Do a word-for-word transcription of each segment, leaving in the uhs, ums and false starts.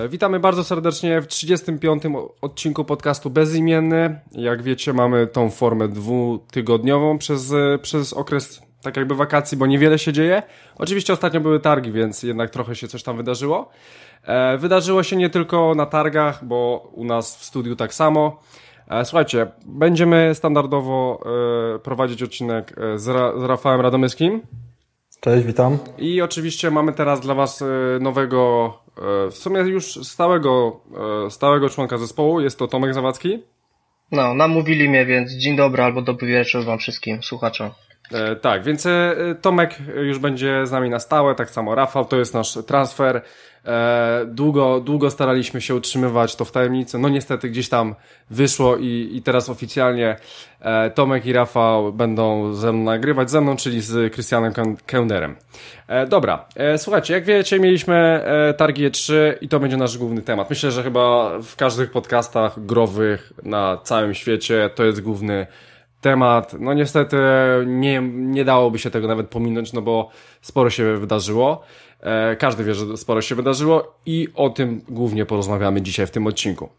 Witamy bardzo serdecznie w trzydziestym piątym odcinku podcastu Bezimienny. Jak wiecie, mamy tą formę dwutygodniową przez, przez okres tak jakby wakacji, bo niewiele się dzieje. Oczywiście ostatnio były targi, więc jednak trochę się coś tam wydarzyło. Wydarzyło się nie tylko na targach, bo u nas w studiu tak samo. Słuchajcie, będziemy standardowo prowadzić odcinek z, Ra- z Rafałem Radomyskim. Cześć, witam. I oczywiście mamy teraz dla was nowego, w sumie już stałego, stałego członka zespołu, jest to Tomek Zawadzki. No, namówili mnie, więc dzień dobry albo dobry wieczór wam wszystkim słuchaczom. E, tak, więc e, Tomek już będzie z nami na stałe, tak samo Rafał, to jest nasz transfer. E, długo, długo staraliśmy się utrzymywać to w tajemnicy, no niestety gdzieś tam wyszło i, i teraz oficjalnie e, Tomek i Rafał będą ze mną nagrywać, ze mną, czyli z Krystianem Kęderem. E, dobra, e, słuchajcie, jak wiecie, mieliśmy e, targi E trzy i to będzie nasz główny temat. Myślę, że chyba w każdych podcastach growych na całym świecie to jest główny temat. No niestety nie, nie dałoby się tego nawet pominąć, no bo sporo się wydarzyło. E, każdy wie, że sporo się wydarzyło i o tym głównie porozmawiamy dzisiaj w tym odcinku.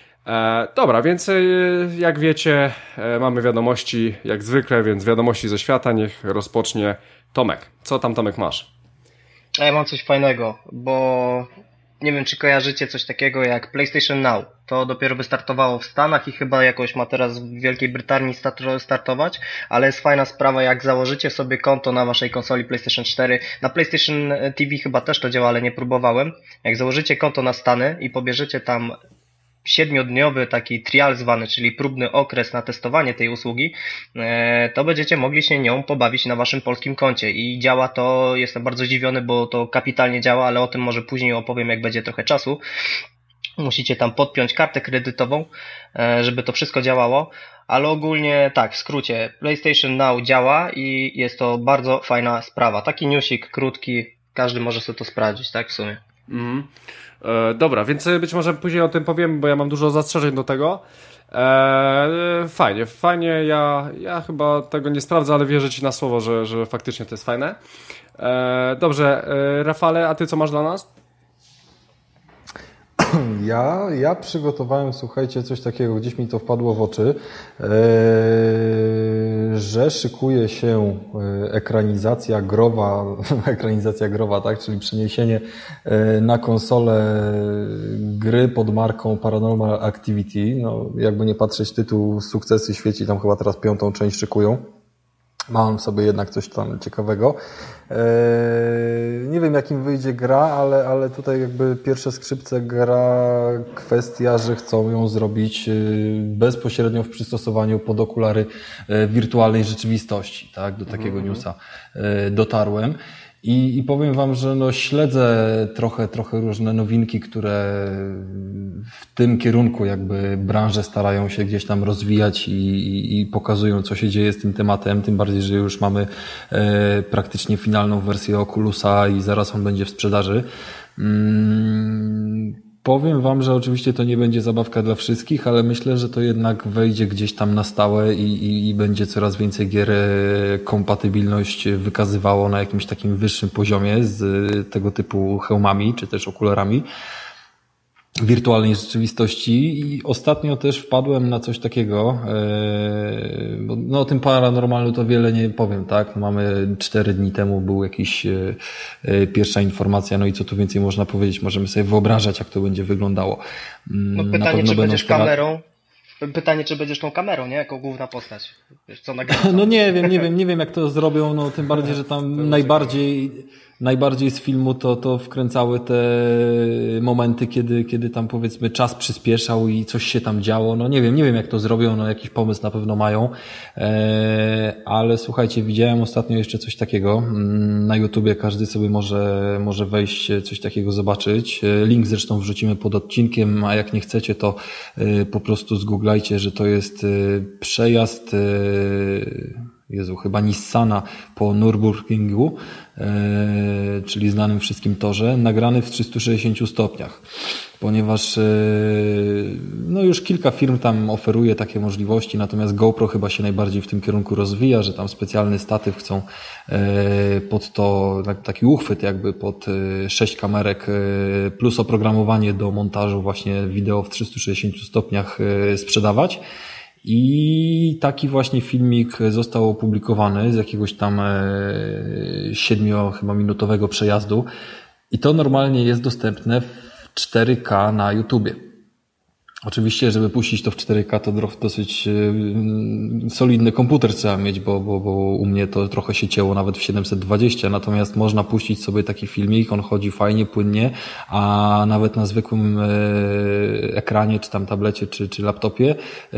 E, dobra, więc e, jak wiecie, e, mamy wiadomości jak zwykle, więc wiadomości ze świata, niech rozpocznie Tomek. Co tam, Tomek, masz? A ja mam coś fajnego, bo nie wiem, czy kojarzycie coś takiego jak PlayStation Now. To dopiero wystartowało w Stanach i chyba jakoś ma teraz w Wielkiej Brytanii startować, ale jest fajna sprawa, jak założycie sobie konto na waszej konsoli PlayStation cztery. Na PlayStation T V chyba też to działa, ale nie próbowałem. Jak założycie konto na Stany i pobierzecie tam siedmiodniowy taki trial zwany, czyli próbny okres na testowanie tej usługi, to będziecie mogli się nią pobawić na waszym polskim koncie i działa to, jestem bardzo zdziwiony, bo to kapitalnie działa, ale o tym może później opowiem, jak będzie trochę czasu. Musicie tam podpiąć kartę kredytową, żeby to wszystko działało, ale ogólnie tak, w skrócie, PlayStation Now działa i jest to bardzo fajna sprawa. Taki newsik krótki, każdy może sobie to sprawdzić, tak w sumie. Mm. E, dobra, więc być może później o tym powiem, bo ja mam dużo zastrzeżeń do tego. E, fajnie, fajnie, ja, ja chyba tego nie sprawdzę, ale wierzę ci na słowo, że, że faktycznie to jest fajne. E, dobrze, e, Rafale, a ty co masz dla nas? Ja, ja przygotowałem, słuchajcie, coś takiego, gdzieś mi to wpadło w oczy, e, że szykuje się ekranizacja growa, ekranizacja growa, tak, czyli przeniesienie na konsolę gry pod marką Paranormal Activity. No, jakby nie patrzeć, tytuł Sukcesy świeci, tam chyba teraz piątą część szykują. Mam sobie jednak coś tam ciekawego. Eee, nie wiem, jakim wyjdzie gra, ale, ale tutaj jakby pierwsze skrzypce gra kwestia, że chcą ją zrobić bezpośrednio w przystosowaniu pod okulary wirtualnej rzeczywistości. Tak? Do takiego mm-hmm. newsa dotarłem. I, I powiem wam, że no śledzę trochę, trochę różne nowinki, które w tym kierunku jakby branże starają się gdzieś tam rozwijać i, i, i pokazują, co się dzieje z tym tematem, tym bardziej, że już mamy e, praktycznie finalną wersję Oculusa i zaraz on będzie w sprzedaży. Mm, Powiem wam, że oczywiście to nie będzie zabawka dla wszystkich, ale myślę, że to jednak wejdzie gdzieś tam na stałe i, i, i będzie coraz więcej gier kompatybilność wykazywało na jakimś takim wyższym poziomie z tego typu hełmami czy też okularami wirtualnej rzeczywistości. I ostatnio też wpadłem na coś takiego, e, bo no o tym paranormalu to wiele nie powiem, tak? Mamy cztery dni temu był jakiś e, e, pierwsza informacja, no i co tu więcej można powiedzieć, możemy sobie wyobrażać, jak to będzie wyglądało. No pytanie, czy będziesz spora... kamerą? Pytanie, czy będziesz tą kamerą, nie? Jako główna postać. Wiesz, co no nie wiem, nie wiem, nie wiem jak to zrobią, no tym bardziej, że tam najbardziej najbardziej z filmu to, to wkręcały te momenty, kiedy, kiedy tam powiedzmy czas przyspieszał i coś się tam działo. No nie wiem, nie wiem jak to zrobią, no jakiś pomysł na pewno mają, eee, ale słuchajcie, widziałem ostatnio jeszcze coś takiego. Na YouTubie każdy sobie może, może wejść, coś takiego zobaczyć. Link zresztą wrzucimy pod odcinkiem, a jak nie chcecie, to po prostu zgooglajcie, że to jest przejazd Jezu, chyba Nissana po Nürburgringu, e, czyli znanym wszystkim torze, nagrany w trzystu sześćdziesięciu stopniach, ponieważ e, no już kilka firm tam oferuje takie możliwości, natomiast GoPro chyba się najbardziej w tym kierunku rozwija, że tam specjalny statyw chcą e, pod to, taki uchwyt jakby pod e, sześć kamerek e, plus oprogramowanie do montażu właśnie wideo w trzystu sześćdziesięciu stopniach e, sprzedawać. I taki właśnie filmik został opublikowany z jakiegoś tam siedmiu chyba minutowego przejazdu i to normalnie jest dostępne w cztery K na YouTubie. Oczywiście, żeby puścić to w cztery K, to dosyć solidny komputer trzeba mieć, bo, bo, bo u mnie to trochę się cięło nawet w siedemset dwadzieścia, natomiast można puścić sobie taki filmik, on chodzi fajnie, płynnie, a nawet na zwykłym ekranie, czy tam tablecie, czy, czy laptopie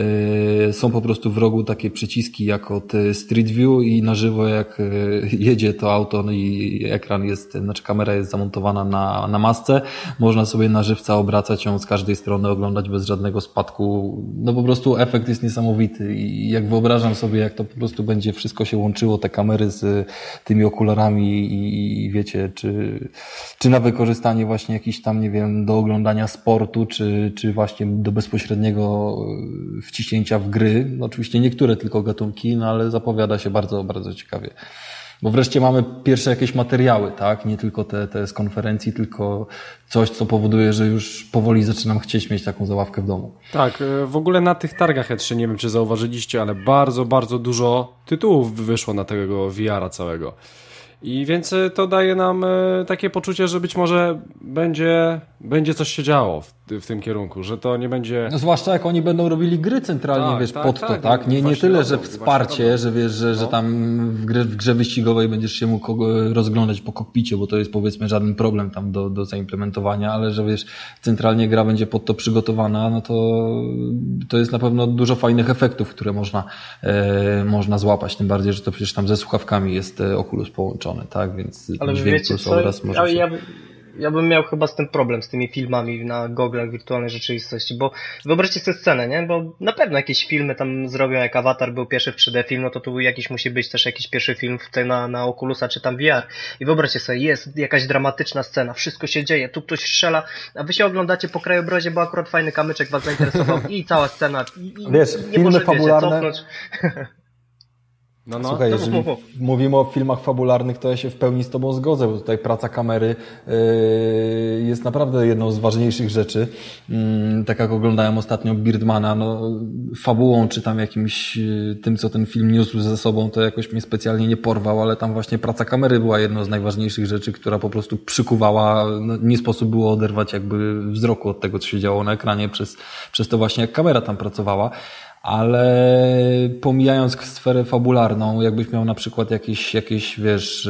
są po prostu w rogu takie przyciski jak od Street View i na żywo jak jedzie to auto i ekran jest, znaczy kamera jest zamontowana na, na masce, można sobie na żywca obracać ją z każdej strony, oglądać bez żadnego żadnego spadku. No po prostu efekt jest niesamowity i jak wyobrażam sobie, jak to po prostu będzie wszystko się łączyło, te kamery z tymi okularami i, i wiecie, czy, czy na wykorzystanie właśnie jakichś tam, nie wiem, do oglądania sportu, czy, czy właśnie do bezpośredniego wciśnięcia w gry. No oczywiście niektóre tylko gatunki, no ale zapowiada się bardzo, bardzo ciekawie. Bo wreszcie mamy pierwsze jakieś materiały, tak? Nie tylko te, te z konferencji, tylko coś, co powoduje, że już powoli zaczynam chcieć mieć taką zabawkę w domu. Tak, w ogóle na tych targach E trzy, nie wiem czy zauważyliście, ale bardzo, bardzo dużo tytułów wyszło na tego V R-a całego. I więc to daje nam takie poczucie, że być może będzie, będzie coś się działo w, w tym kierunku, że to nie będzie... No zwłaszcza jak oni będą robili gry centralnie, tak, wiesz, tak, pod tak, to, tak? Nie, nie tyle, że robią, wsparcie, że wiesz, że, no. że tam w, gry, w grze wyścigowej będziesz się mógł rozglądać po kokpicie, bo to jest powiedzmy żaden problem tam do, do zaimplementowania, ale że wiesz, centralnie gra będzie pod to przygotowana, no to to jest na pewno dużo fajnych efektów, które można, e, można złapać, tym bardziej, że to przecież tam ze słuchawkami jest Oculus połączony, tak? Więc ale dźwięk wiecie plus co? obraz może Ale się... ja, ja bym miał chyba z tym problem, z tymi filmami na goglach wirtualnej rzeczywistości, bo wyobraźcie sobie scenę, nie? Bo na pewno jakieś filmy tam zrobią, jak Avatar był pierwszy w trzy D film, no to tu jakiś musi być też jakiś pierwszy film w te, na, na Oculusa czy tam V R. I wyobraźcie sobie, jest jakaś dramatyczna scena, wszystko się dzieje, tu ktoś strzela, a wy się oglądacie po krajobrazie, bo akurat fajny kamyczek was zainteresował i cała scena. I, i wiesz, nie filmy może, fabularne... Wiecie, No, no. Słuchaj, jeżeli mówimy o filmach fabularnych, to ja się w pełni z tobą zgodzę, bo tutaj praca kamery yy, jest naprawdę jedną z ważniejszych rzeczy. Yy, tak jak oglądałem ostatnio Birdmana, no, fabułą czy tam jakimś yy, tym, co ten film niósł ze sobą, to jakoś mnie specjalnie nie porwał, ale tam właśnie praca kamery była jedną z najważniejszych rzeczy, która po prostu przykuwała, no, nie sposób było oderwać jakby wzroku od tego, co się działo na ekranie przez, przez to właśnie, jak kamera tam pracowała. Ale pomijając sferę fabularną, jakbyś miał na przykład jakieś, jakieś wiesz,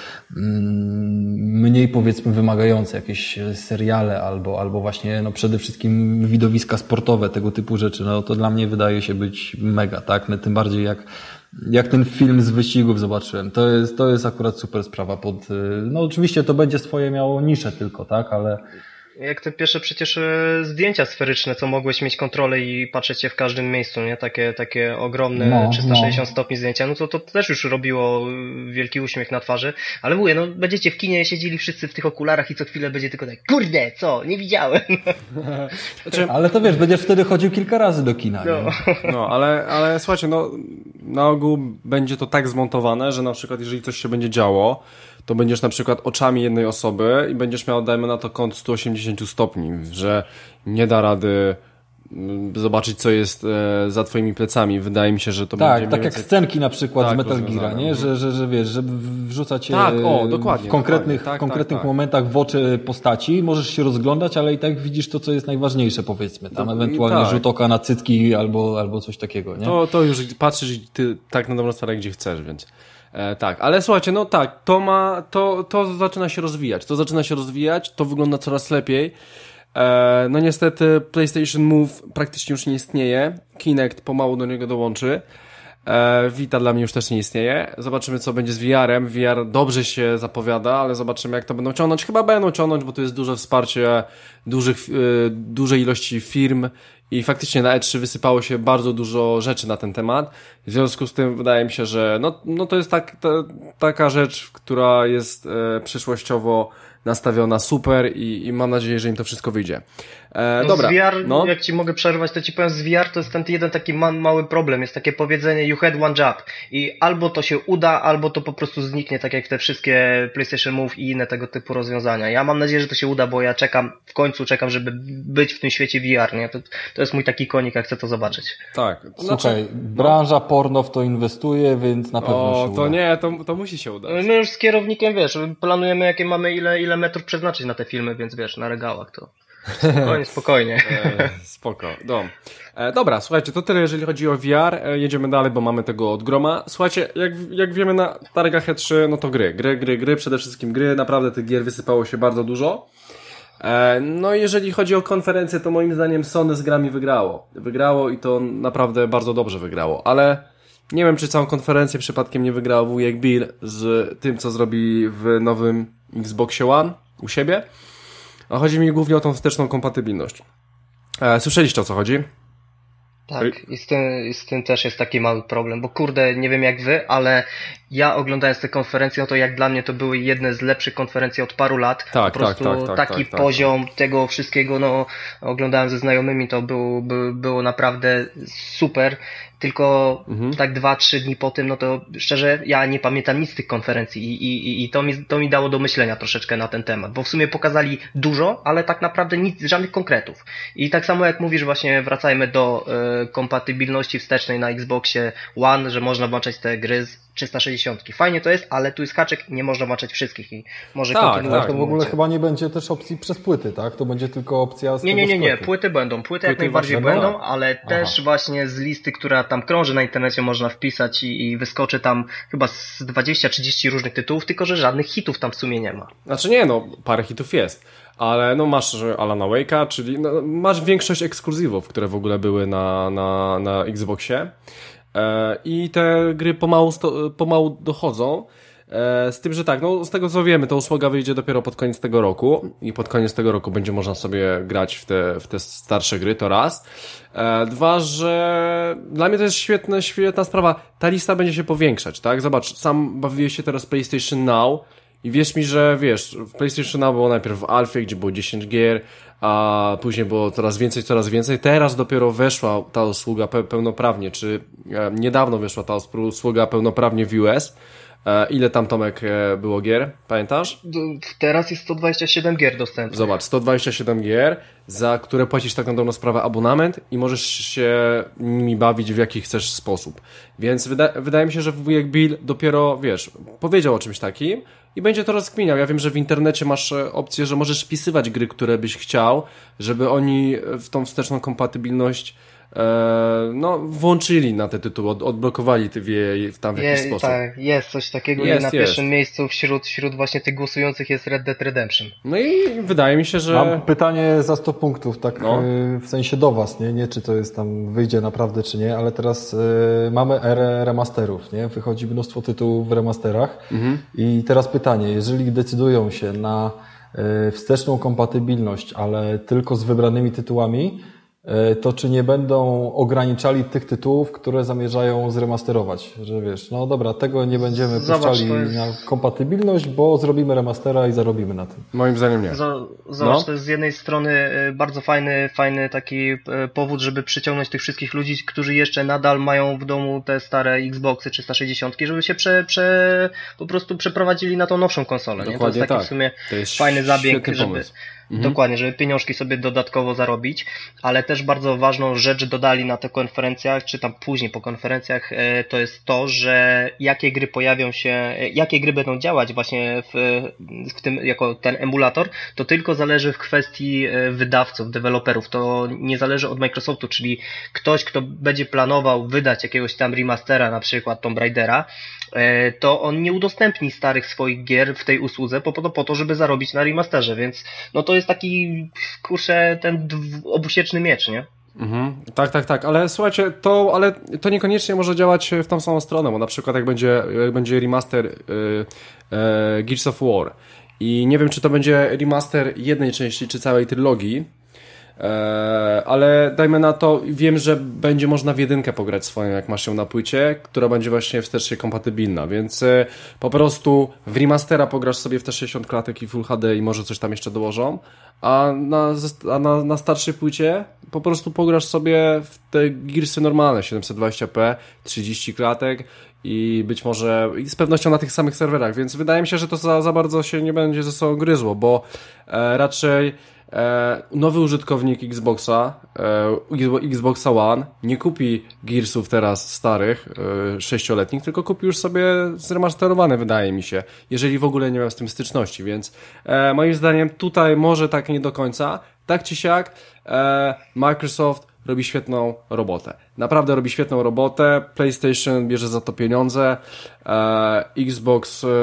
mniej powiedzmy wymagające jakieś seriale albo, albo właśnie no przede wszystkim widowiska sportowe, tego typu rzeczy, no to dla mnie wydaje się być mega, tak? No, tym bardziej jak jak ten film z wyścigów zobaczyłem. To jest, to jest akurat super sprawa. Pod, no oczywiście to będzie swoje miało niszę tylko, tak? Ale jak te pierwsze przecież zdjęcia sferyczne, co mogłeś mieć kontrolę i patrzeć je w każdym miejscu, nie? Takie, takie ogromne no, trzysta sześćdziesiąt no. stopni zdjęcia, no to to też już robiło wielki uśmiech na twarzy, ale mówię, no będziecie w kinie siedzieli wszyscy w tych okularach i co chwilę będzie tylko tak, kurde, co, nie widziałem. Znaczy, ale to wiesz, będziesz wtedy chodził kilka razy do kina, no. Nie? No, ale, ale słuchajcie, no na ogół będzie to tak zmontowane, że na przykład jeżeli coś się będzie działo, to będziesz na przykład oczami jednej osoby i będziesz miał, dajmy na to, kąt sto osiemdziesiąt stopni, że nie da rady zobaczyć, co jest e, za twoimi plecami. Wydaje mi się, że to tak, będzie... Tak, tak więcej... jak scenki na przykład tak, z Metal Geara, nie? Że, że, że wiesz, żeby wrzucać tak, o, dokładnie, w konkretnych, dokładnie. Tak, w konkretnych tak, tak. momentach w oczy postaci, możesz się rozglądać, ale i tak widzisz to, co jest najważniejsze, powiedzmy. Tam Do, ewentualnie tak. rzut oka na cycki albo, albo coś takiego, nie? To, to już patrzysz i ty tak na dobrą sprawę, gdzie chcesz, więc... E, tak, ale słuchajcie, no tak, to ma, to, to zaczyna się rozwijać, to zaczyna się rozwijać, to wygląda coraz lepiej. E, no niestety PlayStation Move praktycznie już nie istnieje, Kinect pomału do niego dołączy, e, Vita dla mnie już też nie istnieje, zobaczymy co będzie z V R-em, V R dobrze się zapowiada, ale zobaczymy jak to będą ciągnąć, chyba będą ciągnąć, bo tu jest duże wsparcie dużych, e, dużej ilości firm i faktycznie na E trzy wysypało się bardzo dużo rzeczy na ten temat. W związku z tym wydaje mi się, że no, no to jest tak, ta, taka rzecz, która jest e, przyszłościowo nastawiona super i, i mam nadzieję, że im to wszystko wyjdzie. E, no dobra. Z V R, no. jak ci mogę przerwać, to ci powiem, z V R to jest ten jeden taki ma mały problem, jest takie powiedzenie you had one job i albo to się uda, albo to po prostu zniknie, tak jak te wszystkie PlayStation Move i inne tego typu rozwiązania. Ja mam nadzieję, że to się uda, bo ja czekam, w końcu czekam, żeby być w tym świecie V R, nie? To, to jest mój taki konik, jak chcę to zobaczyć. Tak. Słuchaj, znaczy, branża porno w to inwestuje, więc na pewno o, się uda. to nie, to, to musi się udać. My już z kierownikiem, wiesz, planujemy jakie mamy, ile, ile metrów przeznaczyć na te filmy, więc wiesz, na regałach to spokojnie, spokojnie. E, spoko, no. E, dobra, słuchajcie, to tyle jeżeli chodzi o V R, e, jedziemy dalej, bo mamy tego od groma. Słuchajcie, jak, jak wiemy na targach E trzy, no to gry, gry, gry, gry, przede wszystkim gry, naprawdę tych gier wysypało się bardzo dużo. E, no i jeżeli chodzi o konferencję, to moim zdaniem Sony z grami wygrało. Wygrało i to naprawdę bardzo dobrze wygrało, ale nie wiem, czy całą konferencję przypadkiem nie wygrał wujek Bill z tym, co zrobi w nowym Xboxie One u siebie. A chodzi mi głównie o tą wsteczną kompatybilność. E, słyszeliście, o co chodzi? Tak, i z tym, i z tym też jest taki mały problem, bo kurde, nie wiem jak wy, ale ja oglądając te konferencje, no to jak dla mnie to były jedne z lepszych konferencji od paru lat. Tak, po prostu tak, tak, tak, taki tak, tak, poziom tak. tego wszystkiego, no oglądałem ze znajomymi, to był, by, było naprawdę super. Tylko mhm. tak dwa, trzy dni po tym, no to szczerze, ja nie pamiętam nic z tych konferencji i, i, i to, mi, to mi dało do myślenia troszeczkę na ten temat, bo w sumie pokazali dużo, ale tak naprawdę nic, żadnych konkretów. I tak samo jak mówisz, właśnie wracajmy do y, kompatybilności wstecznej na Xboxie One, że można włączać te gry z trzysta sześćdziesiąt. Fajnie to jest, ale tu jest haczyk, nie można włączać wszystkich i może tak, kontynuować. Tak, to w ogóle chyba nie będzie też opcji przez płyty, tak? To będzie tylko opcja z Nie, nie, nie, nie, sklepu. płyty będą, płyty, płyty jak najbardziej będą, będą, ale Aha. też właśnie z listy, która tam krąży na internecie, można wpisać i, i wyskoczy tam chyba z dwadzieścia trzydzieści różnych tytułów, tylko że żadnych hitów tam w sumie nie ma. Znaczy nie, no parę hitów jest, ale no masz Alana Wake'a, czyli no, masz większość ekskluzywów, które w ogóle były na, na, na Xboxie e, i te gry pomału, sto, pomału dochodzą. Z tym, że tak, no z tego co wiemy, ta usługa wyjdzie dopiero pod koniec tego roku i pod koniec tego roku będzie można sobie grać w te, w te starsze gry, to raz. E, dwa, że dla mnie to jest świetna, świetna sprawa. Ta lista będzie się powiększać, tak? Zobacz, sam bawiłeś się teraz PlayStation Now i wierz mi, że wiesz, w PlayStation Now było najpierw w Alfie, gdzie było dziesięć gier, a później było coraz więcej, coraz więcej. Teraz dopiero weszła ta usługa pe- pełnoprawnie, czy e, niedawno weszła ta usługa pełnoprawnie w U S. Ile tam, Tomek, było gier? Pamiętasz? Teraz jest sto dwadzieścia siedem gier dostępnych. Zobacz, sto dwadzieścia siedem gier, za które płacisz tak na dobrą sprawę abonament i możesz się nimi bawić w jaki chcesz sposób. Więc wyda- wydaje mi się, że wujek Bill dopiero, wiesz, powiedział o czymś takim i będzie to rozkminiał. Ja wiem, że w internecie masz opcję, że możesz wpisywać gry, które byś chciał, żeby oni w tą wsteczną kompatybilność no, włączyli na te tytuły, od, odblokowali te wie tam w jakiś Je, sposób. Tak, jest coś takiego jest, i na jest. pierwszym miejscu wśród, wśród właśnie tych głosujących jest Red Dead Redemption. No i wydaje mi się, że... Mam pytanie za sto punktów, tak no. w sensie do was, nie? Nie czy to jest tam, wyjdzie naprawdę czy nie, ale teraz y, mamy erę remasterów, nie? Wychodzi mnóstwo tytułów w remasterach mhm. i teraz pytanie, jeżeli decydują się na y, wsteczną kompatybilność, ale tylko z wybranymi tytułami, to czy nie będą ograniczali tych tytułów, które zamierzają zremasterować? Że wiesz, no dobra, tego nie będziemy Zobacz, puszczali jest... na kompatybilność, bo zrobimy remastera i zarobimy na tym. Moim zdaniem nie. Zobacz, no. To jest z jednej strony bardzo fajny, fajny taki powód, żeby przyciągnąć tych wszystkich ludzi, którzy jeszcze nadal mają w domu te stare Xboxy trzysta sześćdziesiąt, żeby się prze, prze, po prostu przeprowadzili na tą nowszą konsolę. Dokładnie nie? To jest taki tak. w sumie to jest fajny zabieg, żeby... Pomysł. Mhm. Dokładnie, żeby pieniążki sobie dodatkowo zarobić, ale też bardzo ważną rzecz dodali na tych konferencjach, czy tam później po konferencjach, to jest to, że jakie gry pojawią się, jakie gry będą działać właśnie w, w tym, jako ten emulator, to tylko zależy w kwestii wydawców, deweloperów, to nie zależy od Microsoftu, czyli ktoś, kto będzie planował wydać jakiegoś tam remastera, na przykład Tomb Raidera, to on nie udostępni starych swoich gier w tej usłudze po, po, po to, żeby zarobić na remasterze, więc no to jest taki, kurczę, ten obusieczny miecz, nie? Mhm. Tak, tak, tak, ale słuchajcie, to, ale to niekoniecznie może działać w tą samą stronę, bo na przykład jak będzie, jak będzie remaster yy, yy, Gears of War i nie wiem, czy to będzie remaster jednej części, czy całej trylogii, e, ale dajmy na to, wiem, że będzie można w jedynkę pograć swoją, jak masz ją na płycie, która będzie właśnie wstecznie kompatybilna, więc e, po prostu w remastera pograsz sobie w te sześćdziesiąt klatek i Full H D i może coś tam jeszcze dołożą, a na, a na, na starszej płycie po prostu pograsz sobie w te Gearsy normalne, siedemset dwadzieścia p, trzydzieści klatek i być może i z pewnością na tych samych serwerach, więc wydaje mi się, że to za, za bardzo się nie będzie ze sobą gryzło, bo e, raczej e, nowy użytkownik Xboxa, e, Xboxa One nie kupi Gearsów teraz starych, e, sześcioletnich, tylko kupi już sobie zremasterowane, wydaje mi się, jeżeli w ogóle nie miał z tym styczności, więc e, moim zdaniem tutaj może tak nie do końca, tak czy siak e, Microsoft robi świetną robotę. Naprawdę robi świetną robotę. PlayStation bierze za to pieniądze. E, Xbox e,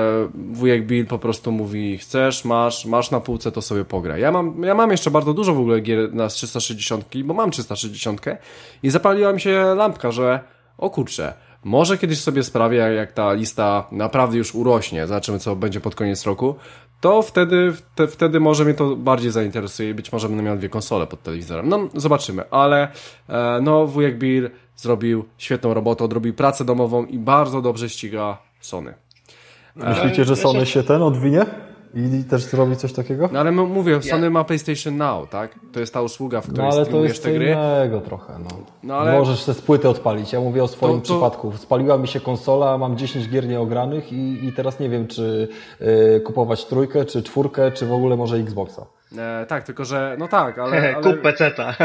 wujek Bill po prostu mówi, chcesz, masz, masz na półce, to sobie pograj. Ja mam, ja mam jeszcze bardzo dużo w ogóle gier na trzysta sześćdziesiąt, bo mam trzysta sześćdziesiąt i zapaliła mi się lampka, że o kurczę, może kiedyś sobie sprawię, jak ta lista naprawdę już urośnie, zobaczymy co będzie pod koniec roku, to wtedy, te, wtedy może mnie to bardziej zainteresuje i być może będę miał dwie konsole pod telewizorem. No, zobaczymy, ale e, no, wujek Bill zrobił świetną robotę, odrobił pracę domową i bardzo dobrze ściga Sony. Myślicie, że Sony się ten odwinie? I też zrobi coś takiego? No ale m- mówię, Sony ma PlayStation Now, tak? To jest ta usługa, w której no, ale streamujesz to jest te gry. innego trochę, no. No, ale... Możesz te z płyty odpalić. Ja mówię o swoim To- to- przypadku. Spaliła mi się konsola, mam dziesięć gier nieogranych i, i teraz nie wiem, czy y, kupować trójkę, czy czwórkę, czy w ogóle może Xboxa. E, tak, tylko że, no tak, ale... ale... Kup peceta.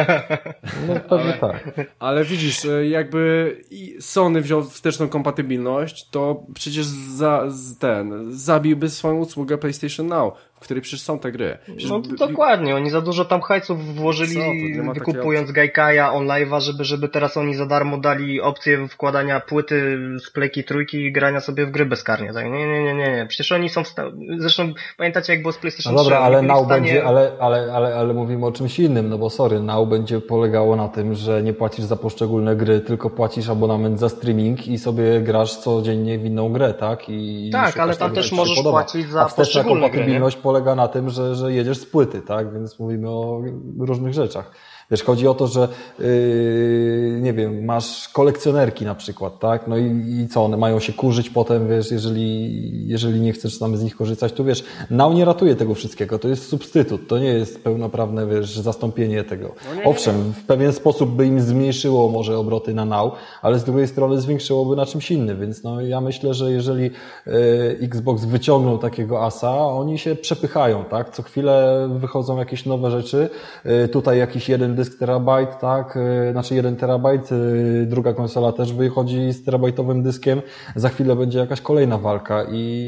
No pewnie tak. Ale widzisz, jakby i Sony wziął wsteczną kompatybilność, to przecież za, z- ten, zabiłby swoją usługę PlayStation Now, w której przecież są te gry. Przecież No b- dokładnie, oni za dużo tam hajców Co włożyli, to, nie ma takiej wykupując Gaikaja, OnLive'a, żeby, żeby teraz oni za darmo dali opcję wkładania płyty z Playki trójki i grania sobie w gry bezkarnie. Tak? Nie, nie, nie, nie, nie. Przecież oni są w stanie... Zresztą pamiętacie jak było z PlayStation No dobra, trzy? ale Oni byli Now w stanie... będzie, ale, ale, ale, ale mówimy o czymś innym, no bo sorry, Now będzie polegało na tym, że nie płacisz za poszczególne gry, tylko płacisz abonament za streaming i sobie grasz codziennie w inną grę, tak? I Tak, szukasz ale tam tego, też co ci możesz się podoba. płacić za A wsteczna poszczególne gry, nie? kompatybilność polega na tym, że, że jedziesz z płyty, tak? Więc mówimy o różnych rzeczach. Wiesz, chodzi o to, że yy, nie wiem, masz kolekcjonerki na przykład, tak? No i, i co, one mają się kurzyć potem, wiesz, jeżeli, jeżeli nie chcesz tam z nich korzystać, to wiesz, Now nie ratuje tego wszystkiego, to jest substytut, to nie jest pełnoprawne, wiesz, zastąpienie tego. No nie, nie, Owszem, w pewien sposób by im zmniejszyło może obroty na Now, ale z drugiej strony zwiększyłoby na czymś innym, więc no ja myślę, że jeżeli yy, Xbox wyciągnął takiego asa, oni się przepychają, tak? Co chwilę wychodzą jakieś nowe rzeczy, yy, tutaj jakiś jeden dysk terabajt, tak, yy, znaczy jeden terabajt, yy, druga konsola też wychodzi z terabajtowym dyskiem, za chwilę będzie jakaś kolejna walka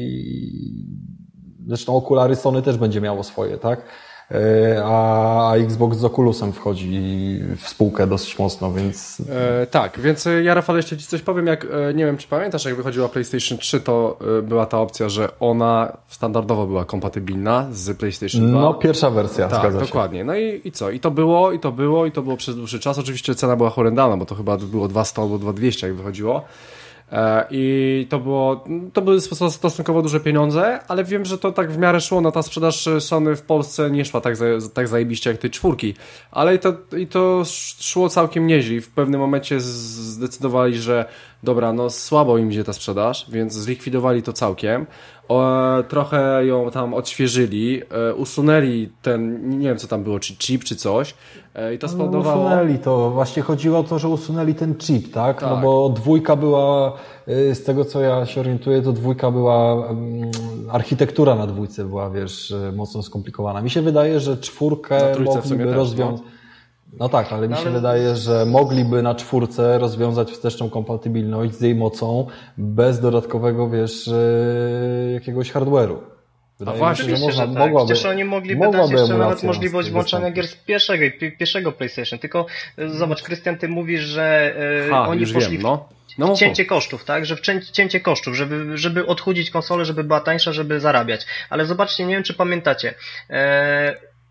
i zresztą okulary Sony też będzie miało swoje, tak, yy, a Xbox z Oculusem wchodzi w spółkę dosyć mocno, więc... E, tak, więc e, ja Rafał jeszcze Ci coś powiem, jak e, nie wiem czy pamiętasz, jak wychodziła PlayStation trzy, to e, była ta opcja, że ona standardowo była kompatybilna z PlayStation dwa. No, pierwsza wersja, Tak, zgadza się. dokładnie. No i, i co? I to było, i to było, i to było przez dłuższy czas. Oczywiście cena była horrendalna, bo to chyba było dwieście albo dwa tysiące dwieście jak wychodziło. E, I to było, to były stos- stosunkowo duże pieniądze, ale wiem, że to tak w miarę szło. No ta sprzedaż Sony w Polsce nie szła tak, za, tak zajebiście jak tej czwórki, ale i to, i to szło całkiem nieźle. I w pewnym momencie z- zdecydowali, że dobra, no słabo im idzie ta sprzedaż, więc zlikwidowali to całkiem. O, trochę ją tam odświeżyli, e, usunęli ten, nie wiem co tam było, czy chip, czy coś. E, I to spowodowało... No, usunęli to. Właśnie chodziło o to, że usunęli ten chip, tak? Tak. No bo dwójka była, y, z tego co ja się orientuję, to dwójka była, um, architektura na dwójce była, wiesz, y, mocno skomplikowana. Mi się wydaje, że czwórkę Na trójce w sumie mogliby też, rozwiązać. No tak, ale mi się ale- wydaje, że mogliby na czwórce rozwiązać wsteczną kompatybilność z jej mocą bez dodatkowego, wiesz, y, jakiegoś hardware'u. Wydaje właśnie, mi się, że Oczywiście, można, że tak. mogłaby, Przecież oni mogliby mogłaby dać jeszcze emulacja nawet możliwość z- włączania wystąpić. gier z pierwszego, pi- pierwszego PlayStation. Tylko e, zobacz, Krystian, ty mówisz, że e, Ha, oni już poszli wiem, w no. No, mów, cięcie kosztów, tak? Że w cię- cięcie kosztów, żeby, żeby odchudzić konsolę, żeby była tańsza, żeby zarabiać. Ale zobaczcie, nie wiem czy pamiętacie. E,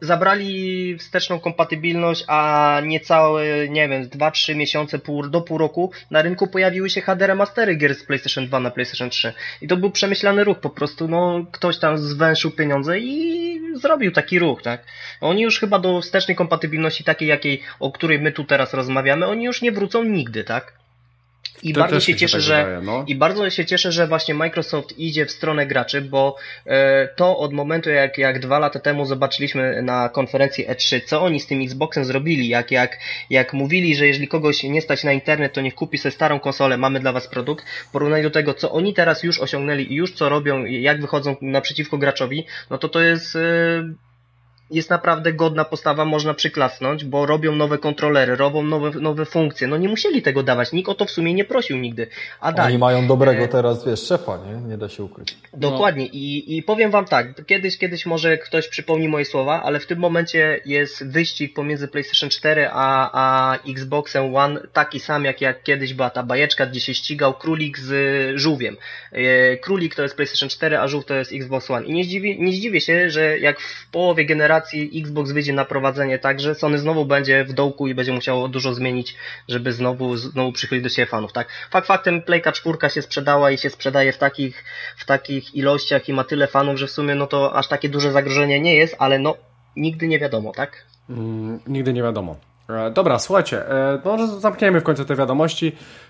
zabrali wsteczną kompatybilność, a niecałe, nie wiem, dwa trzy miesiące pół, do pół roku na rynku pojawiły się H D remastery gier z PlayStation dwa na PlayStation trzy. I to był przemyślany ruch, po prostu no ktoś tam zwęszył pieniądze i zrobił taki ruch, tak? Oni już chyba do wstecznej kompatybilności takiej, jakiej, o której my tu teraz rozmawiamy, oni już nie wrócą nigdy, tak? I to bardzo się się cieszę, tak że wydaje, no. i bardzo się cieszę, że właśnie Microsoft idzie w stronę graczy, bo e, to od momentu jak, jak dwa lata temu zobaczyliśmy na konferencji E trzy, co oni z tym Xboxem zrobili, jak, jak, jak mówili, że jeżeli kogoś nie stać na internet, to niech kupi sobie starą konsolę, mamy dla was produkt, w porównaniu do tego, co oni teraz już osiągnęli i już co robią, jak wychodzą naprzeciwko graczowi, no to to jest... E, jest naprawdę godna postawa, można przyklasnąć, bo robią nowe kontrolery, robią nowe, nowe funkcje. No nie musieli tego dawać, nikt o to w sumie nie prosił nigdy. A Oni dali. mają dobrego teraz, wiesz, szefa, nie? Nie da się ukryć. Dokładnie. I, i powiem wam tak, kiedyś, kiedyś może ktoś przypomni moje słowa, ale w tym momencie jest wyścig pomiędzy PlayStation cztery a, a Xboxem One taki sam, jak, jak kiedyś była ta bajeczka, gdzie się ścigał królik z żółwiem. E, królik to jest PlayStation cztery, a żółw to jest Xbox One. I nie zdziwię, nie zdziwię się, że jak w połowie generacji Xbox wyjdzie na prowadzenie tak, że Sony znowu będzie w dołku i będzie musiało dużo zmienić, żeby znowu, znowu przychylić do siebie fanów, tak? Fakt faktem Playka cztery się sprzedała i się sprzedaje w takich, w takich ilościach i ma tyle fanów, że w sumie no to aż takie duże zagrożenie nie jest, ale no nigdy nie wiadomo, tak? Mm, nigdy nie wiadomo. E, dobra, słuchajcie, e, może zamkniemy w końcu te wiadomości.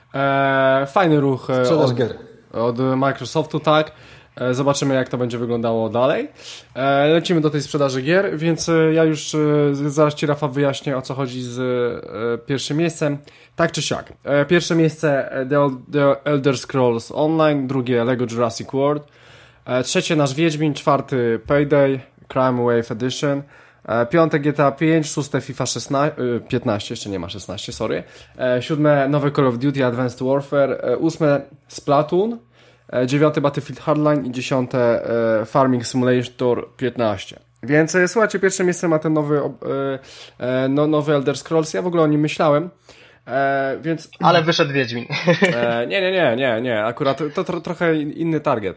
E, fajny ruch e, Sprzedaż od, gier. od Microsoftu, tak. Zobaczymy, jak to będzie wyglądało dalej. Lecimy do tej sprzedaży gier, więc ja już zaraz Ci, Rafał, wyjaśnię, o co chodzi z pierwszym miejscem. Tak czy siak. Pierwsze miejsce The Elder Scrolls Online, drugie Lego Jurassic World, trzecie nasz Wiedźmin, czwarty Payday, Crime Wave Edition, piąte G T A pięć, szóste FIFA szesnaście, piętnaście, jeszcze nie ma szesnaście, sorry, siódme nowe Call of Duty Advanced Warfare, ósme Splatoon, dziewiąte Battlefield Hardline i dziesiąte e, Farming Simulator piętnaście. Więc e, słuchajcie, pierwsze miejsce ma ten nowy e, e, no, nowy Elder Scrolls. Ja w ogóle o nim myślałem, e, więc... Ale wyszedł Wiedźmin. E, nie, nie, nie, nie, nie. Akurat to tro, trochę inny target.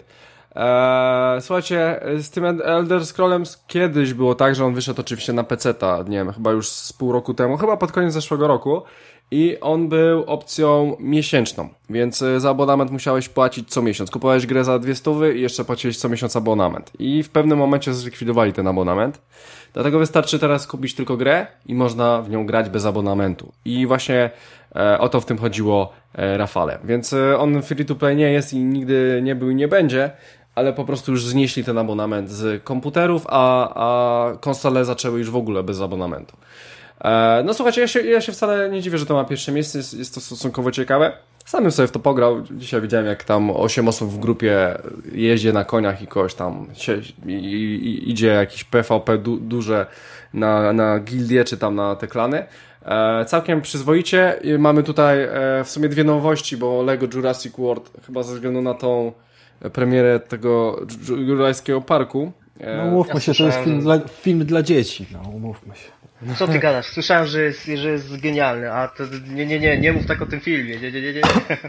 E, słuchajcie, z tym Elder Scrollem kiedyś było tak, że on wyszedł oczywiście na peceta, nie wiem, chyba już z pół roku temu, chyba pod koniec zeszłego roku. I on był opcją miesięczną, więc za abonament musiałeś płacić co miesiąc. Kupowałeś grę za dwie stówy i jeszcze płaciłeś co miesiąc abonament. I w pewnym momencie zlikwidowali ten abonament. Dlatego wystarczy teraz kupić tylko grę i można w nią grać bez abonamentu. I właśnie e, o to w tym chodziło e, Rafale. Więc e, on free to play nie jest i nigdy nie był i nie będzie, ale po prostu już znieśli ten abonament z komputerów, a, a konsole zaczęły już w ogóle bez abonamentu. No słuchajcie, ja się, ja się wcale nie dziwię, że to ma pierwsze miejsce, jest, jest to stosunkowo ciekawe. Sam bym sobie w to pograł, dzisiaj widziałem, jak tam osiem osób w grupie jeździ na koniach i kogoś tam się, i, i, idzie jakiś P V P du, duże na, na gildie czy tam na te klany. E, całkiem przyzwoicie. Mamy tutaj e, w sumie dwie nowości, bo Lego Jurassic World chyba ze względu na tą premierę tego Jurajskiego Parku. E, no umówmy ja się, to jest film dla, film dla dzieci, no umówmy się. Co ty gadasz? Słyszałem, że jest, że jest genialny, a to nie, nie, nie, nie mów tak o tym filmie, nie, nie, nie, nie.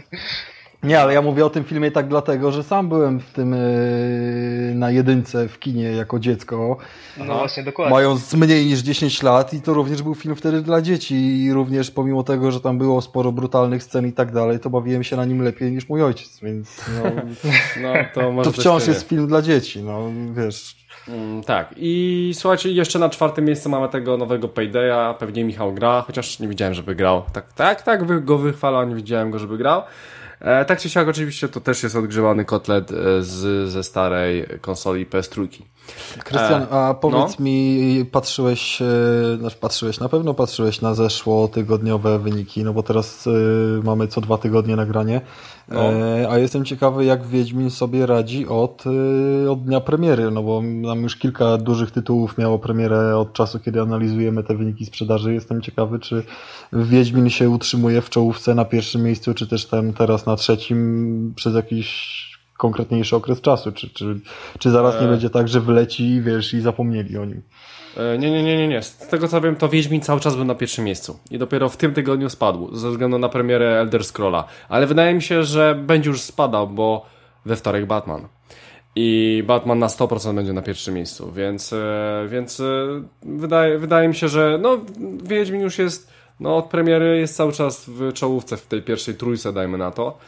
Nie, ale ja mówię o tym filmie tak dlatego, że sam byłem w tym yy, na jedynce w kinie jako dziecko. No właśnie, dokładnie. Mając mniej niż dziesięć lat i to również był film wtedy dla dzieci i również pomimo tego, że tam było sporo brutalnych scen i tak dalej, to bawiłem się na nim lepiej niż mój ojciec, więc no, no to, może to wciąż jest film dla dzieci, no wiesz. Mm, tak, i słuchajcie, jeszcze na czwartym miejscu mamy tego nowego Paydaya, pewnie Michał gra, chociaż nie widziałem, żeby grał. Tak, tak, tak go wychwalał, nie widziałem go, żeby grał. E, tak czy siak, oczywiście to też jest odgrzewany kotlet z, ze starej konsoli P S trzy. Krystian, a powiedz no? mi, patrzyłeś, znaczy patrzyłeś, na pewno patrzyłeś na zeszłotygodniowe wyniki, no bo teraz y, mamy co dwa tygodnie nagranie, no. e, a jestem ciekawy, jak Wiedźmin sobie radzi od, y, od dnia premiery, no bo nam już kilka dużych tytułów miało premierę od czasu, kiedy analizujemy te wyniki sprzedaży. Jestem ciekawy, czy Wiedźmin się utrzymuje w czołówce na pierwszym miejscu, czy też tam teraz na trzecim przez jakiś konkretniejszy okres czasu, czy, czy, czy zaraz nie e... będzie tak, że wleci, wiesz, i zapomnieli o nim. E, nie, nie, nie, nie, nie. Z tego co wiem, to Wiedźmin cały czas był na pierwszym miejscu i dopiero w tym tygodniu spadł, ze względu na premierę Elder Scrolla, ale wydaje mi się, że będzie już spadał, bo we wtorek Batman. i Batman na sto procent będzie na pierwszym miejscu, więc, więc wydaje, wydaje mi się, że no, Wiedźmin już jest, no od premiery jest cały czas w czołówce w tej pierwszej trójce, dajmy na to.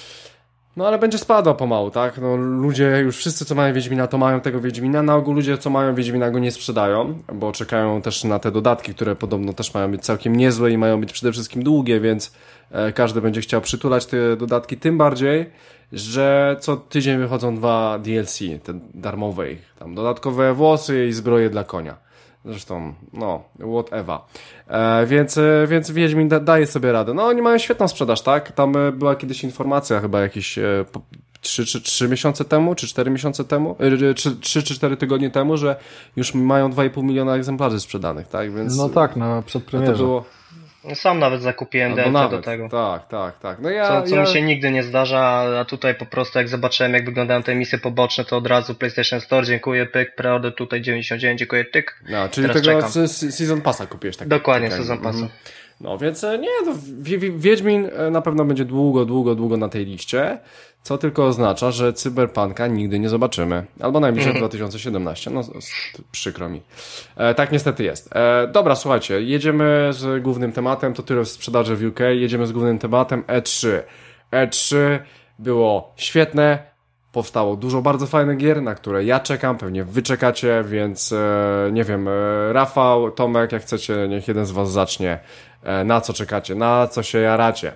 No ale będzie spadał pomału, tak? No ludzie już wszyscy, co mają Wiedźmina, to mają tego Wiedźmina. Na ogół ludzie, co mają Wiedźmina, go nie sprzedają, bo czekają też na te dodatki, które podobno też mają być całkiem niezłe i mają być przede wszystkim długie, więc e, każdy będzie chciał przytulać te dodatki, tym bardziej, że co tydzień wychodzą dwa D L C, te darmowe, tam dodatkowe włosy i zbroje dla konia. Zresztą, no, whatever. E, więc, więc Wiedźmin da, daje sobie radę. No, oni mają świetną sprzedaż, tak? Tam e, była kiedyś informacja, chyba jakieś e, trzy czy cztery miesiące temu, czy cztery miesiące temu, e, czy trzy czy cztery tygodnie temu, że już mają dwa i pół miliona egzemplarzy sprzedanych, tak? Więc, no tak, na przedpremierze. To było... Sam nawet zakupiłem D L C do tego. Tak, tak, tak. No ja, co co ja... mi się nigdy nie zdarza, a tutaj po prostu jak zobaczyłem, jak wyglądają te misje poboczne, to od razu PlayStation Store, dziękuję, pyk, preorder tutaj dziewięćdziesiąt dziewięć, dziękuję, tyk. No, czyli Teraz tego czekam. Season Passa kupiłeś, tak? Dokładnie, tak, Season Passa. Mhm. No więc nie, no, Wiedźmin na pewno będzie długo, długo, długo na tej liście, co tylko oznacza, że Cyberpunka nigdy nie zobaczymy. Albo najmniej mm. dwa tysiące siedemnaście. No, przykro mi. E, tak niestety jest. E, dobra, słuchajcie, jedziemy z głównym tematem, to tyle w sprzedaży w U K, jedziemy z głównym tematem E trzy. E trzy było świetne, powstało dużo bardzo fajnych gier, na które ja czekam, pewnie wy czekacie, więc e, nie wiem, e, Rafał, Tomek, jak chcecie, niech jeden z was zacznie. E, na co czekacie, na co się jaracie?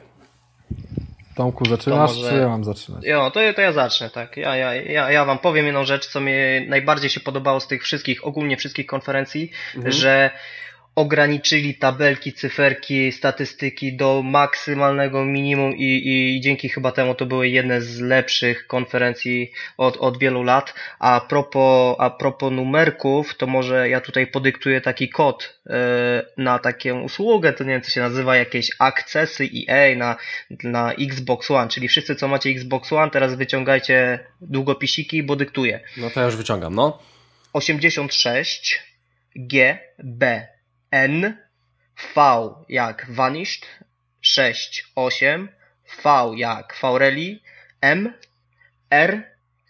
Tomku, zaczynasz, może... czy ja mam zaczynać? Jo, to, to ja zacznę, tak. Ja, ja, ja, ja wam powiem jedną rzecz, co mi najbardziej się podobało z tych wszystkich, ogólnie wszystkich konferencji, mhm. że ograniczyli tabelki, cyferki, statystyki do maksymalnego minimum i, i, i dzięki chyba temu to były jedne z lepszych konferencji od, od wielu lat. A propos, a propos numerków, to może ja tutaj podyktuję taki kod yy, na taką usługę, to nie wiem co się nazywa, jakieś akcesy E A na, na Xbox One, czyli wszyscy co macie Xbox One, teraz wyciągajcie długopisiki, bo dyktuję. No to ja już wyciągam, no. osiemdziesiąt sześć G B N, V jak Vanished, sześć osiem, V jak Faureli, M, R,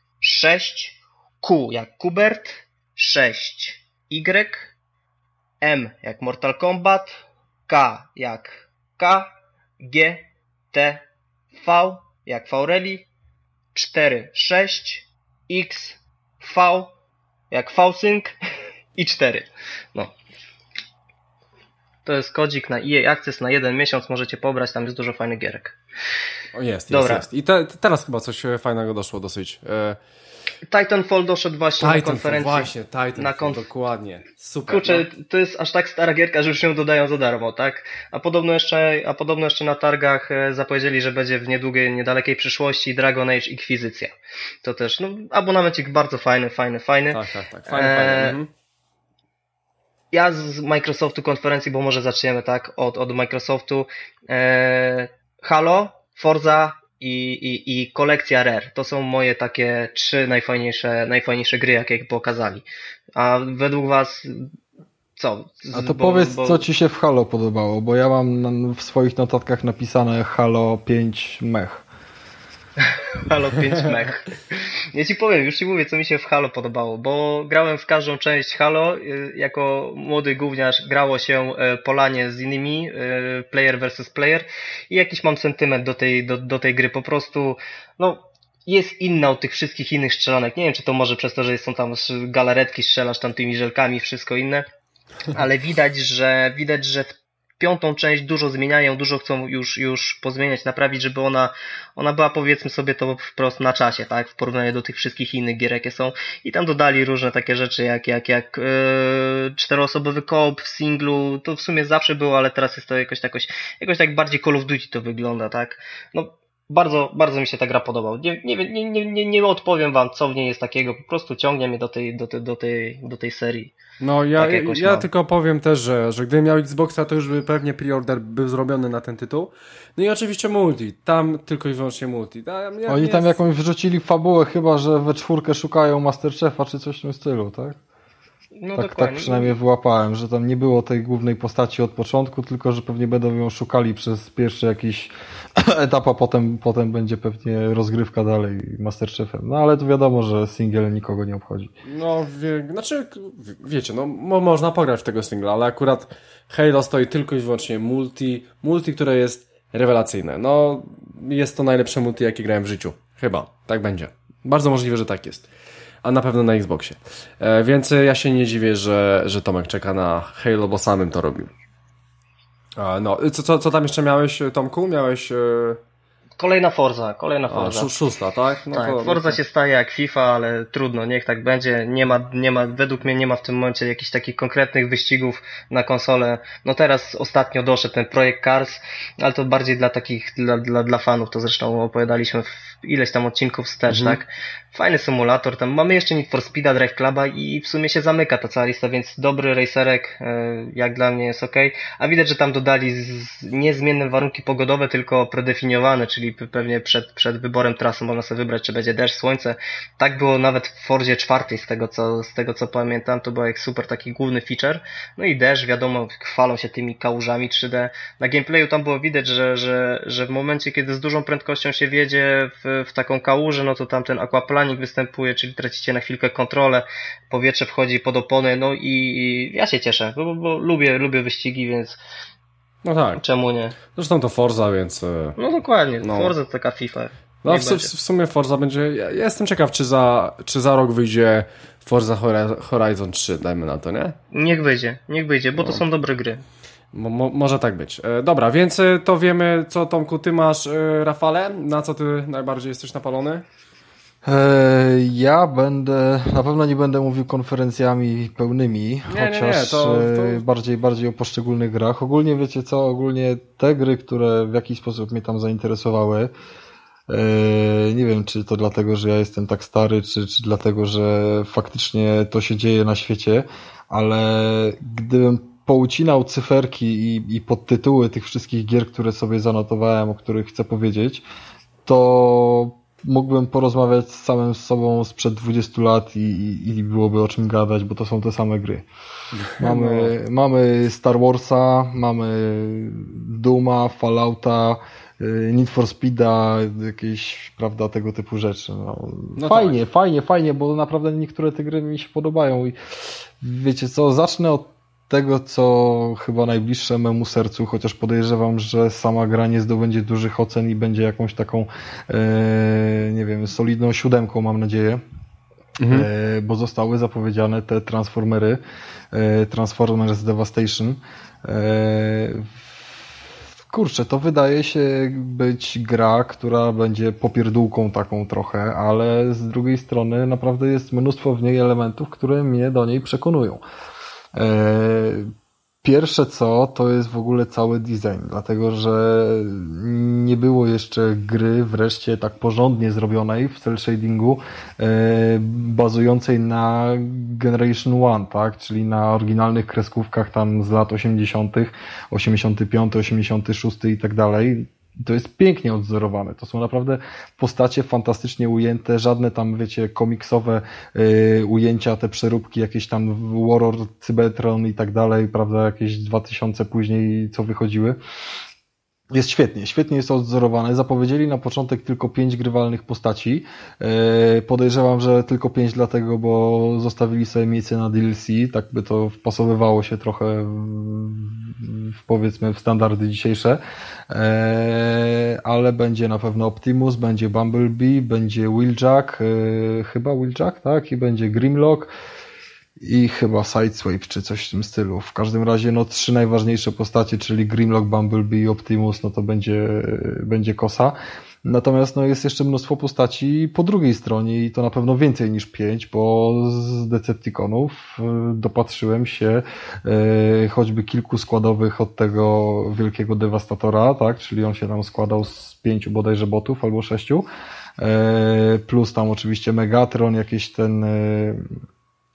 sześć, Q jak Kubert, sześć, Y, M jak Mortal Kombat, K jak K, G, T, V jak Faureli, cztery, sześć, X, V jak V-Sync i cztery. No. To jest kodzik na E A Access na jeden miesiąc, możecie pobrać, tam jest dużo fajnych gierek. O jest, Dobra. jest, jest. I te, teraz chyba coś fajnego doszło dosyć. E... Titanfall doszedł właśnie Titanfall, na konferencji. właśnie, Titanfall, na konf... dokładnie. Super. Kurczę, no. to jest aż tak stara gierka, że już ją dodają za darmo, tak? A podobno jeszcze, a podobno jeszcze na targach zapowiedzieli, że będzie w niedługiej, niedalekiej przyszłości Dragon Age Inkwizycja. To też, no, abonamencik bardzo fajny, fajny, fajny. Tak, tak, tak. Fajny, e... fajny. Mhm. Ja z Microsoftu konferencji, bo może zaczniemy tak od, od Microsoftu. E, Halo, Forza i, i, i kolekcja Rare. To są moje takie trzy najfajniejsze, najfajniejsze gry, jakie pokazali. A według was co? Z, A to bo, powiedz, bo... co ci się w Halo podobało, bo ja mam w swoich notatkach napisane Halo pięć mech. Halo pięć mech. Ja ci powiem, już ci mówię, co mi się w Halo podobało, bo grałem w każdą część Halo, jako młody gówniarz grało się polanie z innymi, player versus player i jakiś mam sentyment do tej, do, do tej gry, po prostu, no, jest inna od tych wszystkich innych strzelanek, nie wiem, czy to może przez to, że są tam galaretki, strzelasz tam tymi żelkami, wszystko inne, ale widać, że, widać, że w piątą część dużo zmieniają, dużo chcą już, już pozmieniać, naprawić, żeby ona, ona była, powiedzmy sobie to wprost, na czasie, tak, w porównaniu do tych wszystkich innych gier, jakie są. I tam dodali różne takie rzeczy, jak, jak, jak yy, czteroosobowy koop w singlu, to w sumie zawsze było, ale teraz jest to jakoś, jakoś, jakoś tak bardziej Call of Duty to wygląda, tak. No, bardzo, bardzo mi się ta gra podobała. Nie, nie, nie, nie, nie, nie odpowiem wam, co w niej jest takiego, po prostu ciągnie mnie do tej, do tej, do tej, do tej serii. No ja, tak ja tylko powiem też, że, że gdybym miał Xboxa, to już by pewnie pre-order był zrobiony na ten tytuł. No i oczywiście multi, tam tylko i wyłącznie multi. Tam, ja, Oni jest... tam jakąś wrzucili fabułę chyba, że we czwórkę szukają Masterchefa czy coś w tym stylu, tak? No tak, tak przynajmniej wyłapałem, że tam nie było tej głównej postaci od początku, tylko że pewnie będą ją szukali przez pierwszy jakiś etap, a potem, potem będzie pewnie rozgrywka dalej Masterchefem. No ale to wiadomo, że single nikogo nie obchodzi. No, wie, znaczy, wiecie, no mo, można pograć w tego singla, ale akurat Halo stoi tylko i wyłącznie multi, multi, które jest rewelacyjne. No, jest to najlepsze multi, jakie grałem w życiu. Chyba, tak będzie. Bardzo możliwe, że tak jest. A na pewno na Xboxie. E, więc ja się nie dziwię, że, że Tomek czeka na Halo, bo samym to robił. A, no, co, co, co tam jeszcze miałeś, Tomku? Miałeś... E... Kolejna Forza, kolejna Forza. A, szósta, tak? No tak, to, Forza no to... się staje jak FIFA, ale trudno, niech tak będzie. Nie ma, nie ma, według mnie nie ma w tym momencie jakichś takich konkretnych wyścigów na konsolę. No teraz ostatnio doszedł ten projekt Cars, ale to bardziej dla takich, dla, dla, dla fanów, to zresztą opowiadaliśmy w ileś tam odcinków wstecz, mhm. tak? Fajny symulator, tam mamy jeszcze Need for Speeda, Drive Cluba i w sumie się zamyka ta cała lista, więc dobry racerek, jak dla mnie jest okej. A widać, że tam dodali z, niezmienne warunki pogodowe, tylko predefiniowane, czyli pewnie przed, przed wyborem trasy można sobie wybrać, czy będzie deszcz, słońce. Tak było nawet w Forzie czwartej, z tego co, z tego co pamiętam, to był jak super taki główny feature. No i deszcz, wiadomo, chwalą się tymi kałużami trzy D. Na gameplayu tam było widać, że, że, że w momencie, kiedy z dużą prędkością się wjedzie w, w taką kałużę, no to tam ten aquaplaning występuje, czyli tracicie na chwilkę kontrolę, powietrze wchodzi pod opony, no i, i ja się cieszę, bo, bo lubię, lubię wyścigi, więc no tak. Czemu nie? Zresztą to Forza, więc... No dokładnie, no. Forza to taka FIFA. No w, w sumie Forza będzie... Ja, ja jestem ciekaw, czy za, czy za rok wyjdzie Forza Horizon trzy, dajmy na to, nie? Niech wyjdzie, niech wyjdzie, bo no. to są dobre gry. Mo, mo, może tak być. E, dobra, więc to wiemy, co Tomku ty masz, e, Rafale? Na co ty najbardziej jesteś napalony? Ja będę, na pewno nie będę mówił konferencjami pełnymi, nie, chociaż nie, nie, to, to... bardziej bardziej o poszczególnych grach. Ogólnie wiecie co, ogólnie te gry, które w jakiś sposób mnie tam zainteresowały, nie wiem, czy to dlatego, że ja jestem tak stary, czy, czy dlatego, że faktycznie to się dzieje na świecie, ale gdybym poucinał cyferki i, i podtytuły tych wszystkich gier, które sobie zanotowałem, o których chcę powiedzieć, to mógłbym porozmawiać z samym sobą sprzed dwudziestu lat i, i, i byłoby o czym gadać, bo to są te same gry. Mamy, no. mamy Star Warsa, mamy Dooma, Fallouta, Need for Speeda, jakieś, prawda, tego typu rzeczy. No, no fajnie, tak. fajnie, fajnie, bo naprawdę niektóre te gry mi się podobają i wiecie co, zacznę od tego, co chyba najbliższe memu sercu, chociaż podejrzewam, że sama gra nie zdobędzie dużych ocen i będzie jakąś taką, e, nie wiem, solidną siódemką, mam nadzieję, mhm. e, bo zostały zapowiedziane te Transformery, e, Transformers Devastation. E, kurczę, to wydaje się być gra, która będzie popierdółką taką trochę, ale z drugiej strony naprawdę jest mnóstwo w niej elementów, które mnie do niej przekonują. Pierwsze co, to jest w ogóle cały design, dlatego że nie było jeszcze gry wreszcie tak porządnie zrobionej w cel shadingu, bazującej na Generation One, tak, czyli na oryginalnych kreskówkach tam z lat osiemdziesiątych, osiemdziesiąty piąty, osiemdziesiąty szósty i tak dalej. To jest pięknie odzorowane. To są naprawdę postacie fantastycznie ujęte, żadne tam, wiecie, komiksowe y, ujęcia, te przeróbki, jakieś tam Warlord, Cybertron i tak dalej, prawda, jakieś dwa tysiące później, co wychodziły. Jest świetnie, świetnie jest odzorowane. Zapowiedzieli na początek tylko pięć grywalnych postaci. Podejrzewam, że tylko pięć dlatego, bo zostawili sobie miejsce na D L C, tak by to wpasowywało się trochę w, w, powiedzmy w standardy dzisiejsze. Ale będzie na pewno Optimus, będzie Bumblebee, będzie Wheeljack, chyba Wheeljack, tak? I będzie Grimlock. I chyba Sideswipe, czy coś w tym stylu. W każdym razie, no, trzy najważniejsze postacie, czyli Grimlock, Bumblebee i Optimus, no to będzie, będzie kosa. Natomiast, no, jest jeszcze mnóstwo postaci po drugiej stronie i to na pewno więcej niż pięć, bo z Decepticonów dopatrzyłem się e, choćby kilku składowych od tego wielkiego dewastatora, tak, czyli on się tam składał z pięciu bodajże botów albo sześciu, e, plus tam oczywiście Megatron, jakieś ten... E,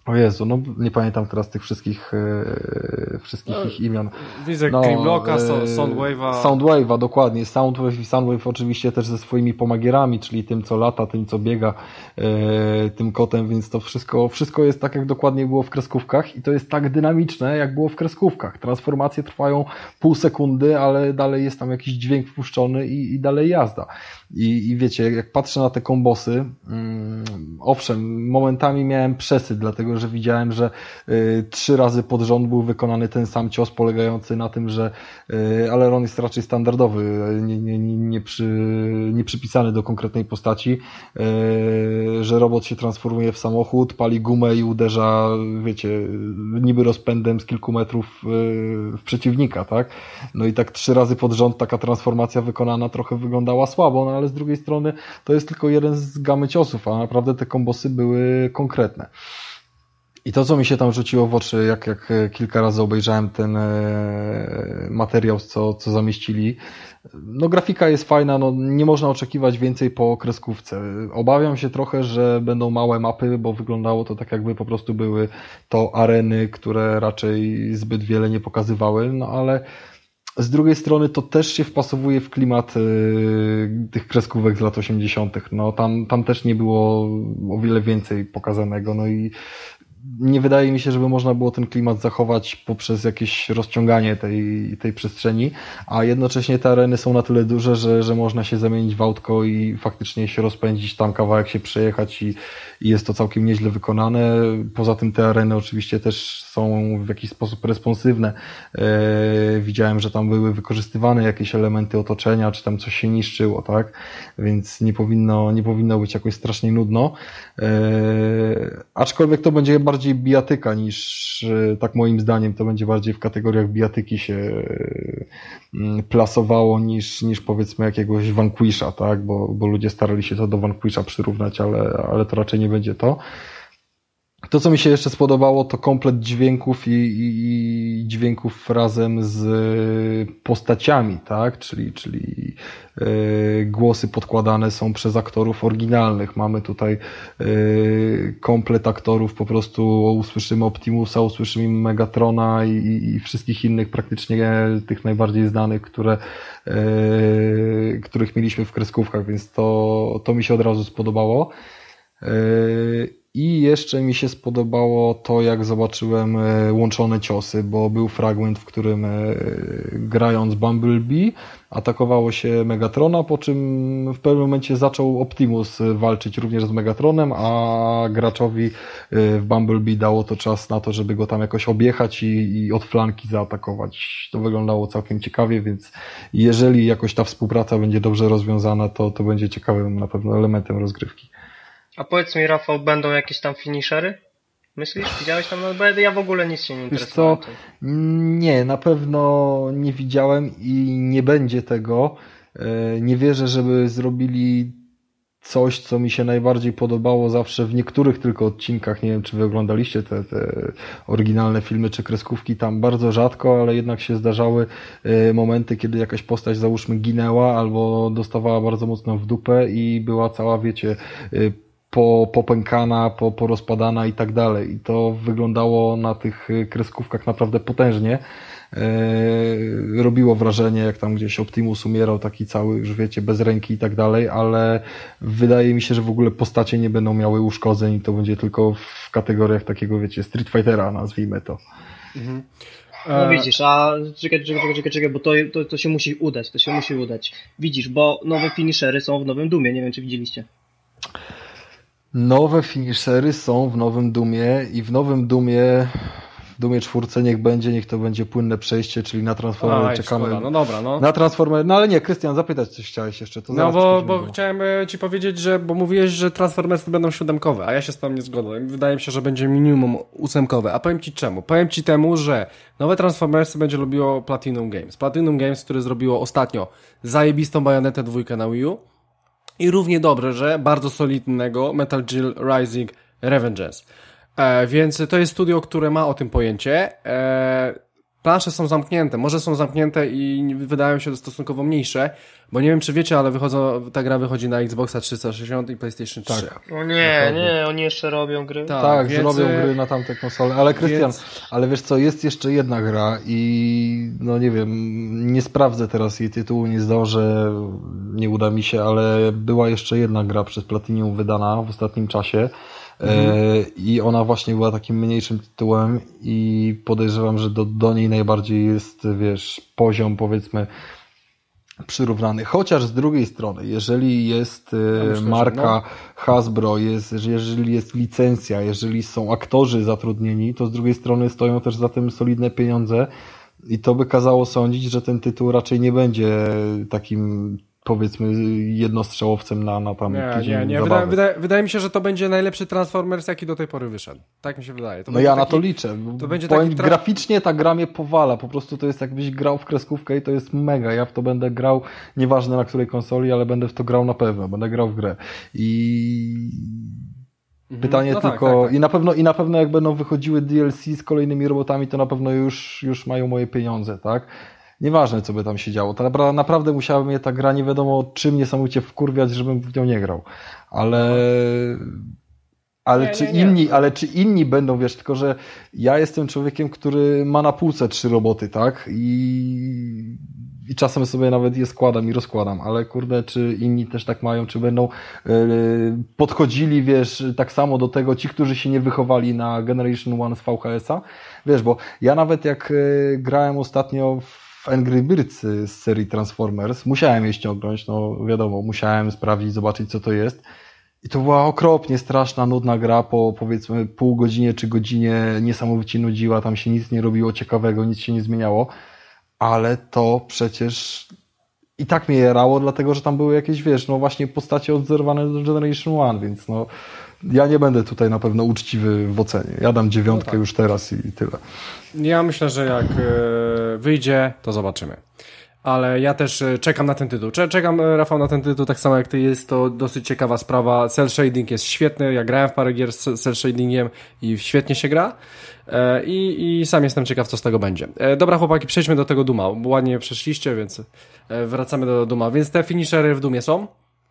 O Jezu, no nie pamiętam teraz tych wszystkich e, wszystkich no, ich imion. Widzę no, Grimlocka, e, Soundwave'a. Soundwave'a, dokładnie. Soundwave i Soundwave oczywiście też ze swoimi pomagierami, czyli tym, co lata, tym, co biega, e, tym kotem, więc to wszystko, wszystko jest tak, jak dokładnie było w kreskówkach i to jest tak dynamiczne, jak było w kreskówkach. Transformacje trwają pół sekundy, ale dalej jest tam jakiś dźwięk wpuszczony i, i dalej jazda. I, I wiecie, jak patrzę na te kombosy, mm, owszem, momentami miałem przesyt, dlatego że widziałem, że y, trzy razy pod rząd był wykonany ten sam cios, polegający na tym, że y, ale on jest raczej standardowy, nie, nie, nie, nie, przy, nie przypisany do konkretnej postaci, y, że robot się transformuje w samochód, pali gumę i uderza, wiecie, niby rozpędem z kilku metrów y, w przeciwnika, tak? No i tak trzy razy pod rząd taka transformacja wykonana trochę wyglądała słabo, no ale z drugiej strony to jest tylko jeden z gamy ciosów, a naprawdę te kombosy były konkretne. I to, co mi się tam rzuciło w oczy, jak, jak kilka razy obejrzałem ten e, materiał, co, co zamieścili, no grafika jest fajna, no nie można oczekiwać więcej po kreskówce. Obawiam się trochę, że będą małe mapy, bo wyglądało to tak, jakby po prostu były to areny, które raczej zbyt wiele nie pokazywały, no ale z drugiej strony to też się wpasowuje w klimat y, tych kreskówek z lat osiemdziesiątych. No tam, tam też nie było o wiele więcej pokazanego, no i nie wydaje mi się, żeby można było ten klimat zachować poprzez jakieś rozciąganie tej, tej przestrzeni, a jednocześnie te areny są na tyle duże, że, że można się zamienić w autko i faktycznie się rozpędzić, tam kawałek się przejechać i, i jest to całkiem nieźle wykonane. Poza tym te areny oczywiście też są w jakiś sposób responsywne. E, widziałem, że tam były wykorzystywane jakieś elementy otoczenia, czy tam coś się niszczyło, tak? Więc nie powinno, nie powinno być jakoś strasznie nudno. E, aczkolwiek to będzie bardziej bijatyka niż, tak moim zdaniem, to będzie bardziej w kategoriach bijatyki się plasowało niż, niż powiedzmy jakiegoś Vanquisha, tak? Bo, bo ludzie starali się to do Vanquisha przyrównać, ale, ale to raczej nie będzie to. To, co mi się jeszcze spodobało, to komplet dźwięków i, i, i dźwięków razem z postaciami, tak? Czyli, czyli yy, głosy podkładane są przez aktorów oryginalnych. Mamy tutaj yy, komplet aktorów, po prostu usłyszymy Optimusa, usłyszymy Megatrona i, i, i wszystkich innych praktycznie tych najbardziej znanych, które, yy, których mieliśmy w kreskówkach, więc to, to mi się od razu spodobało. Yy, I jeszcze mi się spodobało to, jak zobaczyłem łączone ciosy, bo był fragment, w którym grając Bumblebee atakowało się Megatrona, po czym w pewnym momencie zaczął Optimus walczyć również z Megatronem, a graczowi w Bumblebee dało to czas na to, żeby go tam jakoś objechać i, i od flanki zaatakować. To wyglądało całkiem ciekawie, więc jeżeli jakoś ta współpraca będzie dobrze rozwiązana, to, to będzie ciekawym na pewno elementem rozgrywki. A powiedz mi, Rafał, będą jakieś tam finishery? Myślisz? Widziałeś tam? Bo ja w ogóle nic się nie interesowałem. Wiesz co? Nie, na pewno nie widziałem i nie będzie tego. Nie wierzę, żeby zrobili coś, co mi się najbardziej podobało zawsze w niektórych tylko odcinkach. Nie wiem, czy wy oglądaliście te, te oryginalne filmy czy kreskówki, tam bardzo rzadko, ale jednak się zdarzały momenty, kiedy jakaś postać, załóżmy, ginęła albo dostawała bardzo mocno w dupę i była cała, wiecie, po, popękana, po, porozpadana i tak dalej. I to wyglądało na tych kreskówkach naprawdę potężnie. Yy, robiło wrażenie, jak tam gdzieś Optimus umierał, taki cały, już wiecie, bez ręki i tak dalej, ale wydaje mi się, że w ogóle postacie nie będą miały uszkodzeń i to będzie tylko w kategoriach takiego, wiecie, Street Fightera, nazwijmy to. Mhm. No widzisz, a czekaj, czekaj, czekaj, czekaj, bo to, to, to się musi udać, to się musi udać. Widzisz, bo nowe finishery są w Nowym Doomie, nie wiem, czy widzieliście. Nowe finishery są w Nowym Doomie i w Nowym Doomie, w Doomie czwórce niech będzie, niech to będzie płynne przejście, czyli na Transformer Aj, czekamy. Szkoda. No dobra, no. Na Transformer, no ale nie, Krystian, zapytać coś chciałeś jeszcze. To no bo, bo chciałem ci powiedzieć, że, bo mówiłeś, że Transformersy będą siódemkowe, a ja się z tym nie zgodzę. Wydaje mi się, że będzie minimum ósemkowe. A powiem ci czemu? Powiem ci temu, że nowe Transformersy będzie lubiło Platinum Games. Platinum Games, które zrobiło ostatnio zajebistą Bajonetę dwójkę na Wii U. I równie dobrze, że bardzo solidnego Metal Gear Rising Revengeance. E, więc to jest studio, które ma o tym pojęcie. E, plansze są zamknięte, może są zamknięte i wydają się stosunkowo mniejsze, bo nie wiem czy wiecie, ale wychodzą, ta gra wychodzi na Xboxa trzysta sześćdziesiąt i PlayStation trzy. Tak. O nie, naprawdę. nie, oni jeszcze robią gry. Tak, tak więc... robią gry na tamte konsole, ale Krystian, więc... ale wiesz co, jest jeszcze jedna gra i no nie wiem, nie sprawdzę teraz jej tytułu, nie zdążę, nie uda mi się, ale była jeszcze jedna gra przez Platinum wydana w ostatnim czasie. Mhm. I ona właśnie była takim mniejszym tytułem i podejrzewam, że do, do niej najbardziej jest, wiesz, poziom powiedzmy przyrównany. Chociaż z drugiej strony, jeżeli jest ja myślę, marka no. Hasbro, jest, jeżeli jest licencja, jeżeli są aktorzy zatrudnieni, to z drugiej strony stoją też za tym solidne pieniądze i to by kazało sądzić, że ten tytuł raczej nie będzie takim powiedzmy jednostrzałowcem na, na tam nie, tydzień nie, nie. Wydaje, wydaje, wydaje mi się, że to będzie najlepszy Transformers, jaki do tej pory wyszedł. Tak mi się wydaje. To no ja taki, na to liczę. To będzie Powiem, taki graficznie ta gra mnie powala. Po prostu to jest jakbyś grał w kreskówkę i to jest mega. Ja w to będę grał, nieważne na której konsoli, ale będę w to grał na pewno. Będę grał w grę. I mhm. pytanie no tylko... Tak, tak, tak. I na pewno i na pewno jak będą wychodziły D L C z kolejnymi robotami, to na pewno już, już mają moje pieniądze, tak? Nieważne, co by tam się działo. To naprawdę musiała mnie ta gra nie wiadomo czym niesamowicie wkurwiać, żebym w nią nie grał. Ale... Ale, nie, czy nie, nie. Inni, ale czy inni będą, wiesz, tylko że ja jestem człowiekiem, który ma na półce trzy roboty, tak? I, i czasem sobie nawet je składam i rozkładam, ale kurde, czy inni też tak mają, czy będą yy, podchodzili, wiesz, tak samo do tego ci, którzy się nie wychowali na Generation One z V H S a? Wiesz, bo ja nawet jak yy, grałem ostatnio w Angry Birds z serii Transformers, musiałem je ściągnąć, no wiadomo, musiałem sprawdzić, zobaczyć co to jest. I to była okropnie straszna, nudna gra, po powiedzmy pół godzinie czy godzinie niesamowicie nudziła, tam się nic nie robiło ciekawego, nic się nie zmieniało, ale to przecież i tak mnie jarało, dlatego że tam były jakieś, wiesz, no właśnie postacie odzorowane do Generation One, więc no ja nie będę tutaj na pewno uczciwy w ocenie. Ja dam dziewiątkę no tak. już teraz i tyle. Ja myślę, że jak wyjdzie, to zobaczymy. Ale ja też czekam na ten tytuł. Czekam, Rafał, na ten tytuł, tak samo jak ty. Jest to dosyć ciekawa sprawa. Cel shading jest świetny. Ja grałem w parę gier z cel shadingiem i świetnie się gra. I, i sam jestem ciekaw, co z tego będzie. Dobra, chłopaki, przejdźmy do tego Duma. Ładnie przeszliście, więc wracamy do Duma. Więc te finishery w Dumie są?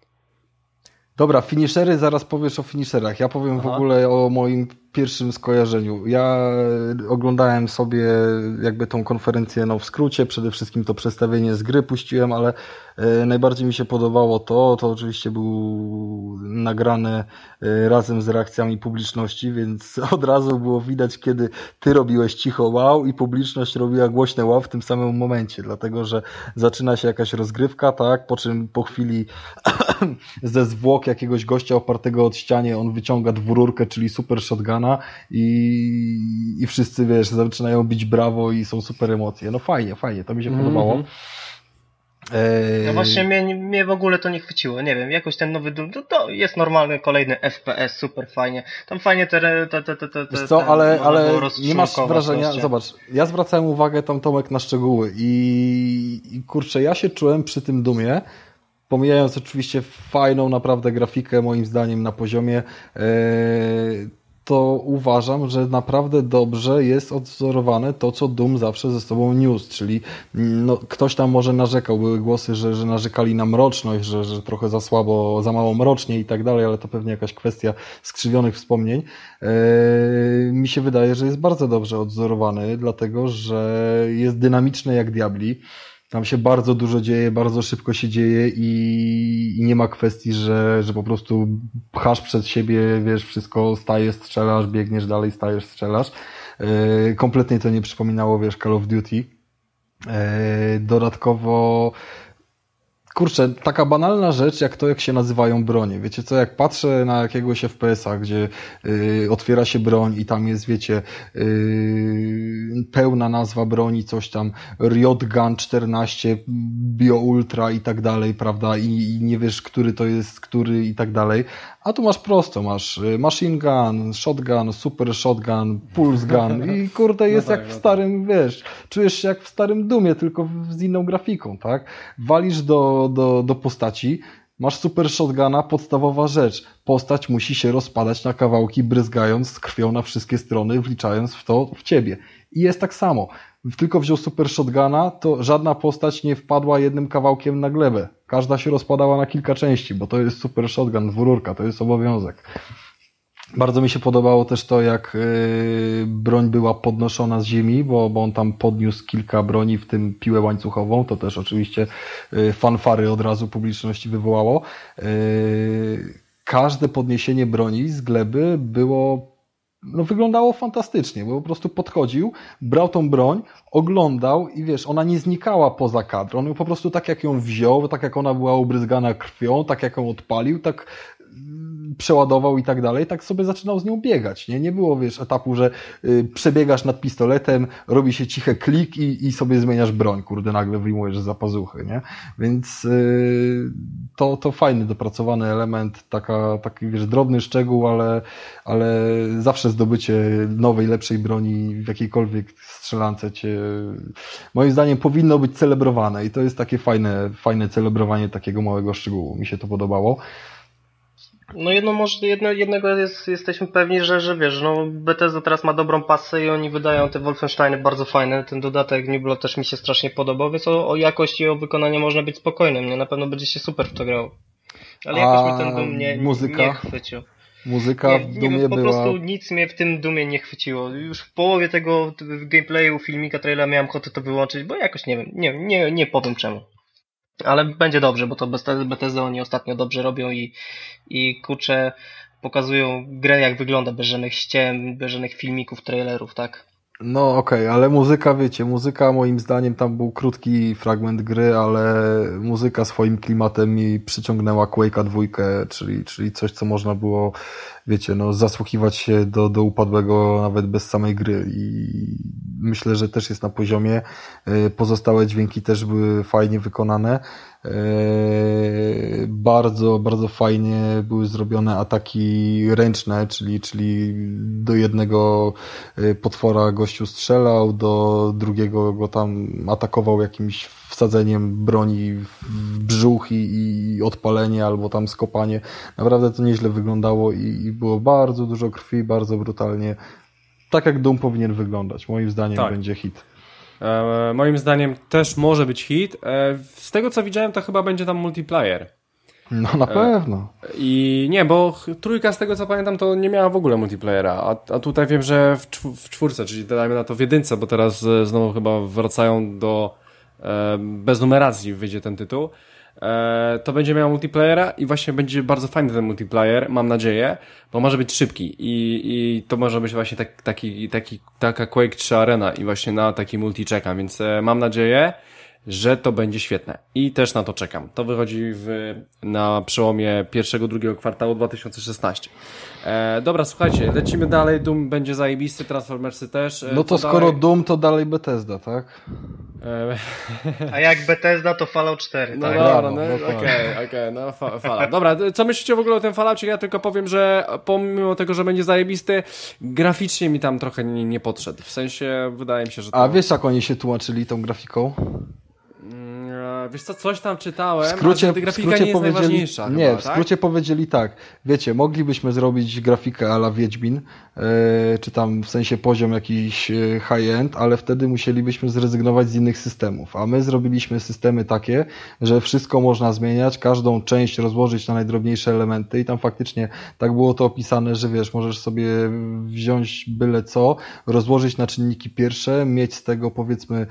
Dobra, finishery, zaraz powiesz o finisherach. Ja powiem Aha. w ogóle o moim pierwszym skojarzeniu. Ja oglądałem sobie jakby tą konferencję, no w skrócie, przede wszystkim to przedstawienie z gry puściłem, ale e, najbardziej mi się podobało to, to oczywiście był nagrane e, razem z reakcjami publiczności, więc od razu było widać, kiedy ty robiłeś cicho wow i publiczność robiła głośne wow w tym samym momencie, dlatego, że zaczyna się jakaś rozgrywka, tak, po czym po chwili ze zwłok jakiegoś gościa opartego od ścianie on wyciąga dwururkę, czyli super shotguna i, i wszyscy, wiesz, zaczynają bić brawo i są super emocje. No fajnie, fajnie, to mi się mm-hmm. podobało. No właśnie mnie, mnie w ogóle to nie chwyciło, nie wiem, jakoś ten nowy Doom, to, to jest normalny kolejny F P S, super fajnie, tam fajnie te... te, te, te, te Wiesz co, ale, ale nie masz wrażenia, goście. Zobacz, ja zwracałem uwagę tam, Tomek, na szczegóły i, i kurczę, ja się czułem przy tym Doomie, pomijając oczywiście fajną naprawdę grafikę, moim zdaniem na poziomie, yy, to uważam, że naprawdę dobrze jest odzorowane to, co Doom zawsze ze sobą niósł, czyli no, ktoś tam może narzekał, były głosy, że, że narzekali na mroczność, że, że trochę za słabo, za mało mrocznie i tak dalej, ale to pewnie jakaś kwestia skrzywionych wspomnień. Eee, mi się wydaje, że jest bardzo dobrze odzorowany, dlatego, że jest dynamiczny jak diabli. Tam się bardzo dużo dzieje, bardzo szybko się dzieje i, i nie ma kwestii, że, że po prostu pchasz przed siebie, wiesz, wszystko, stajesz, strzelasz, biegniesz dalej, stajesz, strzelasz. Yy, kompletnie to nie przypominało, wiesz, Call of Duty. Yy, dodatkowo kurczę, taka banalna rzecz, jak to, jak się nazywają bronie. Wiecie co, jak patrzę na jakiegoś F P S a, gdzie yy, otwiera się broń i tam jest, wiecie, yy, pełna nazwa broni, coś tam, Riot Gun czternaście, Bio Ultra i tak dalej, prawda, I, i nie wiesz, który to jest, który i tak dalej. A tu masz prosto, masz machine gun, shotgun, super shotgun, pulse gun i kurde jest no tak, jak w starym, wiesz, czujesz się jak w starym Doomie, tylko z inną grafiką, tak? Walisz do, do, do postaci, masz super shotguna, podstawowa rzecz. Postać musi się rozpadać na kawałki, bryzgając krwią na wszystkie strony, wliczając w to w ciebie. I jest tak samo. tylko wziął super shotguna, to żadna postać nie wpadła jednym kawałkiem na glebę. Każda się rozpadała na kilka części, bo to jest super shotgun, dwururka, to jest obowiązek. Bardzo mi się podobało też to, jak yy, broń była podnoszona z ziemi, bo, bo on tam podniósł kilka broni, w tym piłę łańcuchową. To też oczywiście yy, fanfary od razu publiczności wywołało. Yy, każde podniesienie broni z gleby było, no wyglądało fantastycznie, bo po prostu podchodził, brał tą broń, oglądał i wiesz, ona nie znikała poza kadr. On ją po prostu tak jak ją wziął, tak jak ona była ubryzgana krwią, tak jak ją odpalił, tak przeładował i tak dalej, tak sobie zaczynał z nią biegać, nie? Nie było, wiesz, etapu, że y, przebiegasz nad pistoletem, robi się cichy klik i, i sobie zmieniasz broń, kurde, nagle wyjmujesz za pazuchy, nie? Więc y, to, to fajny, dopracowany element, taka, taki, wiesz, drobny szczegół, ale, ale zawsze zdobycie nowej, lepszej broni w jakiejkolwiek strzelance cię, moim zdaniem, powinno być celebrowane i to jest takie fajne, fajne celebrowanie takiego małego szczegółu. Mi się to podobało. No jedno może, jedno, jednego jest, jesteśmy pewni, że, że wiesz, no Bethesda teraz ma dobrą pasę i oni wydają te Wolfensteiny bardzo fajne, ten dodatek New Blood też mi się strasznie podobał, więc o, o jakości i o wykonaniu można być spokojnym, nie? Na pewno będzie się super w to grało. Ale jakoś mnie ten Doom nie, muzyka? nie chwycił. Muzyka w nie, Doomie nie, po była... prostu nic mnie w tym Doomie nie chwyciło. Już w połowie tego gameplayu, filmika, trailera miałem ochotę to wyłączyć, bo jakoś nie wiem, nie, nie, nie powiem czemu. Ale będzie dobrze, bo to Bethesda oni ostatnio dobrze robią i, i kurczę, pokazują grę jak wygląda, bez żadnych ściem, bez żadnych filmików, trailerów, tak? No okej, okay, ale muzyka, wiecie, muzyka moim zdaniem, tam był krótki fragment gry, ale muzyka swoim klimatem mi przyciągnęła Quake'a dwójkę, czyli, czyli coś, co można było, wiecie, no zasłuchiwać się do, do upadłego nawet bez samej gry i myślę, że też jest na poziomie. Pozostałe dźwięki też były fajnie wykonane. Bardzo, bardzo fajnie były zrobione ataki ręczne, czyli, czyli do jednego potwora gościu strzelał, do drugiego go tam atakował jakimś wsadzeniem broni w brzuch i, i odpalenie albo tam skopanie. Naprawdę to nieźle wyglądało i, i było bardzo dużo krwi, bardzo brutalnie. Tak jak Doom powinien wyglądać. Moim zdaniem tak. Będzie hit. E, moim zdaniem też może być hit. E, z tego co widziałem, to chyba będzie tam multiplayer. No na pewno. E, I nie, bo trójka z tego co pamiętam to nie miała w ogóle multiplayera, a, a tutaj wiem, że w, czw- w czwórce, czyli dajmy na to w jedynce, bo teraz e, znowu chyba wracają do e, bez numeracji wyjdzie ten tytuł. To będzie miał multiplayera i właśnie będzie bardzo fajny ten multiplayer, mam nadzieję, bo może być szybki i, i to może być właśnie tak, taki, taki, taka Quake trzy Arena i właśnie na taki multi czekam, więc mam nadzieję, że to będzie świetne i też na to czekam. To wychodzi w, na przełomie pierwszego, drugiego kwartału dwa tysiące szesnastego. E, dobra, słuchajcie, lecimy dalej, Doom będzie zajebisty, Transformersy też. E, no to skoro dalej? Doom, to dalej Bethesda, tak? E... A jak Bethesda, to Fallout cztery, no tak? Dobra, no okej, okej, okay, okay, no fa- Fallout. Dobra, co myślicie w ogóle o tym Falloutie? Ja tylko powiem, że pomimo tego, że będzie zajebisty, graficznie mi tam trochę nie, nie podszedł. W sensie, wydaje mi się, że to... A wiesz, jak oni się tłumaczyli tą grafiką? Wiesz co, coś tam czytałem, w skrócie, ale grafika nie jest najważniejsza. Nie, chyba, w skrócie tak? powiedzieli tak. Wiecie, moglibyśmy zrobić grafikę a la Wiedźmin, yy, czy tam w sensie poziom jakiś high-end, ale wtedy musielibyśmy zrezygnować z innych systemów. A my zrobiliśmy systemy takie, że wszystko można zmieniać, każdą część rozłożyć na najdrobniejsze elementy i tam faktycznie tak było to opisane, że wiesz, możesz sobie wziąć byle co, rozłożyć na czynniki pierwsze, mieć z tego powiedzmy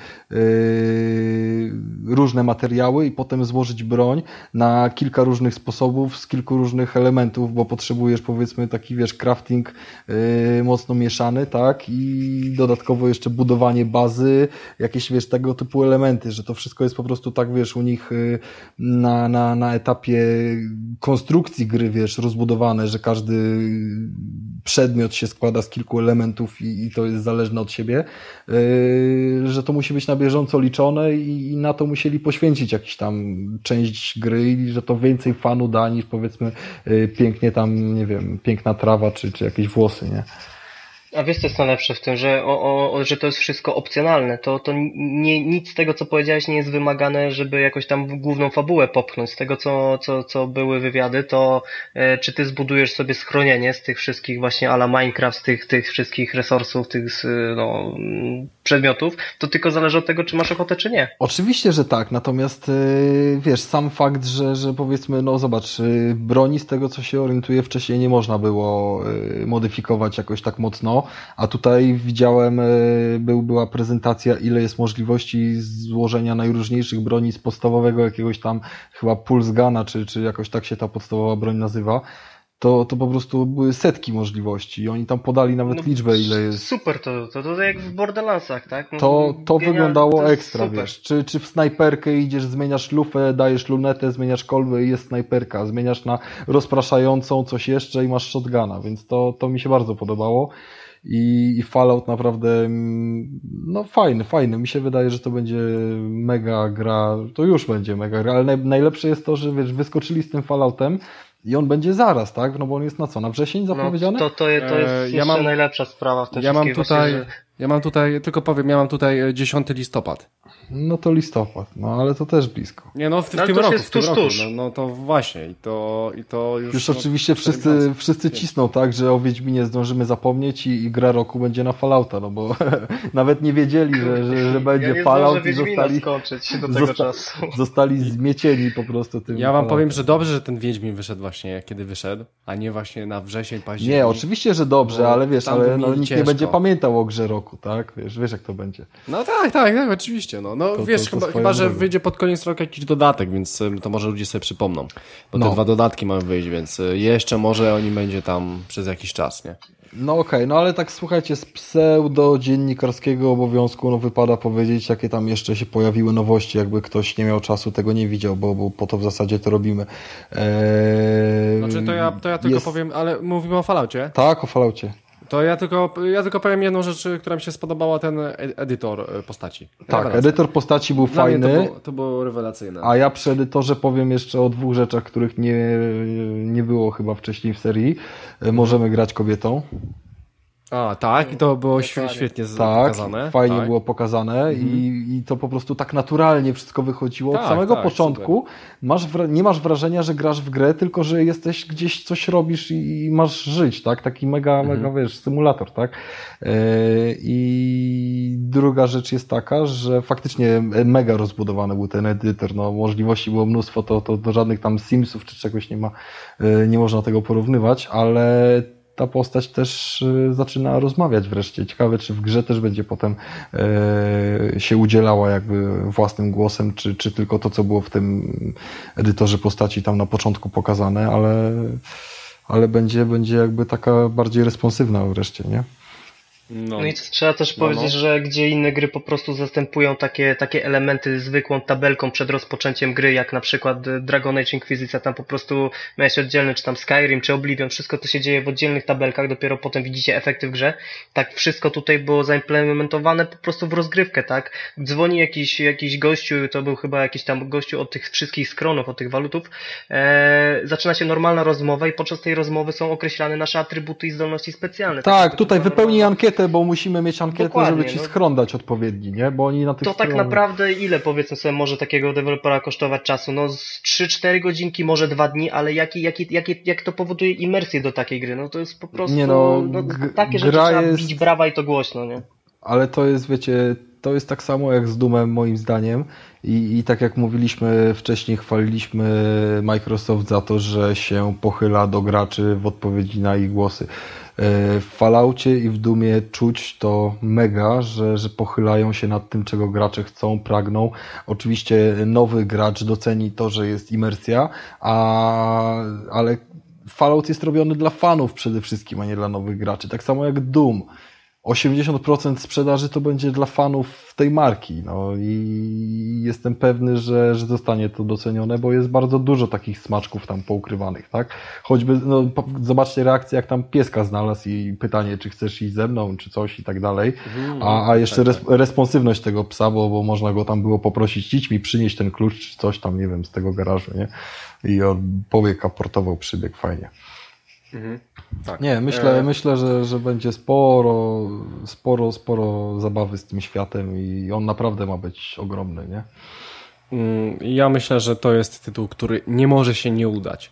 yy, różne materiały i potem złożyć broń na kilka różnych sposobów, z kilku różnych elementów, bo potrzebujesz powiedzmy taki, wiesz, crafting yy, mocno mieszany, tak? I dodatkowo jeszcze budowanie bazy, jakieś, wiesz, tego typu elementy, że to wszystko jest po prostu tak, wiesz, u nich yy, na, na, na etapie konstrukcji gry, wiesz, rozbudowane, że każdy przedmiot się składa z kilku elementów i, i to jest zależne od siebie, yy, że to musi być na bieżąco liczone i, i na to musieli poświęcić jakiś tam część gry i że to więcej fanu da niż powiedzmy yy, pięknie tam, nie wiem, piękna trawa czy, czy jakieś włosy, nie? A wiesz co jest najlepsze w tym, że, o, o, że to jest wszystko opcjonalne, to, to nie, nic z tego co powiedziałeś nie jest wymagane, żeby jakoś tam główną fabułę popchnąć. Z tego co, co, co były wywiady, to e, czy ty zbudujesz sobie schronienie z tych wszystkich właśnie a la Minecraft, z tych, tych wszystkich resursów, tych no, przedmiotów, to tylko zależy od tego, czy masz ochotę, czy nie. Oczywiście, że tak, natomiast yy, wiesz, sam fakt, że, że powiedzmy, no zobacz, yy, broni z tego co się orientuję wcześniej nie można było yy, modyfikować jakoś tak mocno, a tutaj widziałem, yy, był, była prezentacja, ile jest możliwości złożenia najróżniejszych broni z podstawowego jakiegoś tam chyba Pulse Guna, czy, czy jakoś tak się ta podstawowa broń nazywa. To, to po prostu były setki możliwości i oni tam podali nawet no, liczbę, ile jest. Super to, to, to jak w Borderlandsach, tak? No, to to wyglądało to ekstra, super. Wiesz, czy, czy w snajperkę idziesz, zmieniasz lufę, dajesz lunetę, zmieniasz kolbę i jest snajperka, zmieniasz na rozpraszającą coś jeszcze i masz shotguna, więc to, to mi się bardzo podobało. I, i Fallout naprawdę, no fajny, fajny. Mi się wydaje, że to będzie mega gra, to już będzie mega gra, ale naj, najlepsze jest to, że wiesz, wyskoczyli z tym Falloutem i on będzie zaraz, tak? No bo on jest na co? Na wrzesień zapowiedziany? No, to, to, to jest e, ja mam, najlepsza sprawa w tym ja mam tutaj, właśnie, że... Ja mam tutaj, tylko powiem, ja mam tutaj dziesiąty listopad. No to listopad, no ale to też blisko. Nie no, w, w no, tym to roku, jest w tym tuż, roku. tuż. No, no to właśnie i to, i to już... Już no, oczywiście wszyscy, wszyscy cisną, tak, że o Wiedźminie zdążymy zapomnieć i, i gra roku będzie na Fallouta, no bo nawet nie wiedzieli, że, że, że będzie ja nie Fallout i zostali, skończyć do tego zosta czasu. zostali zmiecieni po prostu tym. Ja wam Falloutem. powiem, że dobrze, że ten Wiedźmin wyszedł właśnie, kiedy wyszedł, a nie właśnie na wrzesień, październik. Nie, oczywiście, że dobrze, ale wiesz, ale no, nikt ciężko. nie będzie pamiętał o grze roku, tak? Wiesz, wiesz jak to będzie. No tak, tak, tak, oczywiście. No, no To, wiesz, to, to chyba, chyba, że wyjdzie pod koniec roku jakiś dodatek, więc to może ludzie sobie przypomną. Bo no. te dwa dodatki mają wyjść, więc jeszcze może oni będzie tam przez jakiś czas, nie? No okej, okay, no ale tak słuchajcie, z pseudo dziennikarskiego obowiązku no wypada powiedzieć, jakie tam jeszcze się pojawiły nowości, jakby ktoś nie miał czasu, tego nie widział, bo, bo po to w zasadzie to robimy. Eee, znaczy to ja, to ja tylko jest... powiem, ale mówimy o Falloutie. Tak, o Falloutie. To ja tylko, ja tylko powiem jedną rzecz, która mi się spodobała, ten edytor postaci. Tak, Rewelacja. edytor postaci był Dla fajny. mnie to było, to było rewelacyjne. A ja przy edytorze powiem jeszcze o dwóch rzeczach, których nie, nie było chyba wcześniej w serii. Możemy grać kobietą. A, tak, i to było świe świetnie tak, pokazane. Fajnie tak. było pokazane mhm. i, i to po prostu tak naturalnie wszystko wychodziło. Tak, Od samego tak, początku masz nie masz wrażenia, że grasz w grę, tylko że jesteś gdzieś, coś robisz i, i masz żyć, tak? Taki mega, mhm. mega, wiesz, symulator, tak? Yy, I druga rzecz jest taka, że faktycznie mega rozbudowany był ten edytor, no możliwości było mnóstwo, to, to do żadnych tam Simsów czy czegoś nie ma, yy, nie można tego porównywać, ale ta postać też zaczyna rozmawiać wreszcie. Ciekawe, czy w grze też będzie potem e, się udzielała jakby własnym głosem, czy, czy tylko to, co było w tym edytorze postaci tam na początku pokazane, ale, ale będzie, będzie jakby taka bardziej responsywna wreszcie, nie? No. no i trzeba też no, powiedzieć, no. że gdzie inne gry po prostu zastępują takie, takie elementy zwykłą tabelką przed rozpoczęciem gry, jak na przykład Dragon Age Inquisition, tam po prostu miałeś oddzielny, czy tam Skyrim, czy Oblivion, wszystko to się dzieje w oddzielnych tabelkach, dopiero potem widzicie efekty w grze. Tak wszystko tutaj było zaimplementowane po prostu w rozgrywkę, tak? Dzwoni jakiś, jakiś gościu, to był chyba jakiś tam gościu od tych wszystkich skronów, od tych walutów, eee, zaczyna się normalna rozmowa i podczas tej rozmowy są określane nasze atrybuty i zdolności specjalne. Tak, tak tutaj wypełnij normalna... ankietę, bo musimy mieć ankietę, Dokładnie, żeby ci no. schron dać odpowiedni, nie? Bo oni na tych To stronach... tak naprawdę ile, powiedzmy sobie, może takiego dewelopera kosztować czasu? No z trzy cztery godzinki, może dwa dni, ale jaki, jaki, jaki, jak to powoduje imersję do takiej gry? No to jest po prostu nie no, no, takie rzeczy trzeba jest... bić brawa i to głośno, nie? Ale to jest, wiecie, to jest tak samo jak z Doomem moim zdaniem i, i tak jak mówiliśmy wcześniej, chwaliliśmy Microsoft za to, że się pochyla do graczy w odpowiedzi na ich głosy. W Falloutie i w Doomie czuć to mega, że, że pochylają się nad tym, czego gracze chcą, pragną. Oczywiście nowy gracz doceni to, że jest imersja, a, ale Fallout jest robiony dla fanów przede wszystkim, a nie dla nowych graczy. Tak samo jak Doom. osiemdziesiąt procent sprzedaży to będzie dla fanów tej marki. No i jestem pewny, że, że zostanie to docenione, bo jest bardzo dużo takich smaczków tam poukrywanych, tak? Choćby, no, zobaczcie reakcję, jak tam pieska znalazł i pytanie, czy chcesz iść ze mną, czy coś i tak dalej. A, a jeszcze res, responsywność tego psa, bo, bo można go tam było poprosić, idź mi przynieść ten klucz, czy coś tam, nie wiem, z tego garażu, nie? I on pobiegł, aportował, przybiegł, fajnie. Mhm. Tak. Nie, myślę, e... myślę że, że będzie sporo, sporo, sporo zabawy z tym światem i on naprawdę ma być ogromny, nie? Ja myślę, że to jest tytuł, który nie może się nie udać.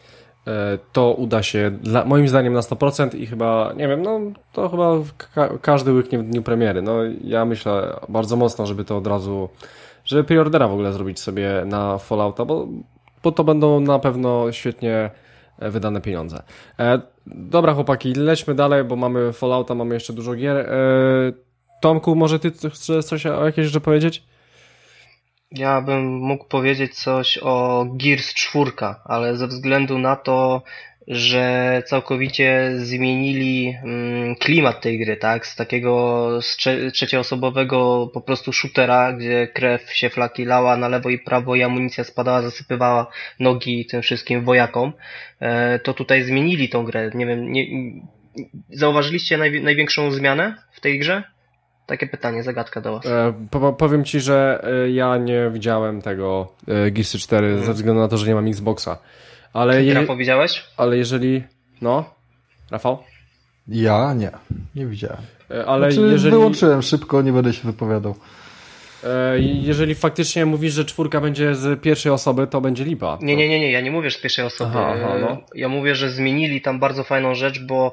To uda się dla, moim zdaniem na sto procent i chyba, nie wiem, no to chyba ka- każdy łyknie w dniu premiery. No ja myślę bardzo mocno, żeby to od razu, żeby preordera w ogóle zrobić sobie na Fallouta, bo, bo to będą na pewno świetnie wydane pieniądze. E, dobra chłopaki, lećmy dalej, bo mamy Fallouta, mamy jeszcze dużo gier. E, Tomku, może ty chcesz coś o jakieś rzeczy powiedzieć? Ja bym mógł powiedzieć coś o Gears cztery, ale ze względu na to, że całkowicie zmienili mm, klimat tej gry, tak? Z takiego z trze- trzecioosobowego po prostu shootera, gdzie krew się flaki lała na lewo i prawo i amunicja spadała, zasypywała nogi tym wszystkim wojakom, e, to tutaj zmienili tą grę. Nie wiem, nie, zauważyliście naj- największą zmianę w tej grze? Takie pytanie, zagadka do was. E, po, powiem ci, że e, ja nie widziałem tego e, Gearsy cztery hmm. ze względu na to, że nie mam Xboxa. Ale je... Rafał, widziałeś? Ale jeżeli... No? Rafał? Ja nie. Nie widziałem. E, ale znaczy, jeżeli... Wyłączyłem szybko, nie będę się wypowiadał. E, jeżeli faktycznie mówisz, że czwórka będzie z pierwszej osoby, to będzie lipa. To... Nie, nie, nie, nie, ja nie mówię z pierwszej osoby. Aha, aha, no. Ja mówię, że zmienili tam bardzo fajną rzecz, bo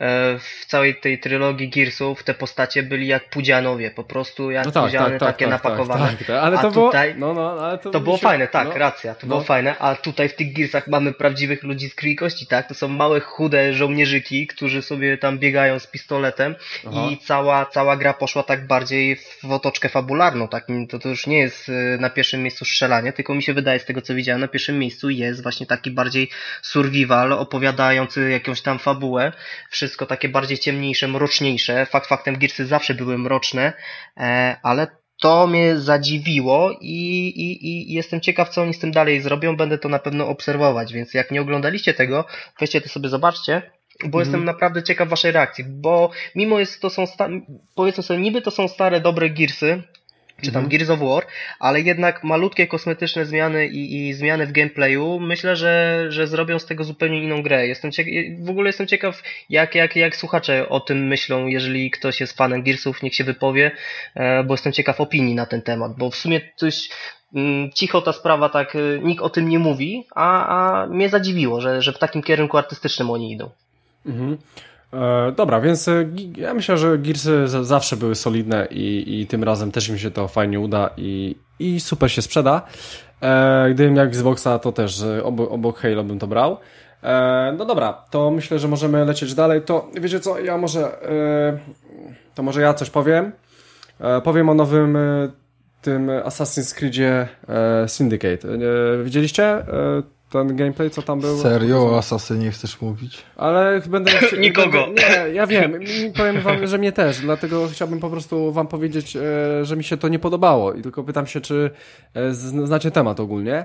w całej tej trylogii Gearsów te postacie byli jak pudzianowie, po prostu jak no tak, pudziany, tak, tak, takie tak, napakowane. Tak, tak, tak. Ale to a tutaj... było, no, no, ale to, to było się... fajne, tak, no. racja, to no. było fajne, a tutaj w tych Gearsach mamy prawdziwych ludzi z krwi i kości, tak? To są małe, chude żołnierzyki, którzy sobie tam biegają z pistoletem. Aha. I cała, cała gra poszła tak bardziej w otoczkę fabularną, tak? To, to już nie jest na pierwszym miejscu strzelanie, tylko mi się wydaje z tego, co widziałem, na pierwszym miejscu jest właśnie taki bardziej survival, opowiadający jakąś tam fabułę, wszystko takie bardziej ciemniejsze, mroczniejsze. Fakt faktem Gearsy zawsze były mroczne, ale to mnie zadziwiło i, i, i jestem ciekaw, co oni z tym dalej zrobią, będę to na pewno obserwować, więc jak nie oglądaliście tego, weźcie to sobie zobaczcie, bo mhm. jestem naprawdę ciekaw waszej reakcji, bo mimo jest to są, sta- powiedzmy sobie, niby to są stare, dobre Gearsy, czy tam Gears of War, ale jednak malutkie kosmetyczne zmiany i, i zmiany w gameplayu, myślę, że, że zrobią z tego zupełnie inną grę. Jestem ciekaw, w ogóle jestem ciekaw, jak, jak, jak słuchacze o tym myślą, jeżeli ktoś jest fanem Gearsów, niech się wypowie, bo jestem ciekaw opinii na ten temat, bo w sumie coś mm, cicho ta sprawa, tak nikt o tym nie mówi, a, a mnie zadziwiło, że, że w takim kierunku artystycznym oni idą. Mhm. E, dobra, więc e, ja myślę, że Gearsy z, zawsze były solidne i, i tym razem też mi się to fajnie uda i, i super się sprzeda. E, gdybym miał Xboxa, to też obok, obok Halo bym to brał. E, no dobra, to myślę, że możemy lecieć dalej. To wiecie co, ja może e, to może ja coś powiem. E, powiem o nowym e, tym Assassin's Creedzie e, Syndicate. E, widzieliście e, ten gameplay, co tam był? Serio? O Asasynie chcesz mówić? Ale będę... Nikogo! Będę, nie, ja wiem. Powiem wam, że mnie też. Dlatego chciałbym po prostu wam powiedzieć, że mi się to nie podobało. I tylko pytam się, czy znacie temat ogólnie.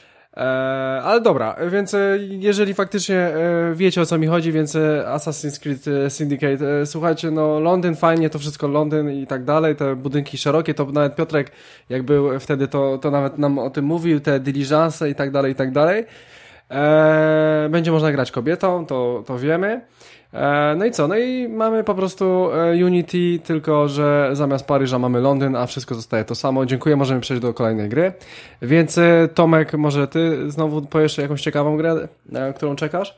Ale dobra, więc jeżeli faktycznie wiecie, o co mi chodzi, więc Assassin's Creed Syndicate, słuchajcie, no Londyn, fajnie, to wszystko Londyn i tak dalej, te budynki szerokie, to nawet Piotrek, jak był wtedy, to, to nawet nam o tym mówił, te diligence'e i tak dalej, i tak dalej. Będzie można grać kobietą, to, to wiemy. No i co? No i mamy po prostu Unity, tylko że zamiast Paryża mamy Londyn, a wszystko zostaje to samo. Dziękuję, możemy przejść do kolejnej gry. Więc Tomek, może ty znowu powiesz jakąś ciekawą grę, na którą czekasz?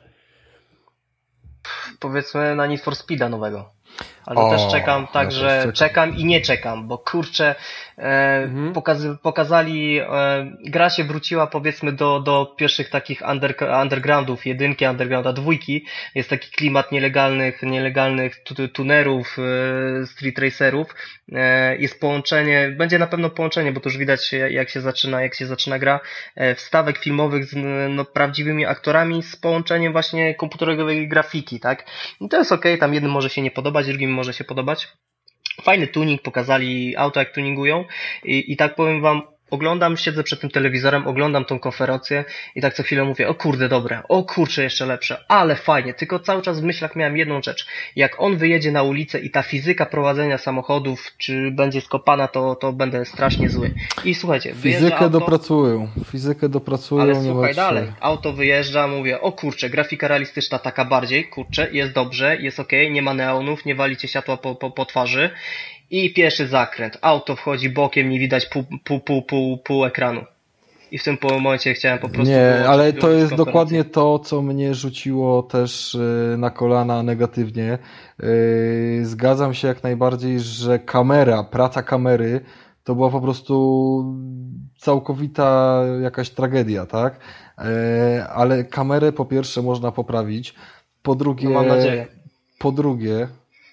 Powiedzmy na Need for Speeda nowego. Ale o, też czekam tak, ja że czekam. czekam i nie czekam, bo kurczę, e, mhm. pokazy, pokazali, e, gra się wróciła powiedzmy do, do pierwszych takich under, undergroundów, jedynki, undergrounda dwójki. Jest taki klimat nielegalnych, nielegalnych tunerów, e, street racerów. E, jest połączenie, będzie na pewno połączenie, bo to już widać jak się zaczyna, jak się zaczyna gra, e, wstawek filmowych z no, prawdziwymi aktorami z połączeniem właśnie komputerowej grafiki, tak? I to jest okej, okay, tam jednym może się nie podobać, drugim może się podobać. Fajny tuning, pokazali auto jak tuningują i, i tak powiem wam, oglądam, siedzę przed tym telewizorem, oglądam tą konferencję i tak co chwilę mówię, o kurde, dobre, o kurczę, jeszcze lepsze, ale fajnie, tylko cały czas w myślach miałem jedną rzecz. Jak on wyjedzie na ulicę i ta fizyka prowadzenia samochodów, czy będzie skopana, to, to będę strasznie zły. I słuchajcie, fizykę auto, dopracują, fizykę dopracują, ale nie słuchaj ma dalej, auto wyjeżdża, mówię, o kurczę, grafika realistyczna taka bardziej, kurczę, jest dobrze, jest okej, okay, nie ma neonów, nie walicie światła po, po, po twarzy. I pierwszy zakręt. Auto wchodzi bokiem, nie widać pół, pół, pół, pół, pół ekranu. I w tym momencie chciałem po prostu... Nie, ale to jest dokładnie to, co mnie rzuciło też na kolana negatywnie. Zgadzam się jak najbardziej, że kamera, praca kamery to była po prostu całkowita jakaś tragedia, tak? Ale kamerę po pierwsze można poprawić. Po drugie... No mam nadzieję. Po drugie...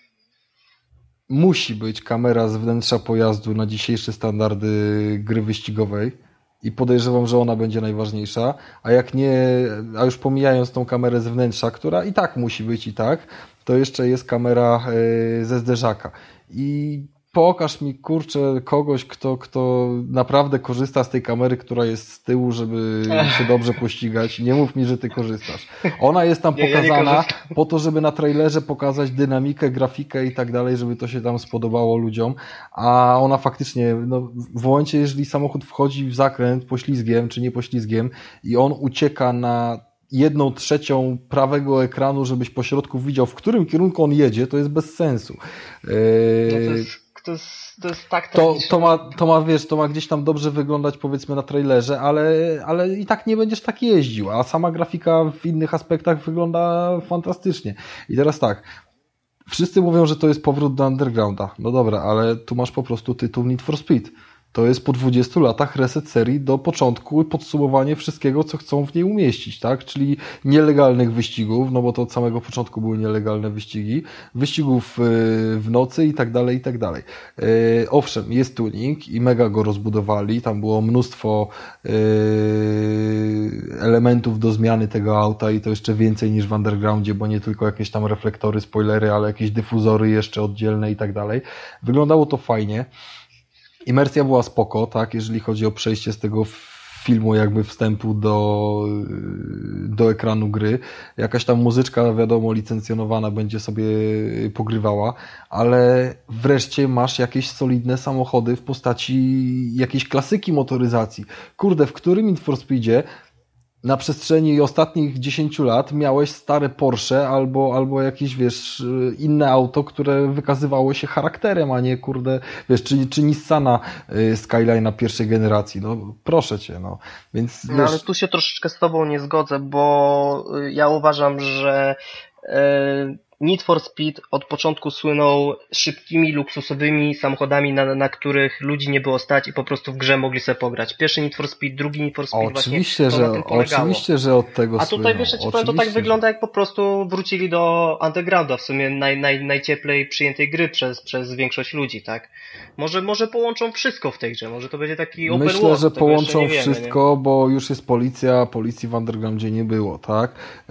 Musi być kamera z wnętrza pojazdu na dzisiejsze standardy gry wyścigowej i podejrzewam, że ona będzie najważniejsza, a jak nie, a już pomijając tą kamerę z wnętrza, która i tak musi być i tak, to jeszcze jest kamera ze zderzaka. I pokaż mi, kurczę, kogoś, kto, kto naprawdę korzysta z tej kamery, która jest z tyłu, żeby się dobrze pościgać. Nie mów mi, że ty korzystasz. Ona jest tam nie, pokazana ja po to, żeby na trailerze pokazać dynamikę, grafikę i tak dalej, żeby to się tam spodobało ludziom, a ona faktycznie, no, w momencie, jeżeli samochód wchodzi w zakręt poślizgiem, czy nie poślizgiem i on ucieka na jedną trzecią prawego ekranu, żebyś po środku widział, w którym kierunku on jedzie, to jest bez sensu. No to jest... To jest, to jest tak to, to, ma, to ma, wiesz, to ma gdzieś tam dobrze wyglądać, powiedzmy, na trailerze, ale, ale i tak nie będziesz tak jeździł, a sama grafika w innych aspektach wygląda fantastycznie. I teraz tak, wszyscy mówią, że to jest powrót do Undergrounda. No dobra, ale tu masz po prostu tytuł Need for Speed. To jest po dwudziestu latach reset serii do początku i podsumowanie wszystkiego, co chcą w niej umieścić, tak? Czyli nielegalnych wyścigów, no bo to od samego początku były nielegalne wyścigi, wyścigów w nocy i tak dalej, i tak dalej. Owszem, jest tuning i mega go rozbudowali, tam było mnóstwo elementów do zmiany tego auta i to jeszcze więcej niż w Undergroundzie, bo nie tylko jakieś tam reflektory, spoilery, ale jakieś dyfuzory jeszcze oddzielne i tak dalej. Wyglądało to fajnie. Imersja była spoko, tak, jeżeli chodzi o przejście z tego filmu jakby wstępu do, do ekranu gry. Jakaś tam muzyczka, wiadomo, licencjonowana będzie sobie pogrywała, ale wreszcie masz jakieś solidne samochody w postaci jakiejś klasyki motoryzacji. Kurde, w którym Need for Speedzie na przestrzeni ostatnich dziesięciu lat miałeś stare Porsche albo, albo jakieś, wiesz, inne auto, które wykazywało się charakterem, a nie, kurde, wiesz, czy, czy Nissana Skyline'a pierwszej generacji. No, proszę cię, no. Więc, no, wiesz... ale tu się troszeczkę z tobą nie zgodzę, bo ja uważam, że e, Need for Speed od początku słynął szybkimi, luksusowymi samochodami, na, na których ludzi nie było stać i po prostu w grze mogli sobie pograć. Pierwszy Need for Speed, drugi Need for Speed, oczywiście, właśnie że, to na tym polegało. Oczywiście, że od tego A tutaj, słyną. wiesz, ja ci powiem, to tak wygląda, jak po prostu wrócili do Undergrounda, w sumie naj, naj, najcieplej przyjętej gry przez, przez większość ludzi, tak? Może, może połączą wszystko w tej grze, może to będzie taki open Myślę, world, że połączą nie wiemy, wszystko, nie? bo już jest policja, policji w Undergroundzie nie było, tak?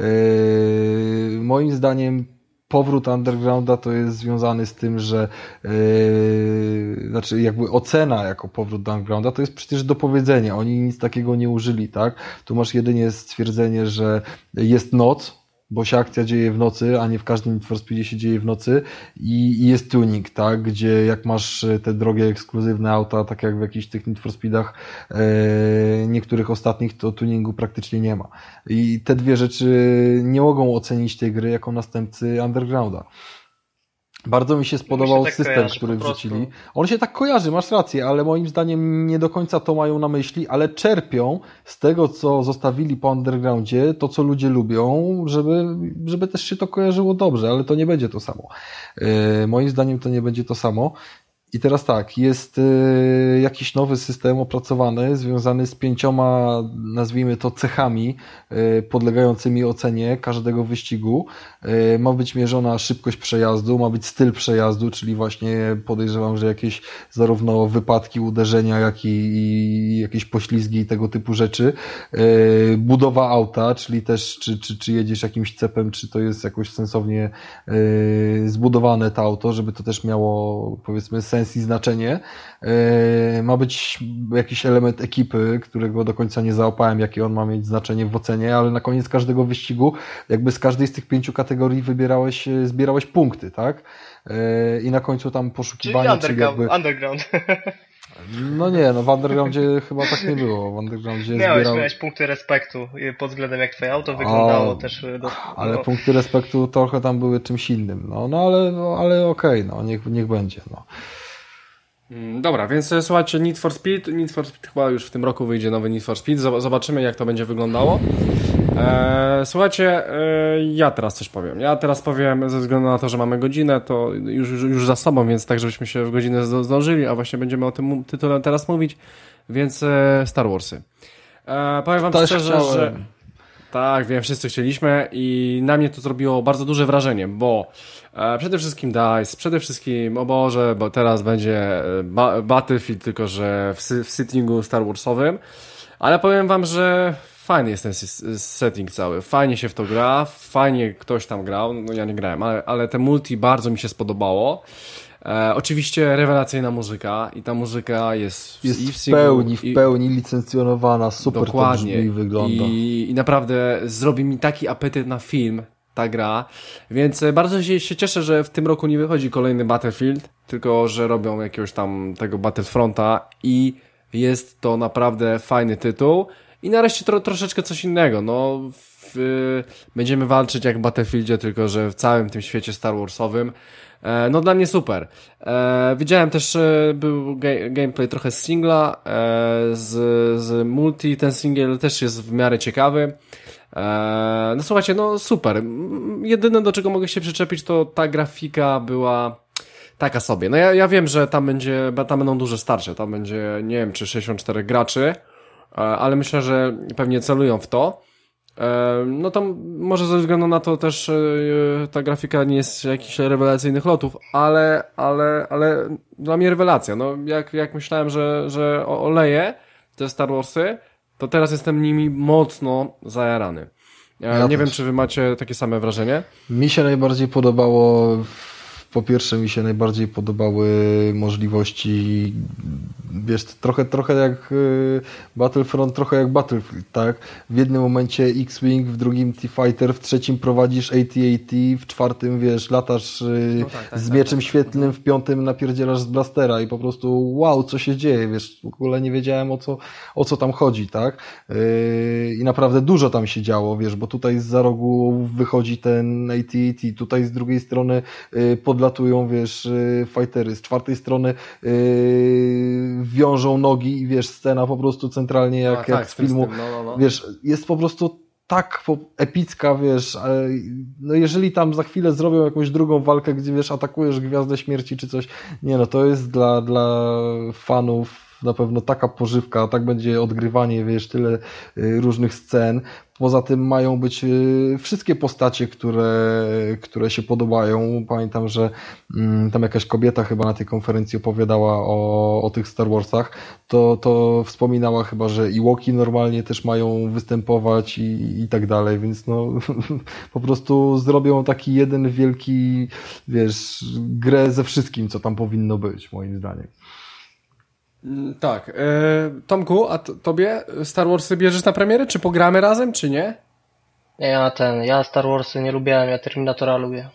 Yy, moim zdaniem powrót Undergrounda to jest związany z tym, że yy, znaczy jakby ocena jako powrót do Undergrounda to jest przecież dopowiedzenie. Oni nic takiego nie użyli, tak? Tu masz jedynie stwierdzenie, że jest noc, bo się akcja dzieje w nocy, a nie w każdym Need for Speedzie się dzieje w nocy i, i jest tuning, tak? Gdzie jak masz te drogie, ekskluzywne auta, tak jak w jakichś tych Need for Speedach e, niektórych ostatnich, to tuningu praktycznie nie ma. I te dwie rzeczy nie mogą ocenić tej gry jako następcy Undergrounda. Bardzo mi się spodobał mi się tak system, kojarzy, który wrzucili. On się tak kojarzy, masz rację, ale moim zdaniem nie do końca to mają na myśli, ale czerpią z tego, co zostawili po Undergroundzie, to co ludzie lubią, żeby, żeby też się to kojarzyło dobrze, ale to nie będzie to samo. Yy, moim zdaniem to nie będzie to samo. I teraz tak, jest y, jakiś nowy system opracowany, związany z pięcioma, nazwijmy to, cechami y, podlegającymi ocenie każdego wyścigu. Y, ma być mierzona szybkość przejazdu, ma być styl przejazdu, czyli właśnie podejrzewam, że jakieś zarówno wypadki, uderzenia, jak i, i jakieś poślizgi i tego typu rzeczy. Y, budowa auta, czyli też czy, czy, czy jedziesz jakimś cepem, czy to jest jakoś sensownie y, zbudowane to auto, żeby to też miało, powiedzmy, sens sens i znaczenie. Ma być jakiś element ekipy, którego do końca nie załapałem, jakie on ma mieć znaczenie w ocenie, ale na koniec każdego wyścigu, jakby z każdej z tych pięciu kategorii wybierałeś, zbierałeś punkty, tak? I na końcu tam poszukiwanie, czyli, czyli jakby... underground. No nie, no w Undergroundzie chyba tak nie było. W Undergroundzie miałeś, zbierał... miałeś punkty respektu pod względem jak twoje auto wyglądało o, też. No, ale no. punkty respektu trochę tam były czymś innym. No, no ale, no, ale okej, okay, no niech, niech będzie. No. Dobra, więc słuchajcie, Need for Speed. Need for Speed chyba już w tym roku wyjdzie nowy Need for Speed. Zobaczymy, jak to będzie wyglądało. Eee, słuchajcie, e, ja teraz coś powiem. Ja teraz powiem, ze względu na to, że mamy godzinę, to już, już, już za sobą, więc tak, żebyśmy się w godzinę zdążyli, a właśnie będziemy o tym tytule teraz mówić, więc e, Star Warsy. E, powiem wam Też szczerze, chciałem. że tak, wiem, wszyscy chcieliśmy i na mnie to zrobiło bardzo duże wrażenie, bo e, przede wszystkim DICE, przede wszystkim, o Boże, bo teraz będzie ba Battlefield, tylko że w, w settingu Star Warsowym, ale powiem wam, że fajny jest ten setting cały, fajnie się w to gra, fajnie ktoś tam grał, no ja nie grałem, ale, ale te multi bardzo mi się spodobało. E, oczywiście rewelacyjna muzyka i ta muzyka jest, jest i w, w singlu, pełni, w i, pełni licencjonowana, super dokładnie. to brzmi i wygląda. I, I naprawdę zrobi mi taki apetyt na film ta gra, więc bardzo się, się cieszę, że w tym roku nie wychodzi kolejny Battlefield, tylko że robią jakiegoś tam tego Battlefronta i jest to naprawdę fajny tytuł. I nareszcie tro, troszeczkę coś innego, no w, będziemy walczyć jak w Battlefieldzie, tylko że w całym tym świecie Star Warsowym. E, no dla mnie super. E, widziałem też, e, był ga gameplay trochę z singla, e, z, z multi, ten single też jest w miarę ciekawy. E, no słuchajcie, no super. Jedyne do czego mogę się przyczepić to ta grafika była taka sobie. No ja, ja wiem, że tam będzie, tam będą duże starcia, tam będzie nie wiem czy sześćdziesiąt cztery graczy, ale myślę, że pewnie celują w to. No tam może ze względu na to też ta grafika nie jest jakichś rewelacyjnych lotów, ale, ale, ale dla mnie rewelacja. No jak, jak myślałem, że, że oleję te Star Warsy, to teraz jestem nimi mocno zajarany. Ja nie też. wiem, czy wy macie takie same wrażenie? Mi się najbardziej podobało... Po pierwsze mi się najbardziej podobały możliwości, wiesz, trochę, trochę jak Battlefront, trochę jak Battlefield, tak? W jednym momencie X-Wing, w drugim T-Fighter, w trzecim prowadzisz A T A T, w czwartym, wiesz, latasz no tak, tak, z mieczem tak, tak, świetlnym, w piątym napierdzielasz z blastera i po prostu wow, co się dzieje, wiesz, w ogóle nie wiedziałem o co, o co tam chodzi, tak? I naprawdę dużo tam się działo, wiesz, bo tutaj z za rogu wychodzi ten A T A T, tutaj z drugiej strony pod latują, wiesz, fightery. Z czwartej strony yy, wiążą nogi i wiesz, scena po prostu centralnie jak, A, jak tak, z filmu. Tym, no, no, no. Wiesz, jest po prostu tak epicka, wiesz, no jeżeli tam za chwilę zrobią jakąś drugą walkę, gdzie wiesz, atakujesz Gwiazdę Śmierci czy coś, nie no, to jest dla, dla fanów na pewno taka pożywka, tak będzie odgrywanie, wiesz, tyle różnych scen. Poza tym mają być wszystkie postacie, które, które się podobają. Pamiętam, że mm, tam jakaś kobieta chyba na tej konferencji opowiadała o, o tych Star Warsach, to, to wspominała chyba, że Ewoki normalnie też mają występować i, i tak dalej, więc no po prostu zrobią taki jeden wielki, wiesz, grę ze wszystkim, co tam powinno być, moim zdaniem. Tak. E, Tomku, a tobie Star Warsy bierzesz na premierę? Czy pogramy razem, czy nie? Ja ten, ja Star Warsy nie lubiłem, ja Terminatora lubię.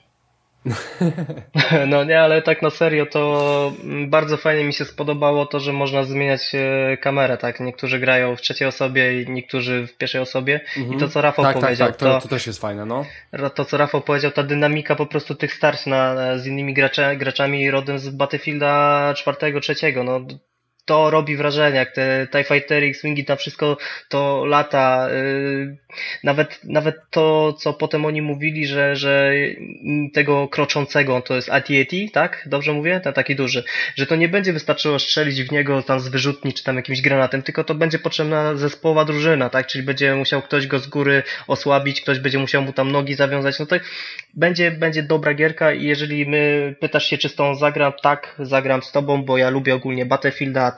No nie, ale tak na serio to bardzo fajnie mi się spodobało to, że można zmieniać kamerę, tak? Niektórzy grają w trzeciej osobie i niektórzy w pierwszej osobie. Mhm. I to co Rafał tak, powiedział, tak, tak, to, to też jest fajne, no. To co Rafał powiedział, ta dynamika po prostu tych starć na, z innymi gracza, graczami rodem z Battlefielda czwartego, trzeciego, no. To robi wrażenie, jak te TIE Fightery, X-Wingi, tam wszystko to lata. Yy, nawet, nawet to, co potem oni mówili, że, że tego kroczącego to jest A T A T, tak? Dobrze mówię? Ten taki duży. Że to nie będzie wystarczyło strzelić w niego tam z wyrzutni, czy tam jakimś granatem, tylko to będzie potrzebna zespołowa drużyna, tak? Czyli będzie musiał ktoś go z góry osłabić, ktoś będzie musiał mu tam nogi zawiązać. No to będzie, będzie dobra gierka i jeżeli my pytasz się, czy z tą zagram, tak, zagram z tobą, bo ja lubię ogólnie Battlefielda,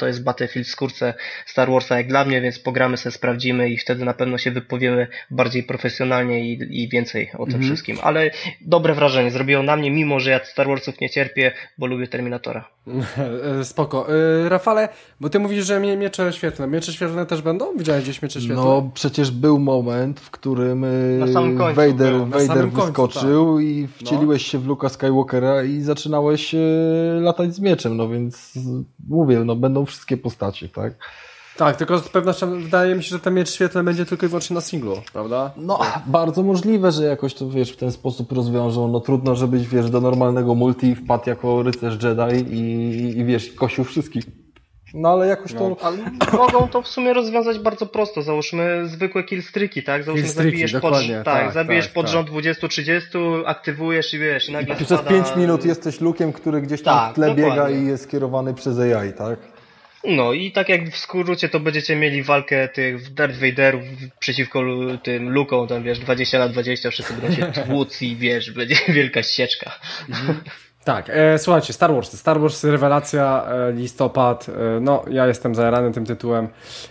to jest Battlefield w skórce Star Warsa jak dla mnie, więc pogramy sobie, sprawdzimy i wtedy na pewno się wypowiemy bardziej profesjonalnie i, i więcej o tym mm. wszystkim. Ale dobre wrażenie zrobiło na mnie, mimo że ja Star Warsów nie cierpię, bo lubię Terminatora. Spoko. Rafale, bo ty mówisz, że mie- miecze świetlne. Miecze świetlne też będą? Widziałeś gdzieś miecze świetlne? No przecież był moment, w którym na samym końcu Vader, był. Vader wyskoczył końcu, tak. i wcieliłeś no. się w Luke'a Skywalkera i zaczynałeś latać z mieczem, no więc mówię, no będą wszystkie postacie, tak? Tak, tylko z pewnością wydaje mi się, że ten miecz świetlny będzie tylko i wyłącznie na singlu, prawda? No, bardzo możliwe, że jakoś to, wiesz, w ten sposób rozwiążą. No trudno, żebyś, wiesz, do normalnego multi wpadł jako rycerz Jedi i, i wiesz, kosił wszystkich. No ale jakoś to... No, ale mogą to w sumie rozwiązać bardzo prosto. Załóżmy zwykłe killstreaki, tak? Załóżmy killstreaki, zabijesz, pod, tak, tak, zabijesz tak, pod tak. rząd dwadzieścia trzydzieści, aktywujesz i wiesz, i nagle I spada... przez pięć minut jesteś Luke'em, który gdzieś tam tak, w tle dokładnie. biega i jest kierowany przez A I, tak? No i tak jak w skrócie to będziecie mieli walkę tych Darth Vaderów przeciwko tym Lukom, tam wiesz, dwadzieścia na dwadzieścia, wszyscy będą się tłuc i wiesz, będzie wielka ścieżka. Tak, e, słuchajcie, Star Wars, Star Wars rewelacja, e, listopad, e, no ja jestem zajarany tym tytułem.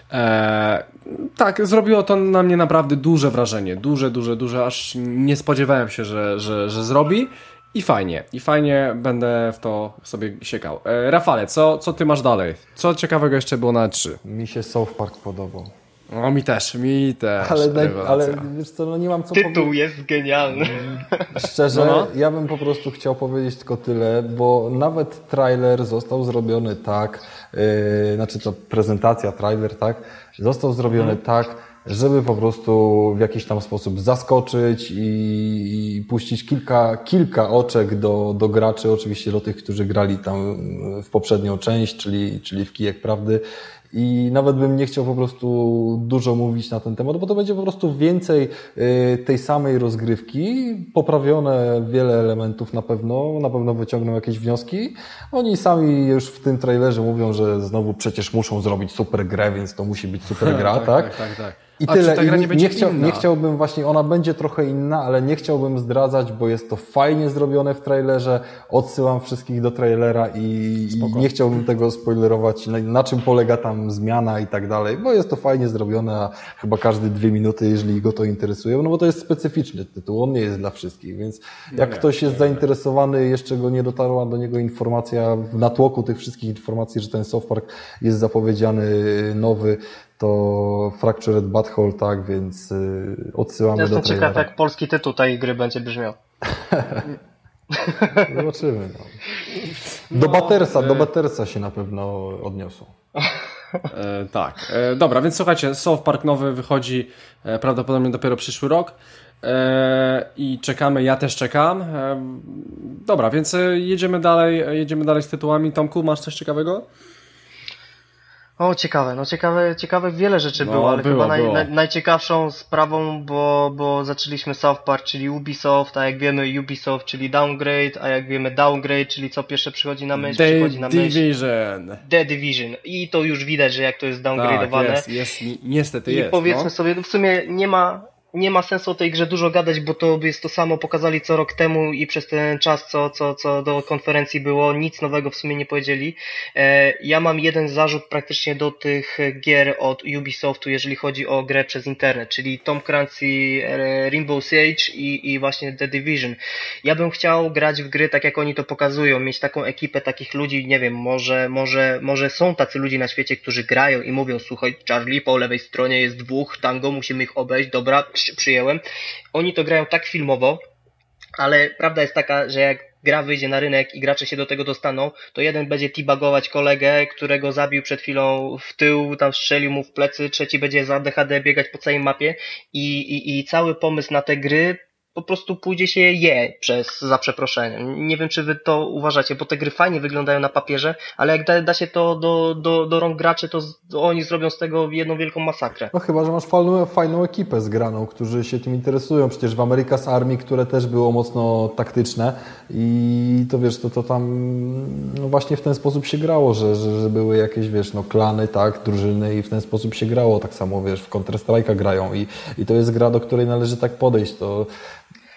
E, tak, zrobiło to na mnie naprawdę duże wrażenie, duże, duże, duże, aż nie spodziewałem się, że, że, że zrobi. I fajnie, i fajnie będę w to sobie siekał. E, Rafale, co, co ty masz dalej? Co ciekawego jeszcze było na E trzy? Mi się South Park podobał. No mi też, mi też. Ale, naj, ale wiesz co, no nie mam co Tytuł powiedzieć. jest genialny. Szczerze, no, no. ja bym po prostu chciał powiedzieć tylko tyle, bo nawet trailer został zrobiony tak, yy, znaczy to prezentacja, trailer, tak, został zrobiony mhm. tak, żeby po prostu w jakiś tam sposób zaskoczyć i, i puścić kilka, kilka oczek do, do graczy, oczywiście do tych, którzy grali tam w poprzednią część, czyli, czyli w Kijek Prawdy. I nawet bym nie chciał po prostu dużo mówić na ten temat, bo to będzie po prostu więcej tej samej rozgrywki, poprawione wiele elementów na pewno, na pewno wyciągną jakieś wnioski. Oni sami już w tym trailerze mówią, że znowu przecież muszą zrobić super grę, więc to musi być super gra, tak? tak, tak, tak. I A tyle. czy ta gra nie, I będzie nie, chciał, inna? nie chciałbym właśnie, ona będzie trochę inna, ale nie chciałbym zdradzać, bo jest to fajnie zrobione w trailerze. Odsyłam wszystkich do trailera i, i nie chciałbym tego spoilerować, na, na czym polega tam zmiana i tak dalej, bo jest to fajnie zrobione, a chyba każdy dwie minuty, jeżeli go to interesuje, no bo to jest specyficzny tytuł, on nie jest dla wszystkich, więc jak nie, ktoś jest nie, zainteresowany, jeszcze go nie dotarła do niego informacja w natłoku tych wszystkich informacji, że ten South Park jest zapowiedziany nowy, to Fractured Butthole, tak, więc yy, odsyłamy Ja do jestem trailera. ciekaw, jak polski tytuł tej gry będzie brzmiał. Zobaczymy. No. Do No, Battersa, e... do Battersa się na pewno odniosą. E, tak, e, dobra, więc słuchajcie, South Park nowy wychodzi e, prawdopodobnie dopiero przyszły rok e, i czekamy, ja też czekam. E, dobra, więc e, jedziemy dalej, jedziemy dalej z tytułami. Tomku, masz coś ciekawego? O, ciekawe, no ciekawe, ciekawe wiele rzeczy No, było, ale było, chyba naj, było. naj, najciekawszą sprawą, bo, bo zaczęliśmy South Park, czyli Ubisoft, a jak wiemy Ubisoft, czyli Downgrade, a jak wiemy Downgrade, czyli co pierwsze przychodzi na myśl, The przychodzi na myśl Division. The Division. I to już widać, że jak to jest Tak, downgrade'owane. jest, jest, ni- niestety I jest. powiedzmy no. sobie, w sumie nie ma, nie ma sensu o tej grze dużo gadać, bo to jest to samo pokazali co rok temu i przez ten czas, co, co, co do konferencji było, nic nowego w sumie nie powiedzieli. E, ja mam jeden zarzut praktycznie do tych gier od Ubisoftu, jeżeli chodzi o grę przez internet, czyli Tom Clancy, e, Rainbow Siege i, i właśnie The Division. Ja bym chciał grać w gry tak jak oni to pokazują, mieć taką ekipę takich ludzi, nie wiem, może, może, może są tacy ludzie na świecie, którzy grają i mówią, słuchaj, Charlie, po lewej stronie jest dwóch, tango, musimy ich obejść, dobra, przyjęłem. Oni to grają tak filmowo, ale prawda jest taka, że jak gra wyjdzie na rynek i gracze się do tego dostaną, to jeden będzie teabagować kolegę, którego zabił przed chwilą w tył, tam strzelił mu w plecy, trzeci będzie za D H D biegać po całej mapie i, i, i cały pomysł na te gry po prostu pójdzie się je przez, za przeproszeniem. Nie wiem, czy wy to uważacie, bo te gry fajnie wyglądają na papierze, ale jak da, da się to do, do, do rąk graczy, to, z, to oni zrobią z tego jedną wielką masakrę. No chyba, że masz fajną, fajną ekipę zgraną, którzy się tym interesują. Przecież w America's Army, które też było mocno taktyczne i to wiesz, to, to tam no właśnie w ten sposób się grało, że, że, że były jakieś, wiesz, no klany, tak, drużyny i w ten sposób się grało. Tak samo, wiesz, w Counter-Strike'a grają i, i to jest gra, do której należy tak podejść. To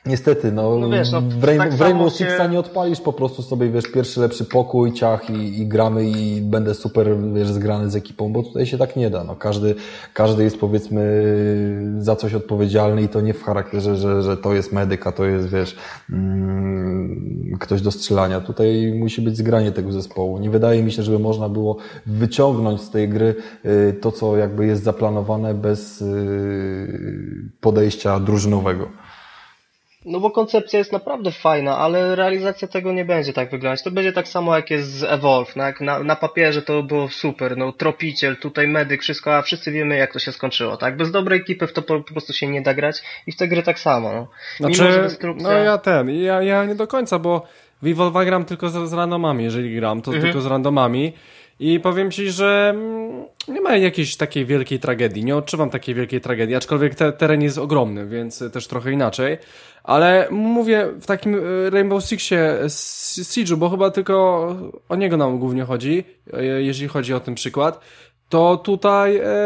Niestety, no, no, wiesz, no w, Rainbow, tak w Rainbow się... Sixa nie odpalisz po prostu sobie, wiesz, pierwszy lepszy pokój, ciach i, i gramy i będę super, wiesz, zgrany z ekipą, bo tutaj się tak nie da, no, każdy, każdy jest, powiedzmy, za coś odpowiedzialny i to nie w charakterze, że, że to jest medyk, a to jest, wiesz, mm, ktoś do strzelania. Tutaj musi być zgranie tego zespołu. Nie wydaje mi się, żeby można było wyciągnąć z tej gry y, to, co jakby jest zaplanowane bez y, podejścia drużynowego. No bo koncepcja jest naprawdę fajna, ale realizacja tego nie będzie tak wyglądać. To będzie tak samo jak jest z Evolve. No jak na, na papierze to było super, no tropiciel, tutaj medyk, wszystko, a wszyscy wiemy jak to się skończyło, tak? Bez dobrej ekipy w to po, po prostu się nie da grać i w te gry tak samo, no. Znaczy, Mimo, że destrukcja... no ja ten, ja, ja nie do końca, bo w Evolve'a gram tylko z, z randomami, jeżeli gram, to mhm. tylko z randomami. I powiem ci, że nie ma jakiejś takiej wielkiej tragedii, nie odczuwam takiej wielkiej tragedii, aczkolwiek te, teren jest ogromny, więc też trochę inaczej, ale mówię w takim Rainbow Sixie Siege'u, bo chyba tylko o niego nam głównie chodzi, jeżeli chodzi o ten przykład, to tutaj e,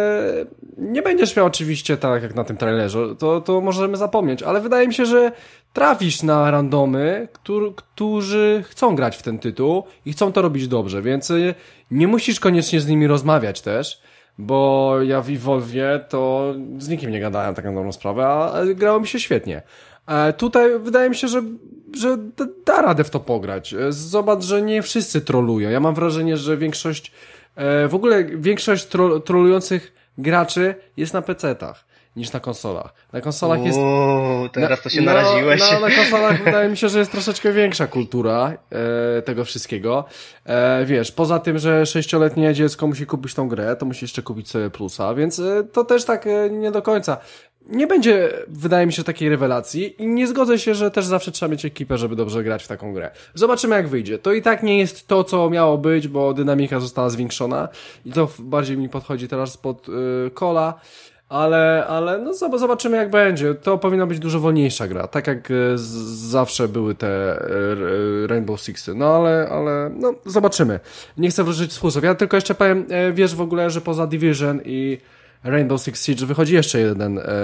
nie będziesz miał oczywiście tak jak na tym trailerze, to, to możemy zapomnieć, ale wydaje mi się, że trafisz na randomy, którzy, którzy chcą grać w ten tytuł i chcą to robić dobrze, więc nie musisz koniecznie z nimi rozmawiać też, bo ja w Evolve'ie to z nikim nie gadałem tak na dobrą sprawę, a grało mi się świetnie. E, tutaj wydaje mi się, że, że da, da radę w to pograć. Zobacz, że nie wszyscy trolują. Ja mam wrażenie, że większość e, w ogóle większość tro, trolujących graczy jest na pecetach niż na konsolach. Na konsolach jest... Uuu, teraz na, to się naraziłeś. No, na konsolach wydaje mi się, że jest troszeczkę większa kultura e, tego wszystkiego. E, wiesz, poza tym, że sześcioletnie dziecko musi kupić tą grę, to musi jeszcze kupić sobie plusa, więc e, to też tak e, nie do końca. Nie będzie, wydaje mi się, takiej rewelacji i nie zgodzę się, że też zawsze trzeba mieć ekipę, żeby dobrze grać w taką grę. Zobaczymy jak wyjdzie. To i tak nie jest to, co miało być, bo dynamika została zwiększona i to bardziej mi podchodzi teraz pod y, kola. Ale, ale no zobaczymy jak będzie. To powinna być dużo wolniejsza gra, tak jak z, zawsze były te Rainbow Sixy. No ale, ale no zobaczymy. Nie chcę wrócić z fusów. Ja tylko jeszcze powiem, wiesz w ogóle, że poza Division i Rainbow Six Siege wychodzi jeszcze jeden, e, e,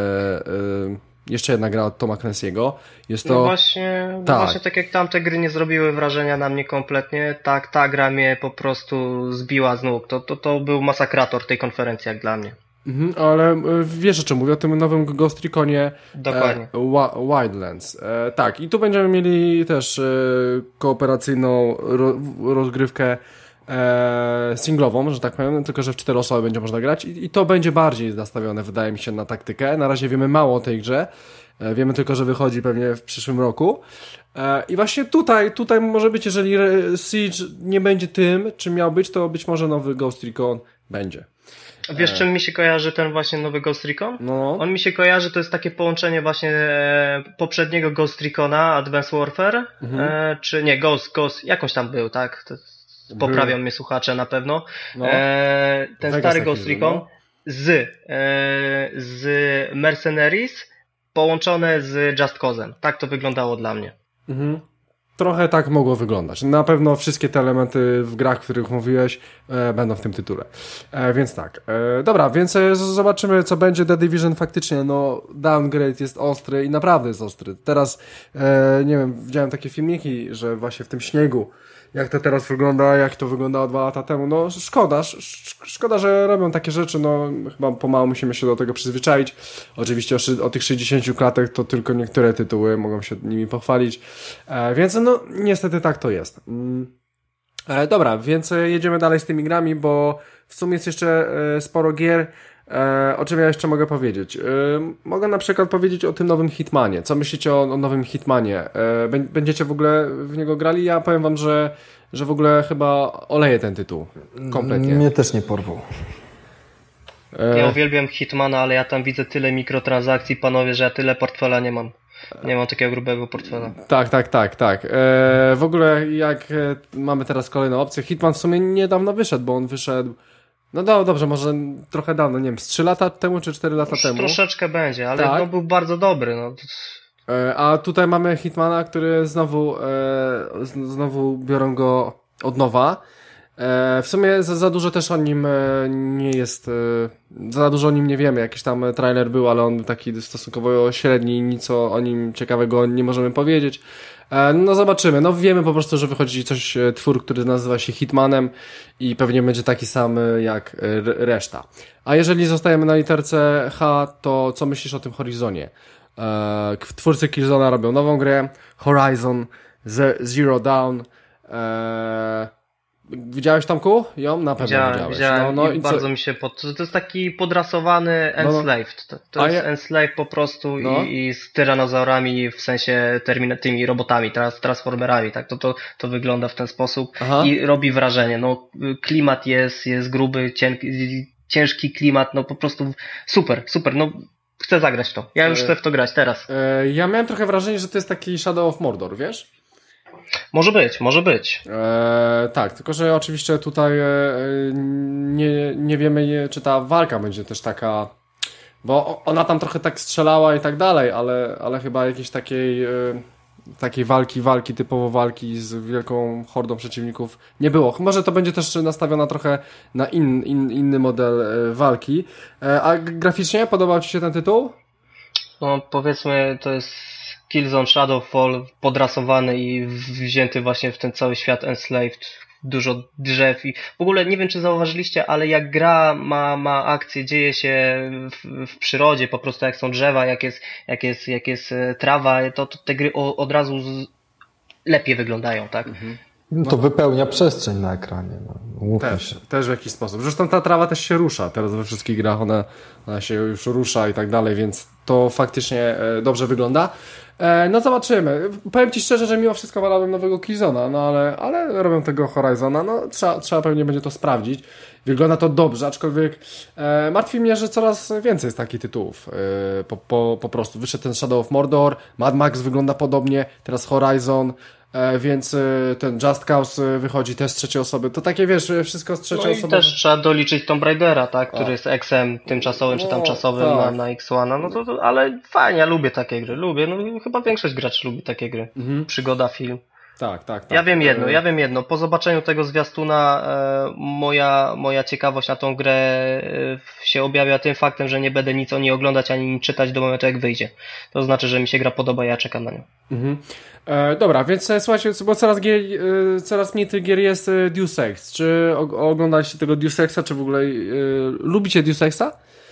jeszcze jedna gra od Toma Clancy'ego. Jest to... No właśnie, tak. właśnie tak jak tamte gry nie zrobiły wrażenia na mnie kompletnie, tak ta gra mnie po prostu zbiła z nóg. To, to, to był masakrator tej konferencji jak dla mnie. Mhm, ale wiesz o czym mówię, o tym nowym Ghost Reconie. Dokładnie. E, Wildlands. E, tak, i tu będziemy mieli też e, kooperacyjną ro, rozgrywkę e, singlową, że tak powiem, tylko że w cztery osoby będzie można grać i, i to będzie bardziej nastawione, wydaje mi się, na taktykę. Na razie wiemy mało o tej grze. E, wiemy tylko, że wychodzi pewnie w przyszłym roku. E, I właśnie tutaj, tutaj może być, jeżeli Siege nie będzie tym, czym miał być, to być może nowy Ghost Recon będzie. Wiesz, czym mi się kojarzy ten właśnie nowy Ghost Recon? No. On mi się kojarzy, to jest takie połączenie właśnie e, poprzedniego Ghost Recona, Advanced Warfare, mhm. e, czy nie, Ghost, Ghost, jakoś tam był, tak? To, poprawią mnie słuchacze na pewno. No. E, ten Vegas stary Ghost Recon no. z, e, z Mercenaries połączone z Just Cause'em. Tak to wyglądało dla mnie. Mhm. Trochę tak mogło wyglądać. Na pewno wszystkie te elementy w grach, o których mówiłeś, e, będą w tym tytule. E, więc tak. E, dobra, więc e, zobaczymy, co będzie. The Division faktycznie, no, downgrade jest ostry i naprawdę jest ostry. Teraz, e, nie wiem, widziałem takie filmiki, że właśnie w tym śniegu, jak to teraz wygląda, jak to wyglądało dwa lata temu, no szkoda, sz, szkoda, że robią takie rzeczy, no chyba pomału musimy się do tego przyzwyczaić. Oczywiście o, o tych sześćdziesięciu klatek to tylko niektóre tytuły mogą się nimi pochwalić, e, więc no niestety tak to jest. Mm. E, dobra, więc jedziemy dalej z tymi grami, bo w sumie jest jeszcze e, sporo gier. E, o czym ja jeszcze mogę powiedzieć? E, mogę na przykład powiedzieć o tym nowym Hitmanie. Co myślicie o, o nowym Hitmanie? E, będziecie w ogóle w niego grali? Ja powiem wam, że, że w ogóle chyba oleję ten tytuł. Kompletnie. Mnie też nie porwał. E... Ja uwielbiam Hitmana, ale ja tam widzę tyle mikrotransakcji, panowie, że ja tyle portfela nie mam. Nie mam takiego grubego portfela. Tak, tak, tak, tak. E, w ogóle jak e, mamy teraz kolejną opcję, Hitman w sumie niedawno wyszedł, bo on wyszedł no do, dobrze, może trochę dawno, nie wiem, z trzy lata temu czy cztery lata Już temu. Troszeczkę będzie, ale tak. no był bardzo dobry. No. E, a tutaj mamy Hitmana, który znowu e, z, znowu biorą go od nowa. E, w sumie za, za dużo też o nim e, nie jest, e, za dużo o nim nie wiemy, jakiś tam trailer był, ale on taki stosunkowo średni, nic o, o nim ciekawego nie możemy powiedzieć. E, no zobaczymy, no wiemy po prostu, że wychodzi coś, e, twór, który nazywa się Hitmanem i pewnie będzie taki sam e, jak e, reszta. A jeżeli zostajemy na literce H, to co myślisz o tym Horizonie? E, twórcy Killzona robią nową grę, Horizon Zero Dawn. E, widziałeś Tomku? Ją? Na pewno widziałem, widziałeś. widziałem no, no i, i bardzo co? mi się pod... To jest taki podrasowany No, no. Enslaved. To, to jest ja... Enslaved po prostu no. i, i z tyranozaurami, w sensie termin... tymi robotami, teraz transformerami, tak? To, to, to wygląda w ten sposób. Aha. I robi wrażenie. No, klimat jest, jest gruby, cienki, ciężki klimat, no po prostu super, super. No, chcę zagrać w to. Ja już e... chcę w to grać teraz. E... Ja miałem trochę wrażenie, że to jest taki Shadow of Mordor, wiesz? Może być, może być. E, tak, tylko że oczywiście tutaj e, nie, nie wiemy, czy ta walka będzie też taka, bo ona tam trochę tak strzelała i tak dalej, ale, ale chyba jakiejś takiej, e, takiej walki, walki, typowo walki z wielką hordą przeciwników nie było. Może to będzie też nastawiona trochę na in, in, inny model e, walki. E, a graficznie podobał Ci się ten tytuł? No powiedzmy, to jest Killzone Shadowfall podrasowany i wzięty właśnie w ten cały świat Enslaved, dużo drzew i w ogóle nie wiem, czy zauważyliście, ale jak gra ma, ma akcję, dzieje się w, w przyrodzie, po prostu jak są drzewa, jak jest, jak jest, jak jest trawa, to, to te gry o, od razu z, lepiej wyglądają, tak? Mhm. No to wypełnia przestrzeń na ekranie. No, też, też w jakiś sposób. Zresztą ta trawa też się rusza. Teraz we wszystkich grach ona, ona się już rusza i tak dalej, więc to faktycznie dobrze wygląda. No zobaczymy. Powiem Ci szczerze, że mimo wszystko wolałbym nowego Killzona, no ale, ale robią tego Horizona. No trzeba, trzeba pewnie będzie to sprawdzić. Wygląda to dobrze, aczkolwiek e, martwi mnie, że coraz więcej jest takich tytułów. E, po, po, po prostu wyszedł ten Shadow of Mordor, Mad Max wygląda podobnie, teraz Horizon, e, więc e, ten Just Cause wychodzi też z trzeciej osoby. To takie, wiesz, wszystko z trzeciej no osoby. No i też trzeba doliczyć Tomb Raidera, tak, który A. jest X-em tymczasowym, czy tam czasowym no, tak. na, na X jeden. No to, to, ale fajnie, ja lubię takie gry, lubię. No chyba większość graczy lubi takie gry. Mhm. Przygoda, film. Tak, tak, tak. Ja wiem jedno, ja wiem jedno. Po zobaczeniu tego zwiastuna e, moja, moja ciekawość na tą grę e, się objawia tym faktem, że nie będę nic o niej oglądać ani czytać do momentu, jak wyjdzie. To znaczy, że mi się gra podoba i ja czekam na nią. Mhm. E, dobra, więc e, słuchajcie, bo coraz, gier, e, coraz mniej tych gier jest e, Deus Ex. Czy o, oglądaliście tego Deus Exa, czy w ogóle e, lubicie Deus Exa?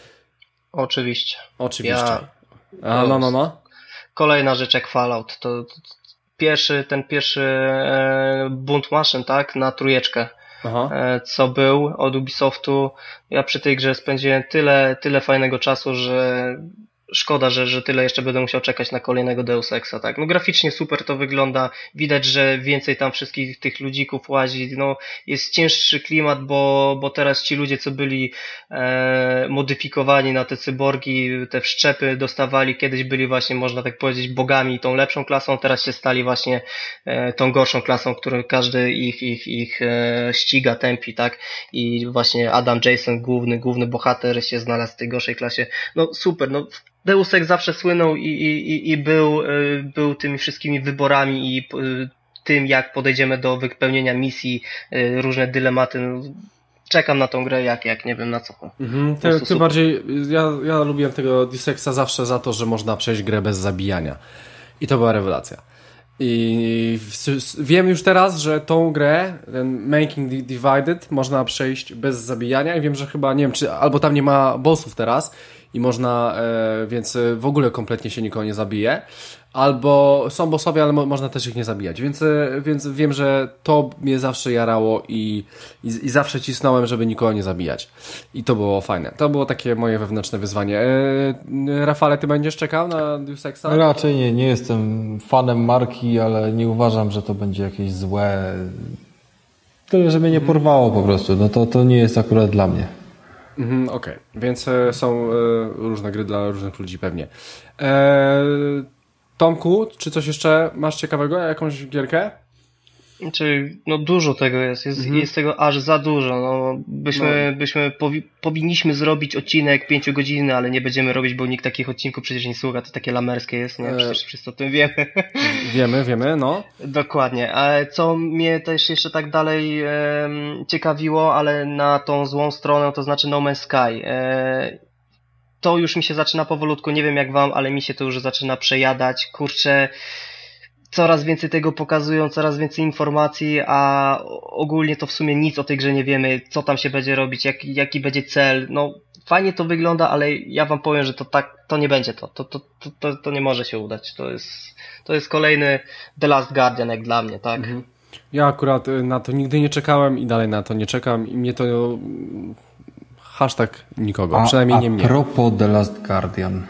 Oczywiście. Oczywiście. Ja, A, no, no, no. Kolejna rzecz jak Fallout. To, to Pierwszy, ten pierwszy e, bunt maszyn, tak, na trójeczkę, e, co był od Ubisoftu. Ja przy tej grze spędziłem tyle, tyle fajnego czasu, że szkoda, że, że tyle jeszcze będę musiał czekać na kolejnego Deus Exa, tak. No graficznie super to wygląda, widać, że więcej tam wszystkich tych ludzików łazi, no jest cięższy klimat, bo, bo teraz ci ludzie, co byli e, modyfikowani na te cyborgi, te wszczepy dostawali, kiedyś byli właśnie, można tak powiedzieć, bogami, tą lepszą klasą, teraz się stali właśnie e, tą gorszą klasą, którą każdy ich, ich, ich e, ściga, tępi, tak, i właśnie Adam Jason, główny, główny bohater się znalazł w tej gorszej klasie, no super, no Deus Ex zawsze słynął i, i, i był, był tymi wszystkimi wyborami i tym, jak podejdziemy do wypełnienia misji, różne dylematy. Czekam na tą grę jak, jak nie wiem na co. Mhm, ty, ty bardziej, ja, ja lubiłem tego Deus Exa zawsze za to, że można przejść grę bez zabijania. I to była rewelacja. I wiem już teraz, że tą grę, ten Making Divided, można przejść bez zabijania i wiem, że chyba, nie wiem, czy albo tam nie ma bossów teraz i można, e, więc w ogóle kompletnie się nikogo nie zabije, albo są bossowie, ale mo- można też ich nie zabijać, więc, więc wiem, że to mnie zawsze jarało i, i, i zawsze cisnąłem, żeby nikogo nie zabijać i to było fajne, to było takie moje wewnętrzne wyzwanie. E, Rafale, ty będziesz czekał na Deus Exa? Raczej nie, nie jestem fanem marki, ale nie uważam, że to będzie jakieś złe, tyle, że mnie nie porwało po prostu, no to, to nie jest akurat dla mnie. Mhm, okej, okay. Więc e, są e, różne gry dla różnych ludzi pewnie. E, Tomku, czy coś jeszcze masz ciekawego? Jakąś gierkę? Znaczy, no dużo tego jest, jest, mhm. jest tego aż za dużo, no byśmy, no. byśmy powi powinniśmy zrobić odcinek pięciogodzinny, ale nie będziemy robić, bo nikt takich odcinków przecież nie słucha, to takie lamerskie jest, nie? Przecież wszyscy o tym wiemy. Wiemy, wiemy, no. Dokładnie, a co mnie też jeszcze tak dalej e, ciekawiło, ale na tą złą stronę, to znaczy No Man's Sky. E, to już mi się zaczyna powolutku, nie wiem jak wam, ale mi się to już zaczyna przejadać, kurczę. Coraz więcej tego pokazują, coraz więcej informacji, a ogólnie to w sumie nic o tej grze nie wiemy, co tam się będzie robić, jak, jaki będzie cel. No fajnie to wygląda, ale ja wam powiem, że to tak, to nie będzie to. To, to, to, to, to nie może się udać. To jest, to jest kolejny The Last Guardian jak dla mnie, tak? Mhm. Ja akurat na to nigdy nie czekałem i dalej na to nie czekam i mnie to hashtag nikogo, a, przynajmniej a nie mnie. A propos The Last Guardian.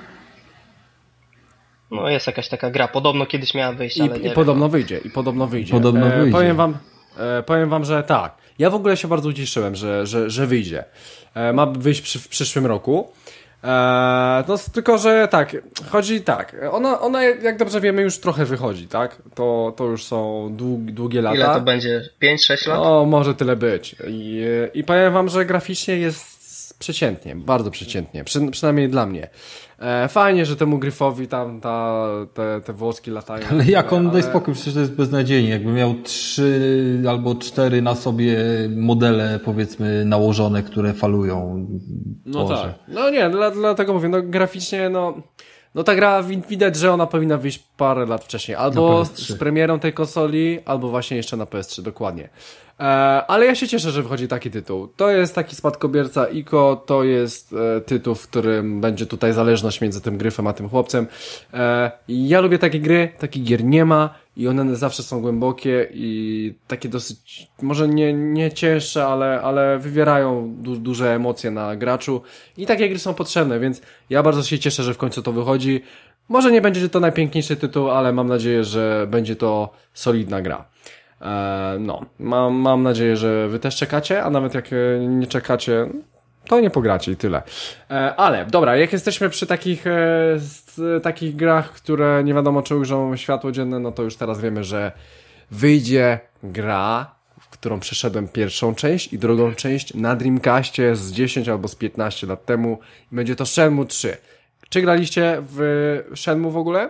No jest jakaś taka gra, podobno kiedyś miała wyjść, I, ale i nie podobno wiem. wyjdzie, i podobno wyjdzie. Podobno wyjdzie. E, powiem wam, e, powiem wam, że tak. Ja w ogóle się bardzo ucieszyłem, że, że, że wyjdzie. E, ma wyjść przy, w przyszłym roku. E, no tylko, że tak, chodzi tak. Ona, ona jak dobrze wiemy już trochę wychodzi, tak? To, to już są dług, długie lata. Ile to będzie? pięć sześć lat? O, może tyle być. I, i powiem wam, że graficznie jest przeciętnie, bardzo przeciętnie, przy, przynajmniej dla mnie. E, fajnie, że temu Gryfowi tam ta, te, te włoski latają. Ale jak on, ale... daj spokój, przecież to jest beznadziejnie. Jakby miał trzy albo cztery na sobie modele, powiedzmy, nałożone, które falują. No Boże. tak. No nie, dla, dlatego mówię, no graficznie, no, no ta gra widać, że ona powinna wyjść parę lat wcześniej. Albo z premierą tej konsoli, albo właśnie jeszcze na P S trzy, dokładnie. E, ale ja się cieszę, że wychodzi taki tytuł. To jest taki spadkobierca Ico, to jest e, tytuł, w którym będzie tutaj zależność między tym Gryfem a tym chłopcem. E, ja lubię takie gry, takich gier nie ma i one zawsze są głębokie i takie dosyć, może nie, nie cięższe, ale, ale wywierają du duże emocje na graczu i takie gry są potrzebne, więc ja bardzo się cieszę, że w końcu to wychodzi. Może nie będzie to najpiękniejszy tytuł, ale mam nadzieję, że będzie to solidna gra. No, mam, mam nadzieję, że wy też czekacie, a nawet jak nie czekacie, to nie pogracie i tyle. Ale, dobra, jak jesteśmy przy takich, takich grach, które nie wiadomo czy ujrzą światło dzienne, no to już teraz wiemy, że wyjdzie gra, w którą przeszedłem pierwszą część i drugą część na Dreamcastie z dziesięć albo z piętnaście lat temu i będzie to Shenmue trzy. Czy graliście w Shenmue w ogóle?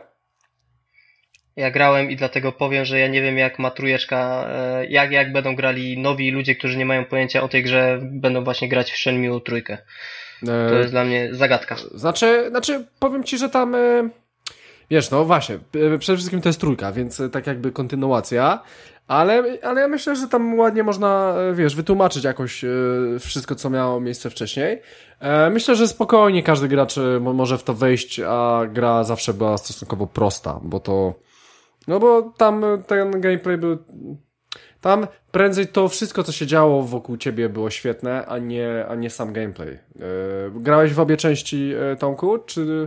Ja grałem i dlatego powiem, że ja nie wiem jak ma trójeczka, jak, jak będą grali nowi ludzie, którzy nie mają pojęcia o tej grze, będą właśnie grać w Shenmue trójkę. To jest dla mnie zagadka. Znaczy, znaczy powiem ci, że tam wiesz, no właśnie, przede wszystkim to jest trójka, więc tak jakby kontynuacja, ale, ale ja myślę, że tam ładnie można, wiesz, wytłumaczyć jakoś wszystko, co miało miejsce wcześniej. Myślę, że spokojnie każdy gracz może w to wejść, a gra zawsze była stosunkowo prosta, bo to no bo tam ten gameplay był tam prędzej to wszystko, co się działo wokół ciebie było świetne, a nie, a nie sam gameplay. Yy, grałeś w obie części, yy, Tomku, czy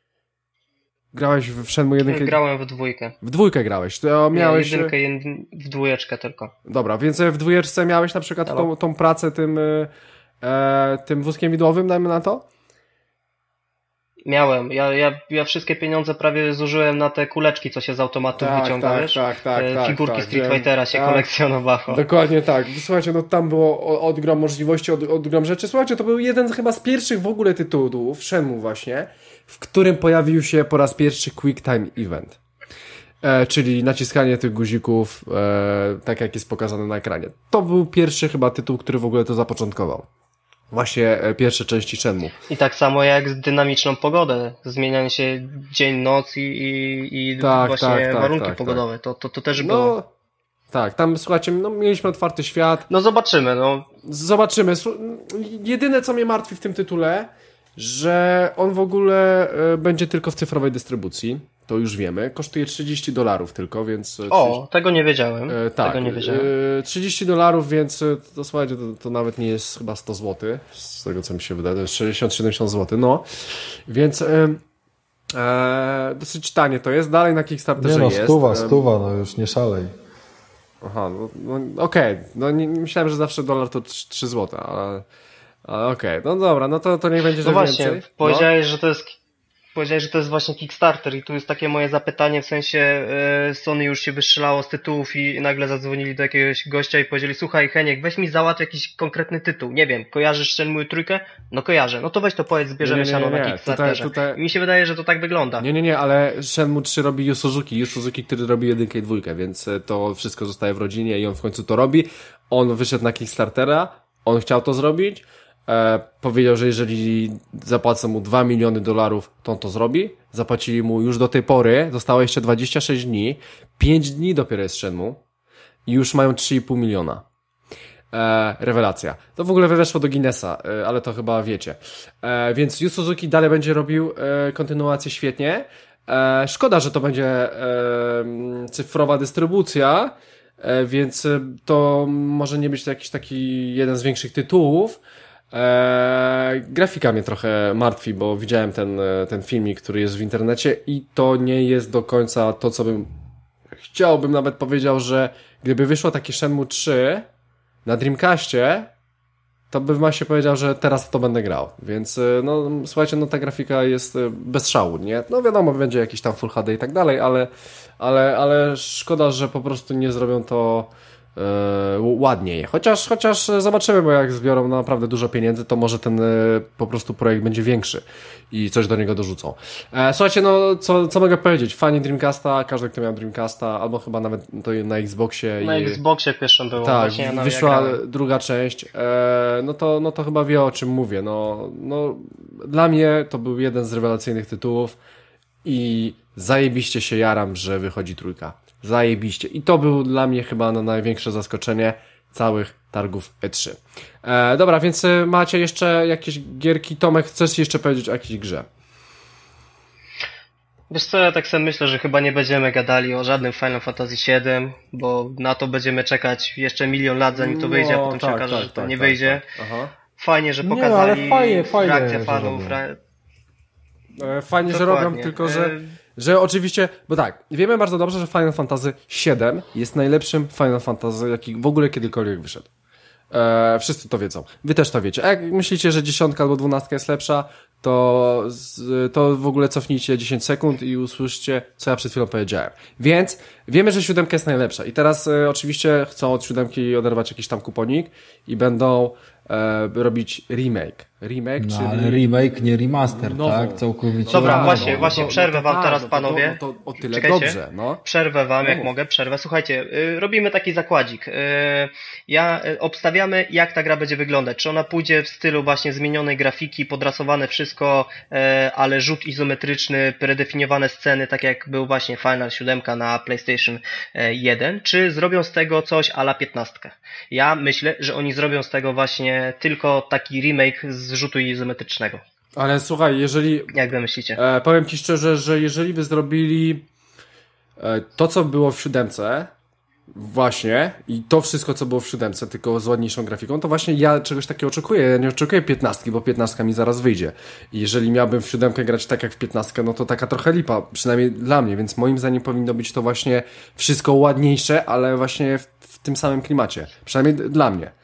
grałeś w Shenmue jedynkę? Grałem w dwójkę. W dwójkę grałeś. To miałeś... Nie, jedynkę, jed... w dwójeczkę tylko. Dobra, więc w dwójeczce miałeś na przykład tą, tą pracę tym, yy, tym wózkiem widłowym, dajmy na to? Miałem. Ja, ja, ja wszystkie pieniądze prawie zużyłem na te kuleczki, co się z automatu tak, wyciąga, tak, wiesz? Tak, tak, tak. Figurki tak, Street tak, Fightera się tak, kolekcjonowało. Dokładnie tak. Słuchajcie, no tam było odgrom możliwości, od, odgrom rzeczy. Słuchajcie, to był jeden chyba z pierwszych w ogóle tytułów, Shenmue właśnie, w którym pojawił się po raz pierwszy Quick Time Event. E, czyli naciskanie tych guzików, e, tak jak jest pokazane na ekranie. To był pierwszy chyba tytuł, który w ogóle to zapoczątkował. Właśnie pierwsze części Shenmue. I tak samo jak z dynamiczną pogodę. Zmienianie się dzień, noc i, i, i tak, właśnie tak, warunki tak, pogodowe. Tak. To, to, to też no, było. Tak, tam słuchajcie, no mieliśmy otwarty świat. No zobaczymy, no. Zobaczymy. Jedyne co mnie martwi w tym tytule, że on w ogóle będzie tylko w cyfrowej dystrybucji. To już wiemy. Kosztuje trzydzieści dolarów tylko, więc... trzydzieści... O, tego nie wiedziałem. E, tak, tego nie wiedziałem. E, trzydzieści dolarów, więc to słuchajcie, to, to nawet nie jest chyba sto złotych, z tego co mi się wydaje, to jest sześćdziesiąt siedemdziesiąt złotych, no. Więc e, e, dosyć tanie to jest. Dalej na Kickstarterze nie no, jest. stuwa, stuwa, no już nie szalej. Aha, no, no okej. Okay. No nie, myślałem, że zawsze dolar to trzy złote, ale, ale okej. Okay. No dobra, no to, to niech będzie, że no właśnie, więcej. powiedziałeś, no. że to jest Powiedziałeś, że to jest właśnie Kickstarter i tu jest takie moje zapytanie, w sensie e, Sony już się wystrzelało z tytułów i nagle zadzwonili do jakiegoś gościa i powiedzieli: słuchaj Heniek, weź mi załatw jakiś konkretny tytuł, nie wiem, kojarzysz Shenmue trójkę? No kojarzę, no to weź to powiedz, zbierzemy Nie, nie, nie, siano nie, na nie. Kickstarterze. Tutaj- tutaj- Mi się wydaje, że to tak wygląda. Nie, nie, nie, ale Shenmue trzy robi Yu Suzuki, Yu Suzuki, który robi jedynkę i dwójkę, więc e, to wszystko zostaje w rodzinie i on w końcu to robi. On wyszedł na Kickstartera, on chciał to zrobić, e, powiedział, że jeżeli zapłacę mu dwa miliony dolarów, to on to zrobi. Zapłacili mu już do tej pory, zostało jeszcze dwadzieścia sześć dni, pięć dni dopiero jest Shenmue i już mają trzy i pół miliona. E, rewelacja. To w ogóle weszło do Guinnessa, e, ale to chyba wiecie. E, więc Yu Suzuki dalej będzie robił e, kontynuację świetnie. E, szkoda, że to będzie e, cyfrowa dystrybucja, e, więc to może nie być to jakiś taki jeden z większych tytułów. E, grafika mnie trochę martwi, bo widziałem ten, ten filmik, który jest w internecie i to nie jest do końca to, co bym chciałbym nawet powiedział, że gdyby wyszło takie Shenmue trzy na Dreamcastie, to bym właśnie powiedział, że teraz w to będę grał. Więc no słuchajcie, no ta grafika jest bez szału, nie? No wiadomo, będzie jakiś tam Full H D i tak dalej, ale, ale, ale szkoda, że po prostu nie zrobią to e, ładniej. Chociaż, chociaż zobaczymy, bo jak zbiorą naprawdę dużo pieniędzy, to może ten e, po prostu projekt będzie większy i coś do niego dorzucą. E, słuchajcie, no co, co mogę powiedzieć? Fani Dreamcasta, każdy, kto miał Dreamcasta, albo chyba nawet to na Xboxie. Na i... Xboxie pierwszą było. Tak, właśnie ja wyszła ja druga część, e, no, to, no to chyba wie, o czym mówię. No, no, dla mnie to był jeden z rewelacyjnych tytułów i zajebiście się jaram, że wychodzi trójka. Zajebiście. I to był dla mnie chyba no, największe zaskoczenie całych targów E trzy. E, dobra, więc macie jeszcze jakieś gierki? Tomek, chcesz jeszcze powiedzieć o jakiejś grze? Wiesz co, ja tak sobie myślę, że chyba nie będziemy gadali o żadnym Final Fantasy siedem, bo na to będziemy czekać jeszcze milion lat, zanim to wyjdzie, a potem się tak, okaże, tak, że to tak, nie tak, wyjdzie. tak. Aha. Fajnie, że Nie, pokazali ale fajnie, fajnie, reakcję że fanów. robią. Re... E, Fajnie, że Dokładnie. robią, tylko że, E, że oczywiście, bo tak, wiemy bardzo dobrze, że Final Fantasy siedem jest najlepszym Final Fantasy, jaki w ogóle kiedykolwiek wyszedł. E, wszyscy to wiedzą. Wy też to wiecie. A jak myślicie, że dziesiątka albo dwunastka jest lepsza, to, z, to w ogóle cofnijcie dziesięć sekund i usłyszcie, co ja przed chwilą powiedziałem. Więc wiemy, że siódemka jest najlepsza. I teraz e, oczywiście chcą od siódemki oderwać jakiś tam kuponik i będą e, robić remake. Remake, No czyli... ale remake, nie remaster, Nową. tak? Całkowicie. Dobra, nową. właśnie, właśnie przerwę wam tak, teraz, no to- panowie. No to, no to o tyle Czekajcie. dobrze, no. Przerwę wam, jak mów. mogę, przerwę. Słuchajcie, y, robimy taki zakładzik. Y, ja y, obstawiamy, jak ta gra będzie wyglądać. Czy ona pójdzie w stylu właśnie zmienionej grafiki, podrasowane wszystko, y, ale rzut izometryczny, predefiniowane sceny, tak jak był właśnie Final siedem na PlayStation jeden, czy zrobią z tego coś a la piętnastkę. Ja myślę, że oni zrobią z tego właśnie tylko taki remake z rzutu izometrycznego. Ale słuchaj, jeżeli... Jak wy myślicie? E, powiem ci szczerze, że jeżeli by zrobili e, to, co było w siódemce, właśnie, i to wszystko, co było w siódemce, tylko z ładniejszą grafiką, to właśnie ja czegoś takiego oczekuję. Ja nie oczekuję piętnastki, bo piętnastka mi zaraz wyjdzie. I jeżeli miałbym w siódemkę grać tak jak w piętnastkę, no to taka trochę lipa, przynajmniej dla mnie, więc moim zdaniem powinno być to właśnie wszystko ładniejsze, ale właśnie w, w tym samym klimacie. Przynajmniej d- dla mnie.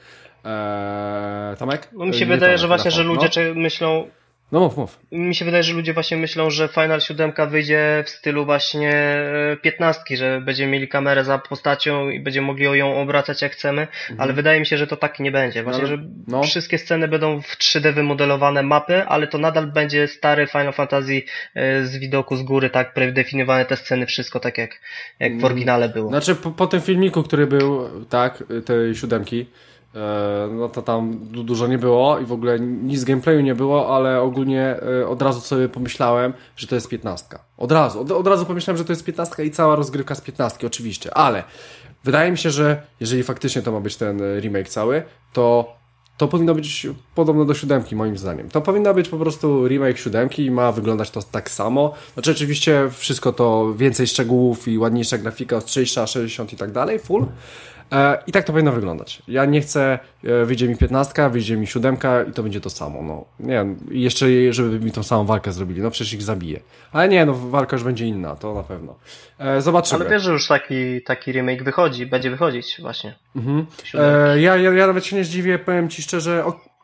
Eee, Tomek? No mi się Nie wydaje, Tomek, że właśnie, że Rafał. ludzie No, czy myślą, no mów, mów. mi się wydaje, że ludzie właśnie myślą, że Final siedem wyjdzie w stylu właśnie e, piętnastki, że będziemy mieli kamerę za postacią i będziemy mogli ją obracać jak chcemy, ale wydaje mi się, że to tak nie będzie. Właśnie, Ale- że no. wszystkie sceny będą w trzy D wymodelowane mapy, ale to nadal będzie stary Final Fantasy e, z widoku z góry, tak, predefiniowane te sceny, wszystko tak jak, jak w oryginale było. Znaczy po, po tym filmiku, który był, tak, tej siódemki, e, no to tam du- dużo nie było i w ogóle nic z gameplayu nie było, ale ogólnie e, od razu sobie pomyślałem, że to jest piętnastka. Od razu, od, od razu pomyślałem, że to jest piętnastka i cała rozgrywka z piętnastki, oczywiście, ale wydaje mi się, że jeżeli faktycznie to ma być ten e, remake cały, to to powinno być podobne do siódemki, moim zdaniem. To powinno być po prostu remake siódemki i ma wyglądać to tak samo. Znaczy oczywiście wszystko to więcej szczegółów i ładniejsza grafika, ostrzejsza, sześćdziesiąt i tak dalej, full. E, I tak to powinno wyglądać. Ja nie chcę, e, wyjdzie mi piętnastka, wyjdzie mi siódemka i to będzie to samo. No, nie wiem, i jeszcze żeby mi tą samą walkę zrobili, no przecież ich zabiję. Ale nie, no walka już będzie inna, to na pewno. E, zobaczymy. Ale wiesz, że już taki, taki remake wychodzi, będzie wychodzić właśnie. Mhm. Siódemki. E, ja, ja, ja nawet się nie zdziwię, powiem ci szczerze, o,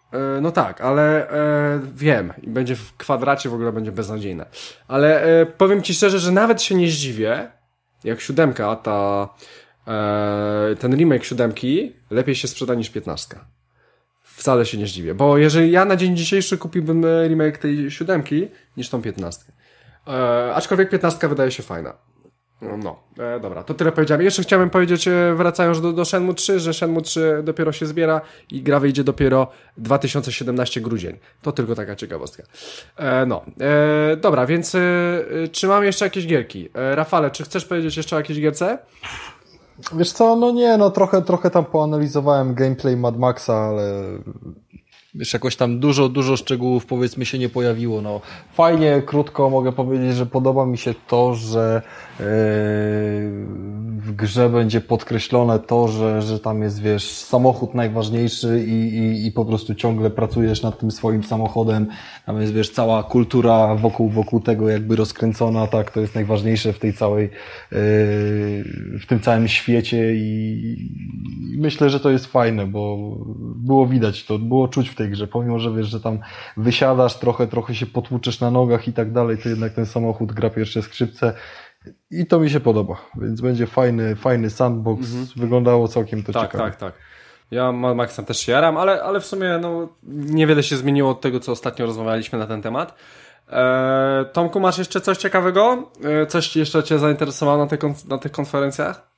No tak, ale e, wiem, będzie w kwadracie, w ogóle będzie beznadziejne. Ale e, powiem ci szczerze, że nawet się nie zdziwię, jak siódemka, ta, e, ten remake siódemki lepiej się sprzeda niż piętnastka. Wcale się nie zdziwię, bo jeżeli ja na dzień dzisiejszy kupiłbym remake tej siódemki niż tą piętnastkę. E, aczkolwiek piętnastka wydaje się fajna. No, e, dobra, to tyle powiedziałem. Jeszcze chciałem powiedzieć, e, wracając do, do Shenmue trzy, że Shenmue trzy dopiero się zbiera i gra wyjdzie dopiero dwa tysiące siedemnasty grudzień. To tylko taka ciekawostka. E, no, e, dobra, więc e, czy mam jeszcze jakieś gierki? E, Rafale, czy chcesz powiedzieć jeszcze o jakiejś gierce? Wiesz co, no nie, no trochę, trochę tam poanalizowałem gameplay Mad Maxa, ale wiesz, jakoś tam dużo, dużo szczegółów powiedzmy się nie pojawiło. No fajnie, krótko mogę powiedzieć, że podoba mi się to, że yy, w grze będzie podkreślone to, że, że tam jest, wiesz, samochód najważniejszy i, i, i po prostu ciągle pracujesz nad tym swoim samochodem. Tam jest, wiesz, cała kultura wokół, wokół tego jakby rozkręcona, tak, to jest najważniejsze w tej całej, yy, w tym całym świecie i, i myślę, że to jest fajne, bo było widać to, było czuć w tej grze, pomimo, że wiesz, że tam wysiadasz trochę, trochę się potłuczesz na nogach i tak dalej, to jednak ten samochód gra pierwsze skrzypce i to mi się podoba, więc będzie fajny, fajny sandbox, mhm. Wyglądało całkiem to tak, ciekawe. Tak, tak, tak. Ja Maxem też się jaram, ale, ale w sumie no, niewiele się zmieniło od tego, co ostatnio rozmawialiśmy na ten temat. Eee, Tomku, masz jeszcze coś ciekawego? Eee, coś jeszcze cię zainteresowało na, te, na tych konferencjach?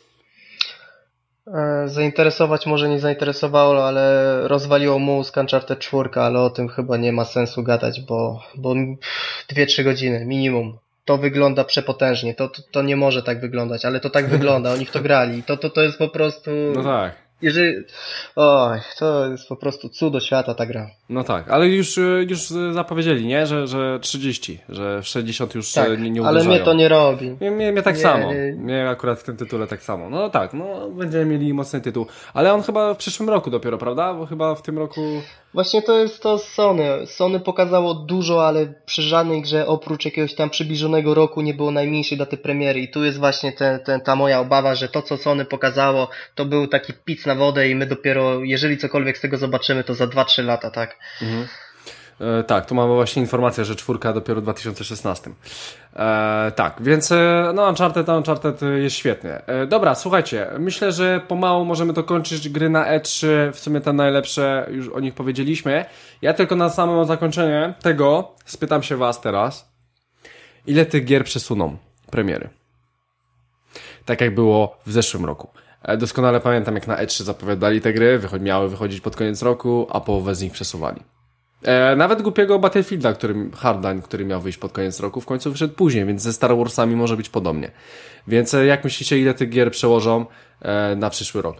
Zainteresować może nie zainteresowało, ale rozwaliło mózg Uncharted cztery, ale o tym chyba nie ma sensu gadać, bo, bo dwie trzy godziny minimum. To wygląda przepotężnie, to, to, to nie może tak wyglądać, ale to tak wygląda, oni w to grali, to, to, to jest po prostu... No tak. Jeżeli... Oj, to jest po prostu cudo świata ta gra. No tak, ale już, już zapowiedzieli, nie? Że, że trzydzieści, że w sześćdziesiąt już tak, nie, nie uderzają. ale mnie to nie robi. Mnie, mnie, mnie tak nie, samo. Nie. Mnie akurat w tym tytule tak samo. No tak, no będziemy mieli mocny tytuł. Ale on chyba w przyszłym roku dopiero, prawda? Bo chyba w tym roku... Właśnie to jest to z Sony. Sony pokazało dużo, ale przy żadnej grze oprócz jakiegoś tam przybliżonego roku nie było najmniejszej daty premiery. I tu jest właśnie ten, ten, ta moja obawa, że to co Sony pokazało to był taki pic na wodę i my dopiero, jeżeli cokolwiek z tego zobaczymy, to za dwa trzy lata, tak? Mhm. E, tak, tu mamy właśnie informację, że czwórka dopiero w dwa tysiące szesnastym. E, tak, więc e, no Uncharted, Uncharted jest świetnie. E, dobra, słuchajcie, myślę, że pomału możemy dokończyć gry na E trzy, w sumie te najlepsze, już o nich powiedzieliśmy. Ja tylko na samo zakończenie tego spytam się was teraz, ile tych gier przesuną premiery? Tak jak było w zeszłym roku. E, doskonale pamiętam, jak na E trzy zapowiadali te gry, wychod- miały wychodzić pod koniec roku, a połowę z nich przesuwali. E, nawet głupiego Battlefielda, który, Hardline, który miał wyjść pod koniec roku, w końcu wyszedł później, więc ze Star Warsami może być podobnie. Więc e, jak myślicie, ile tych gier przełożą e, na przyszły rok?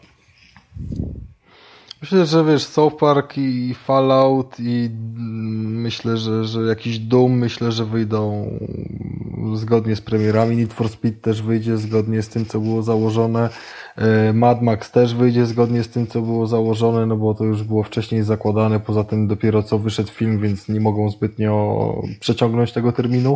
Myślę, że wiesz, South Park i Fallout i myślę, że, że jakiś Doom, myślę, że wyjdą zgodnie z premierami. Need for Speed też wyjdzie zgodnie z tym, co było założone. Mad Max też wyjdzie zgodnie z tym, co było założone, no bo to już było wcześniej zakładane. Poza tym dopiero co wyszedł film, więc nie mogą zbytnio przeciągnąć tego terminu.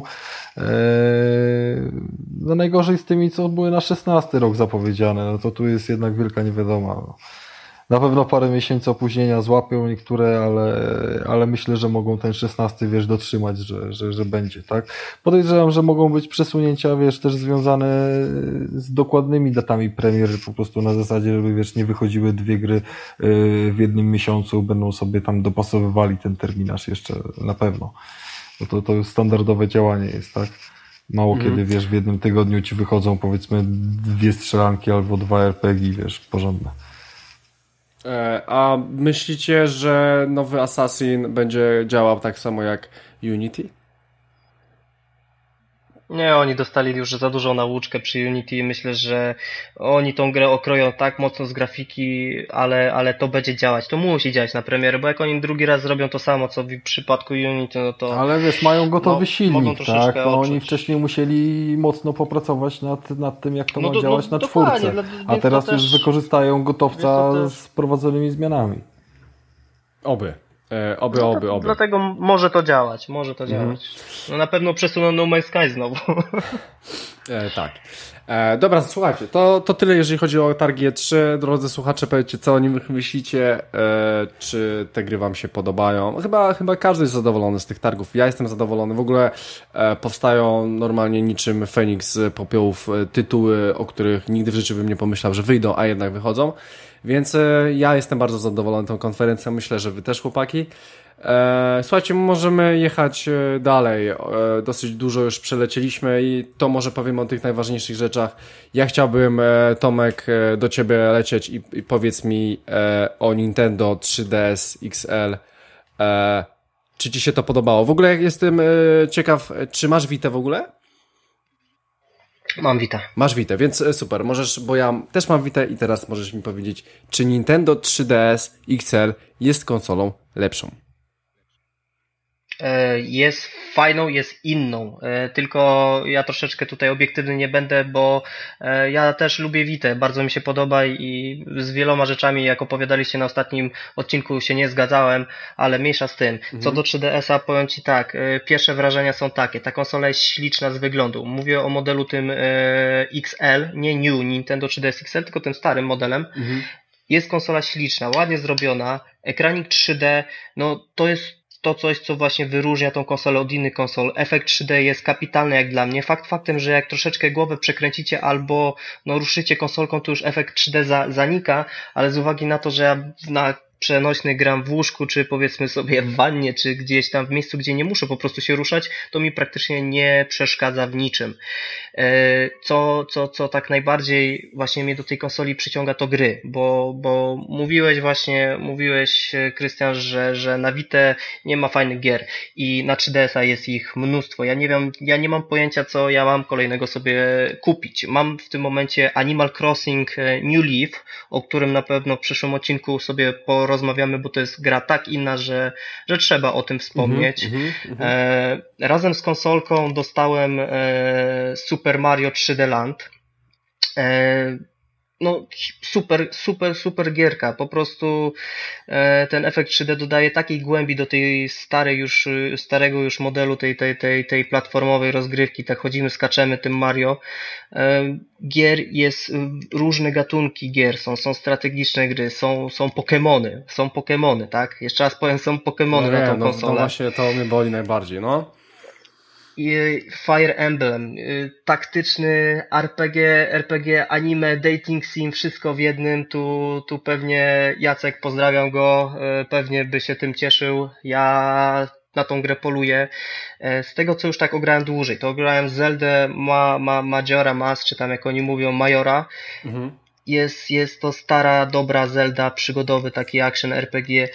No najgorzej z tymi, co były na szesnasty rok zapowiedziane, no to tu jest jednak wielka niewiadoma. No. Na pewno parę miesięcy opóźnienia złapią niektóre, ale, ale myślę, że mogą ten szesnasty, wiesz, dotrzymać, że, że, że będzie, tak? Podejrzewam, że mogą być przesunięcia, wiesz, też związane z dokładnymi datami premier, po prostu na zasadzie, żeby, wiesz, nie wychodziły dwie gry w jednym miesiącu, będą sobie tam dopasowywali ten terminarz jeszcze na pewno. Bo to, to standardowe działanie jest, tak? Mało mhm. kiedy, wiesz, w jednym tygodniu ci wychodzą, powiedzmy, dwie strzelanki albo dwa er pe gie, wiesz, porządne. A myślicie, że nowy Assassin będzie działał tak samo jak Unity? Nie, oni dostali już za dużą nauczkę przy Unity. Myślę, że oni tą grę okroją tak mocno z grafiki, ale, ale to będzie działać. To musi działać na premierę, bo jak oni drugi raz zrobią to samo, co w przypadku Unity, no to... Ale wiesz, mają gotowy no, silnik, tak? No, oni odczuć. wcześniej musieli mocno popracować nad, nad tym, jak to no, ma do, działać no, na czwórce. Dla, A teraz już też, wykorzystają gotowca też... z wprowadzonymi zmianami. Oby. E, oby, no, oby, oby. Dlatego może to działać, może to mhm. działać. No na pewno przesuną No Man's Sky znowu. E, tak. E, dobra, słuchajcie, to, to tyle, jeżeli chodzi o targi E trzy. Drodzy słuchacze, powiedzcie, co o nich myślicie, e, czy te gry wam się podobają. Chyba, chyba każdy jest zadowolony z tych targów. Ja jestem zadowolony. W ogóle e, powstają normalnie niczym Feniks z popiołów e, tytuły, o których nigdy w życiu bym nie pomyślał, że wyjdą, a jednak wychodzą. Więc e, ja jestem bardzo zadowolony tą konferencją. Myślę, że wy też, chłopaki. E, słuchajcie, możemy jechać dalej. E, dosyć dużo już przelecieliśmy i to może powiemy o tych najważniejszych rzeczach. Ja chciałbym, e, Tomek, e, do ciebie lecieć i, i powiedz mi e, o Nintendo trzy D S X L. E, czy ci się to podobało? W ogóle jestem e, ciekaw, czy masz Vitę w ogóle? Mam Vita. Masz Vitę, więc super. Możesz, bo ja też mam Vitę i teraz możesz mi powiedzieć, czy Nintendo trzy D S X L jest konsolą lepszą? Jest fajną, jest inną, tylko ja troszeczkę tutaj obiektywny nie będę, bo ja też lubię Vitę, bardzo mi się podoba i z wieloma rzeczami, jak opowiadaliście na ostatnim odcinku, się nie zgadzałem, ale mniejsza z tym. Mhm. Co do trzy D S a, powiem Ci tak, pierwsze wrażenia są takie, ta konsola jest śliczna z wyglądu, mówię o modelu tym X L, nie New Nintendo trzy D S X L, tylko tym starym modelem. Mhm. Jest konsola śliczna, ładnie zrobiona, ekranik trzy D, no to jest to coś, co właśnie wyróżnia tą konsolę od innych konsol. Efekt trzy D jest kapitalny jak dla mnie. Fakt faktem, że jak troszeczkę głowę przekręcicie albo no, ruszycie konsolką, to już efekt trzy D za, zanika, ale z uwagi na to, że ja na przenośny gram w łóżku, czy powiedzmy sobie w wannie, czy gdzieś tam w miejscu, gdzie nie muszę po prostu się ruszać, to mi praktycznie nie przeszkadza w niczym. Co, co, co tak najbardziej właśnie mnie do tej konsoli przyciąga, to gry, bo, bo mówiłeś właśnie, mówiłeś, Krystian, że, że na Vitę nie ma fajnych gier i na trzy D S a jest ich mnóstwo. Ja nie wiem, ja nie mam pojęcia, co ja mam kolejnego sobie kupić. Mam w tym momencie Animal Crossing New Leaf, o którym na pewno w przyszłym odcinku sobie porozmawiamy, bo to jest gra tak inna, że, że trzeba o tym wspomnieć. Mm-hmm, mm-hmm. E, razem z konsolką dostałem e, Super Mario trzy D Land. E, no super, super, super gierka. Po prostu e, ten efekt trzy D dodaje takiej głębi do tej starej już, starego już modelu tej, tej, tej, tej platformowej rozgrywki. Tak chodzimy, skaczemy tym Mario. E, gier jest, różne gatunki gier są, są strategiczne gry, są, są Pokemony, są Pokemony, tak? Jeszcze raz powiem, są Pokemony no na tą no, konsolę. No właśnie to mnie boli najbardziej, no. Fire Emblem, taktyczny R P G, R P G, anime, dating sim, wszystko w jednym. Tu, tu pewnie Jacek, pozdrawiam go, pewnie by się tym cieszył. Ja na tą grę poluję. Z tego, co już tak ograłem dłużej, to ograłem Zeldę ma, ma, Majora Mask, czy tam jak oni mówią, Majora. Mhm. Jest, jest to stara, dobra Zelda, przygodowy taki action R P G.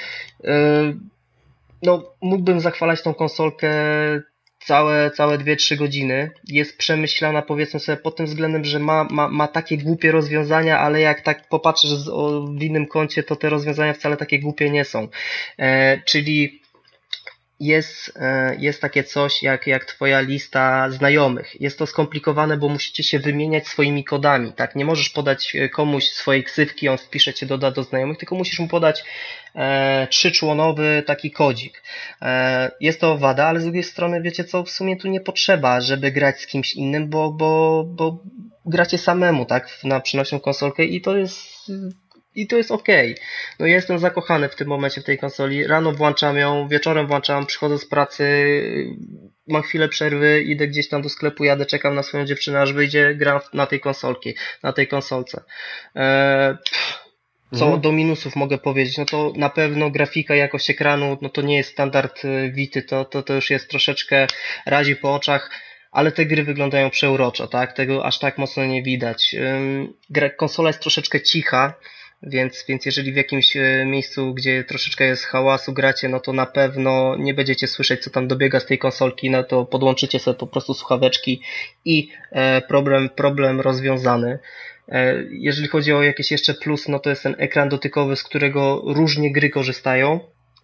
No, mógłbym zachwalać tą konsolkę całe, całe dwie trzy godziny. Jest przemyślana, powiedzmy sobie, pod tym względem, że ma, ma, ma takie głupie rozwiązania, ale jak tak popatrzysz z, o, w innym kącie, to te rozwiązania wcale takie głupie nie są. E, czyli jest, e, jest takie coś jak, jak twoja lista znajomych. Jest to skomplikowane, bo musicie się wymieniać swoimi kodami, tak? Nie możesz podać komuś swojej ksywki, on wpisze cię, doda do znajomych, tylko musisz mu podać E, trzyczłonowy taki kodzik. E, jest to wada, ale z drugiej strony wiecie co, w sumie tu nie potrzeba, żeby grać z kimś innym, bo, bo, bo gracie samemu, tak, na przenośną konsolkę i to jest i to jest okej. Okay. No ja jestem zakochany w tym momencie w tej konsoli. Rano włączam ją, wieczorem włączam, przychodzę z pracy, mam chwilę przerwy, idę gdzieś tam do sklepu, jadę, czekam na swoją dziewczynę, aż wyjdzie, gram na tej konsolki, na tej konsolce. E, Co mhm. do minusów mogę powiedzieć, no to na pewno grafika, jakość ekranu, no to nie jest standard Vity, to, to, to już jest troszeczkę razi po oczach, ale te gry wyglądają przeuroczo, tak? Tego aż tak mocno nie widać. Gra, konsola jest troszeczkę cicha, więc, więc jeżeli w jakimś miejscu, gdzie troszeczkę jest hałasu gracie, no to na pewno nie będziecie słyszeć, co tam dobiega z tej konsolki, no to podłączycie sobie po prostu słuchaweczki i problem, problem rozwiązany. Jeżeli chodzi o jakieś jeszcze plus, no to jest ten ekran dotykowy, z którego różnie gry korzystają.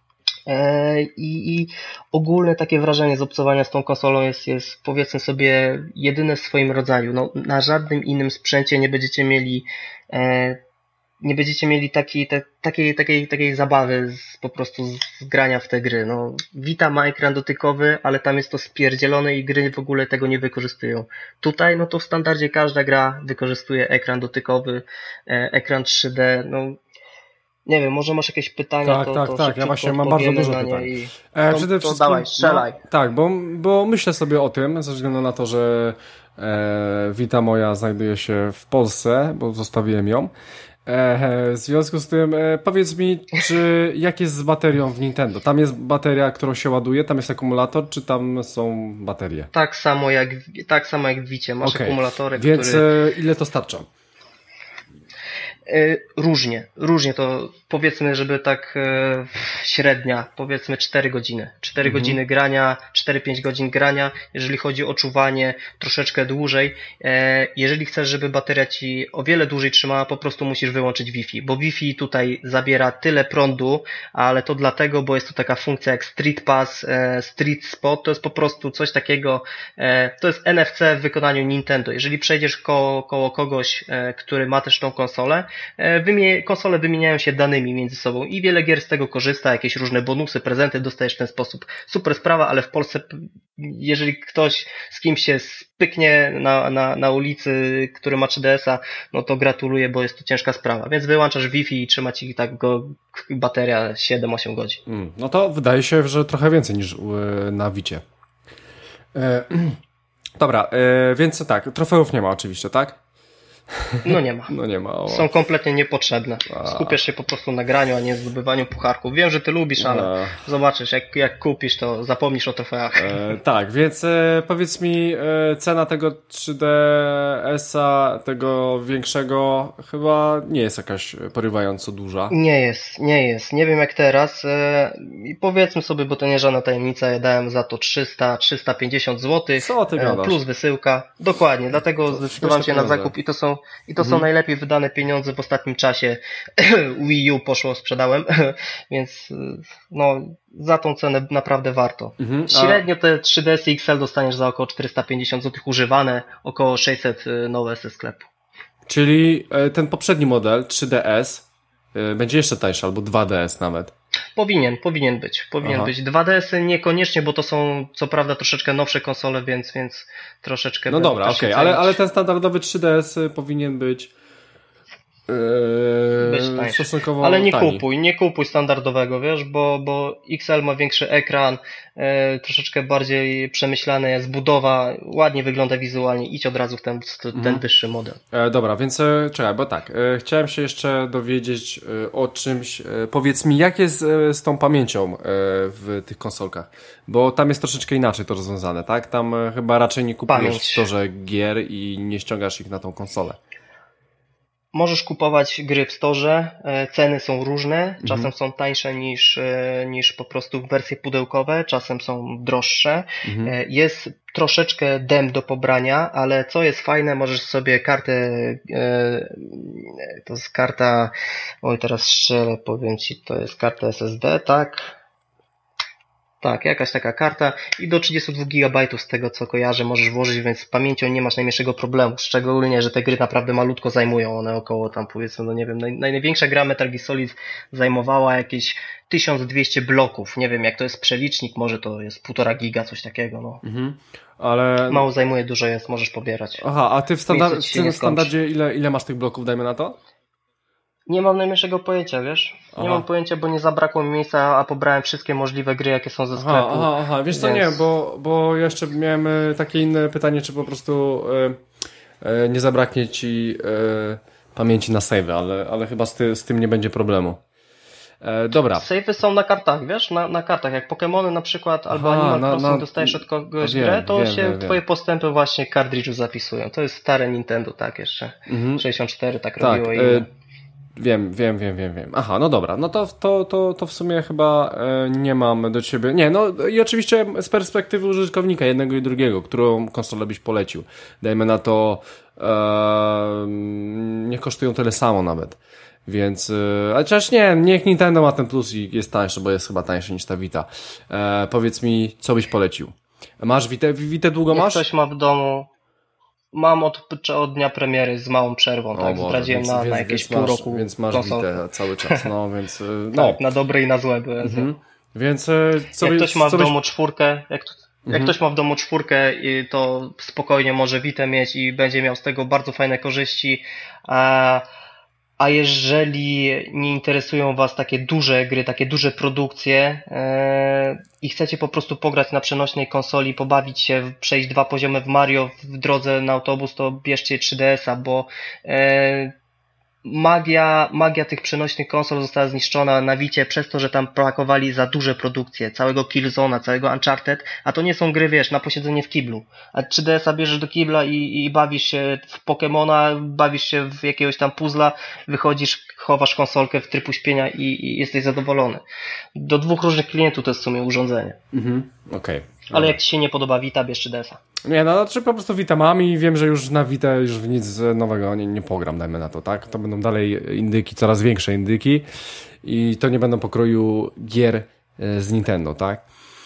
I, i ogólne takie wrażenie z obcowania z tą konsolą jest, jest powiedzmy sobie jedyne w swoim rodzaju. No, na żadnym innym sprzęcie nie będziecie mieli nie będziecie mieli takiej, te, takiej, takiej, takiej zabawy z, po prostu z grania w te gry. No, Vita ma ekran dotykowy, ale tam jest to spierdzielone i gry w ogóle tego nie wykorzystują. Tutaj, no to w standardzie każda gra wykorzystuje ekran dotykowy, e, ekran trzy D, no nie wiem, może masz jakieś pytania, tak, to, tak, to tak. Ja właśnie mam bardzo dużo pytań. I... E, to, przede to wszystkim, dawaj, strzelaj. No, tak, bo, bo myślę sobie o tym, ze względu na to, że e, Vita moja znajduje się w Polsce, bo zostawiłem ją. E, w związku z tym e, powiedz mi, czy jak jest z baterią w Nintendo? Tam jest bateria, którą się ładuje, tam jest akumulator, czy tam są baterie? Tak samo jak, tak samo jak w Vicie, masz okay. akumulatory, Więc który... e, ile to starcza? Różnie, różnie to powiedzmy, żeby tak e, średnia, powiedzmy cztery godziny. cztery mhm. godziny grania, cztery pięć godzin grania, jeżeli chodzi o czuwanie troszeczkę dłużej. E, jeżeli chcesz, żeby bateria ci o wiele dłużej trzymała, po prostu musisz wyłączyć Wi-Fi, bo Wi-Fi tutaj zabiera tyle prądu, ale to dlatego, bo jest to taka funkcja jak Street Pass, e, Street Spot, to jest po prostu coś takiego, e, to jest N F C w wykonaniu Nintendo. Jeżeli przejdziesz koło, koło kogoś, e, który ma też tą konsolę, Wymie- konsole wymieniają się danymi między sobą i wiele gier z tego korzysta, jakieś różne bonusy, prezenty dostajesz w ten sposób. Super sprawa, ale w Polsce, jeżeli ktoś z kimś się spyknie na, na, na ulicy, który ma trzy D S a, no to gratuluję, bo jest to ciężka sprawa. Więc wyłączasz Wi-Fi i trzyma ci tak go bateria siedem osiem godzin. Mm, no to wydaje się, że trochę więcej niż yy, na Vicie. E, dobra, e, więc tak, trofeów nie ma oczywiście, tak? No nie ma. No nie ma. O. Są kompletnie niepotrzebne. A. Skupiasz się po prostu na graniu, a nie zdobywaniu pucharków. Wiem, że ty lubisz, ale a. zobaczysz, jak, jak kupisz, to zapomnisz o trofeach. E, tak, więc e, powiedz mi, e, cena tego trzy D S a, tego większego, chyba nie jest jakaś porywająco duża. Nie jest, nie jest. Nie wiem jak teraz. E, I powiedzmy sobie, bo to nie żadna tajemnica, ja dałem za to trzysta trzysta pięćdziesiąt złotych. Co ty gadasz? Plus wysyłka. Dokładnie, dlatego to zdecydowałem się na zakup i to są I to mhm. są najlepiej wydane pieniądze w ostatnim czasie. Wii U poszło, sprzedałem, więc no za tą cenę naprawdę warto. Mhm. A... Średnio te trzy D S X L dostaniesz za około czterysta pięćdziesiąt złotych używane, około sześćset nowe ze sklepu. Czyli ten poprzedni model trzy D S będzie jeszcze tańszy, albo dwa D S nawet. Powinien, powinien być. Powinien Aha. być. dwa D S y niekoniecznie, bo to są co prawda troszeczkę nowsze konsole, więc, więc troszeczkę... No dobra, okej, okay. ale, ale ten standardowy trzy D S powinien być, yy, być stosunkowo ale nie tani. kupuj, nie kupuj standardowego, wiesz, bo, bo X L ma większy ekran, yy, troszeczkę bardziej przemyślane jest budowa, ładnie wygląda wizualnie, idź od razu w ten, ten mhm. wyższy model. E, dobra, więc e, czekaj, bo tak, e, chciałem się jeszcze dowiedzieć e, o czymś, e, powiedz mi, jak jest e, z tą pamięcią e, w tych konsolkach, bo tam jest troszeczkę inaczej to rozwiązane, tak? Tam e, chyba raczej nie kupujesz Pamięć. w storze gier i nie ściągasz ich na tą konsolę. Możesz kupować gry w storze, ceny są różne, czasem mhm. są tańsze niż, niż po prostu wersje pudełkowe, czasem są droższe. Mhm. Jest troszeczkę dem do pobrania, ale co jest fajne, możesz sobie kartę, to jest karta, oj teraz strzelę, powiem Ci, to jest karta S S D, tak? Tak, jakaś taka karta i do trzydzieści dwa gigabajtów z tego co kojarzę możesz włożyć, więc z pamięcią nie masz najmniejszego problemu, szczególnie, że te gry naprawdę malutko zajmują, one około tam powiedzmy, no nie wiem, naj, największa gra Metal Gear Solid zajmowała jakieś tysiąc dwieście bloków, nie wiem jak to jest przelicznik, może to jest półtora giga, coś takiego, no. Mhm. Ale... Mało zajmuje, dużo jest, możesz pobierać. Aha, a ty w, standard, w tym standardzie ile, ile masz tych bloków, dajmy na to? Nie mam najmniejszego pojęcia, wiesz? Nie aha. mam pojęcia, bo nie zabrakło mi miejsca, a pobrałem wszystkie możliwe gry, jakie są ze sklepu. Aha, aha, aha. Wiesz co, więc... nie, bo, bo jeszcze miałem takie inne pytanie, czy po prostu e, e, nie zabraknie ci e, pamięci na save, ale, ale chyba z, ty, z tym nie będzie problemu. E, dobra. Save'y są na kartach, wiesz? Na, na kartach, jak Pokemony na przykład, aha, albo Animal na, Crossing na... dostajesz od kogoś wiem, grę, to wiem, się wiem, twoje wiem. postępy właśnie w kartridżu zapisują. To jest stare Nintendo, tak jeszcze. Mhm. sześćdziesiąt cztery tak, tak robiło i... E... Wiem, wiem, wiem, wiem, wiem. Aha, no dobra, no to, to, to, to w sumie chyba e, nie mam do ciebie. Nie, no i oczywiście z perspektywy użytkownika jednego i drugiego, którą konsolę byś polecił. Dajmy na to, e, nie kosztują tyle samo nawet. Więc, e, ale chociaż nie, niech Nintendo ma ten plus i jest tańszy, bo jest chyba tańszy niż ta Vita. E, powiedz mi, co byś polecił? Masz Vitę? Vitę długo Jak masz? Ktoś ma w domu. Mam od, od dnia premiery z małą przerwą, o tak, Boże, zdradziłem więc, na, więc, na jakieś więc pół masz, roku. Więc masz Vita cały czas, no więc... No. Tak, na dobre i na złe byłem. Mhm. Więc co jak by, ktoś ma w byś... domu czwórkę, jak, mhm. jak ktoś ma w domu czwórkę, to spokojnie może Vitę mieć i będzie miał z tego bardzo fajne korzyści. A, a jeżeli nie interesują Was takie duże gry, takie duże produkcje e, i chcecie po prostu pograć na przenośnej konsoli, pobawić się, przejść dwa poziomy w Mario w drodze na autobus, to bierzcie trzy D S a, bo e, Magia, magia tych przenośnych konsol została zniszczona na Vicie przez to, że tam pakowali za duże produkcje, całego Killzone'a, całego Uncharted, a to nie są gry, wiesz, na posiedzenie w kiblu. A trzy D S a bierzesz do kibla i, i bawisz się w Pokemona, bawisz się w jakiegoś tam puzzla, wychodzisz, chowasz konsolkę w tryb uśpienia i, i jesteś zadowolony. Do dwóch różnych klientów to jest w sumie urządzenie. Mhm, okej. Okay. Ale jak Ci się nie podoba Vita, bierz trzy D S a. Nie, no znaczy po prostu Vita mam i wiem, że już na Vita już w nic nowego nie, nie pogram, dajmy na to, tak? To będą dalej indyki, coraz większe indyki i to nie będą pokroju gier z Nintendo, tak?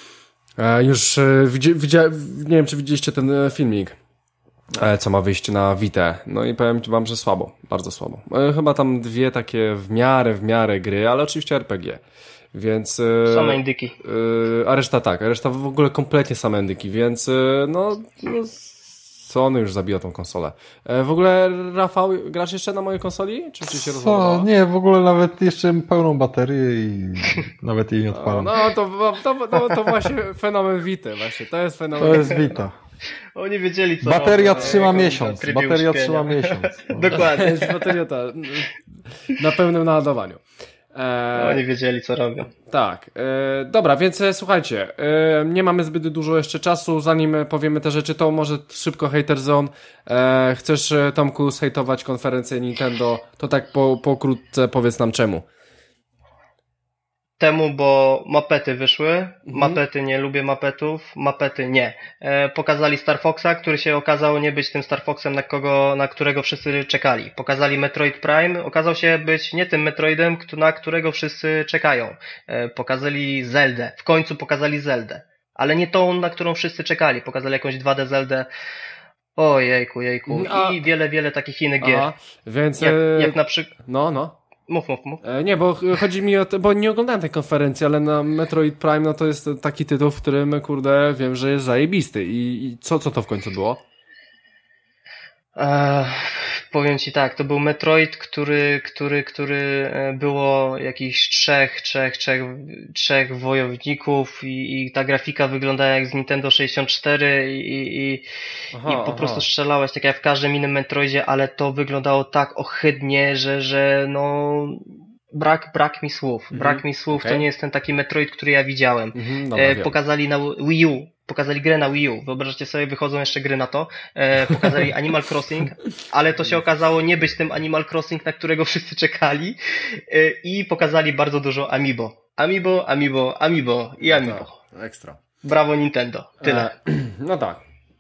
E, już e, widzi, widzi, nie wiem, czy widzieliście ten filmik, e, co ma wyjść na Vita. No i powiem wam, że słabo, bardzo słabo. E, chyba tam dwie takie w miarę, w miarę gry, ale oczywiście R P G. Więc... Same indyki. Yy, a reszta tak, a reszta w ogóle kompletnie same indyki, więc yy, no, no Sony już zabija tą konsolę. E, w ogóle, Rafał, grasz jeszcze na mojej konsoli? Czy ci się rozładowała? Nie, w ogóle nawet jeszcze pełną baterię i nawet jej nie odpalam. No, no to, to, to, to właśnie fenomen Vity, właśnie, to jest fenomen. To jest Vita. Oni wiedzieli, co bateria robią, trzyma miesiąc. Bateria uśpienia. trzyma miesiąc. No. Dokładnie. Bateria ta, na pełnym naładowaniu. E, Oni wiedzieli, co robią. Tak. E, dobra, więc e, słuchajcie, e, nie mamy zbyt dużo jeszcze czasu, zanim powiemy te rzeczy, to może szybko Hater Zone. E, chcesz, Tomku, zhejtować konferencję Nintendo, to tak po, pokrótce powiedz nam czemu. Temu, bo mapety wyszły, mhm. mapety nie lubię mapetów, mapety nie. E, pokazali Star Foxa, który się okazał nie być tym Star Foxem, na kogo, na którego wszyscy czekali. Pokazali Metroid Prime, okazał się być nie tym Metroidem, na którego wszyscy czekają. E, pokazali Zeldę, w końcu pokazali Zeldę, ale nie tą, na którą wszyscy czekali. Pokazali jakąś dwa D Zeldę. O jejku, jejku. A... I wiele, wiele takich innych gier. Aha, więc... Jak, jak na przykład... No, no. Mów, mów, mów. E, nie, bo chodzi mi o to, bo nie oglądałem tej konferencji, ale na Metroid Prime, no to jest taki tytuł, w którym, kurde, wiem, że jest zajebisty. I, i co, co to w końcu było? Eee, powiem Ci tak, to był Metroid, który, który, który było jakichś trzech, trzech, trzech, trzech wojowników i, i ta grafika wyglądała jak z Nintendo sześćdziesiąt cztery i, i, aha, i po aha. prostu strzelałeś tak jak w każdym innym Metroidzie, ale to wyglądało tak ohydnie, że, że no... Brak, brak mi słów, mhm. brak mi słów, okay. To nie jest ten taki Metroid, który ja widziałem. Mhm, dobra, e, pokazali na Wii U, pokazali grę na Wii U, wyobraźcie sobie, wychodzą jeszcze gry na to, e, pokazali Animal Crossing, ale to się okazało nie być tym Animal Crossing, na którego wszyscy czekali e, i pokazali bardzo dużo Amiibo. Amiibo, Amiibo, Amiibo i Amiibo. No ekstra. Brawo Nintendo, tyle. E, no tak.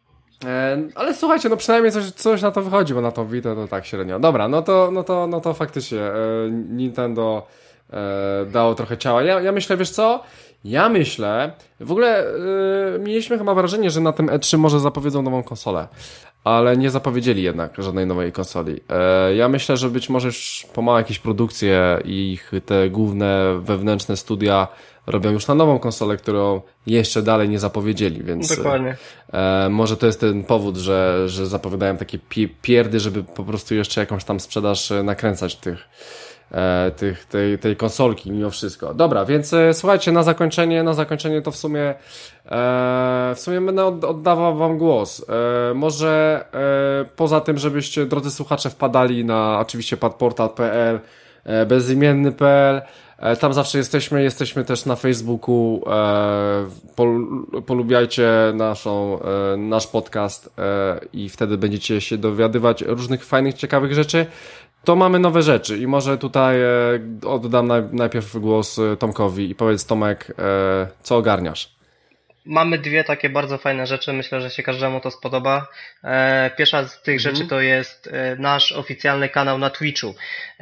E, ale słuchajcie, no przynajmniej coś, coś na to wychodzi, bo na to Vita to tak średnio. Dobra, no to, no to, no to faktycznie e, Nintendo e, dało trochę ciała. Ja, ja myślę, wiesz co? Ja myślę, w ogóle e, mieliśmy chyba wrażenie, że na tym E trzy może zapowiedzą nową konsolę, ale nie zapowiedzieli jednak żadnej nowej konsoli. E, ja myślę, że być może już pomału jakieś produkcje i ich te główne wewnętrzne studia robią już na nową konsolę, którą jeszcze dalej nie zapowiedzieli, więc dokładnie. E, może to jest ten powód, że, że zapowiadają takie pierdy, żeby po prostu jeszcze jakąś tam sprzedaż nakręcać tych, e, tych tej, tej konsolki mimo wszystko. Dobra, więc e, słuchajcie, na zakończenie, na zakończenie to w sumie e, w sumie będę od, oddawał wam głos. E, może e, poza tym, żebyście, drodzy słuchacze, wpadali na oczywiście padportal kropka p l, e, bezimienny kropka p l. Tam zawsze jesteśmy, jesteśmy też na Facebooku, e, pol, polubiajcie naszą, e, nasz podcast e, i wtedy będziecie się dowiadywać różnych fajnych, ciekawych rzeczy. To mamy nowe rzeczy i może tutaj e, oddam naj, najpierw głos Tomkowi i powiedz, Tomek, e, co ogarniasz? Mamy dwie takie bardzo fajne rzeczy, myślę, że się każdemu to spodoba. E, pierwsza z tych mhm. rzeczy to jest e, nasz oficjalny kanał na Twitchu.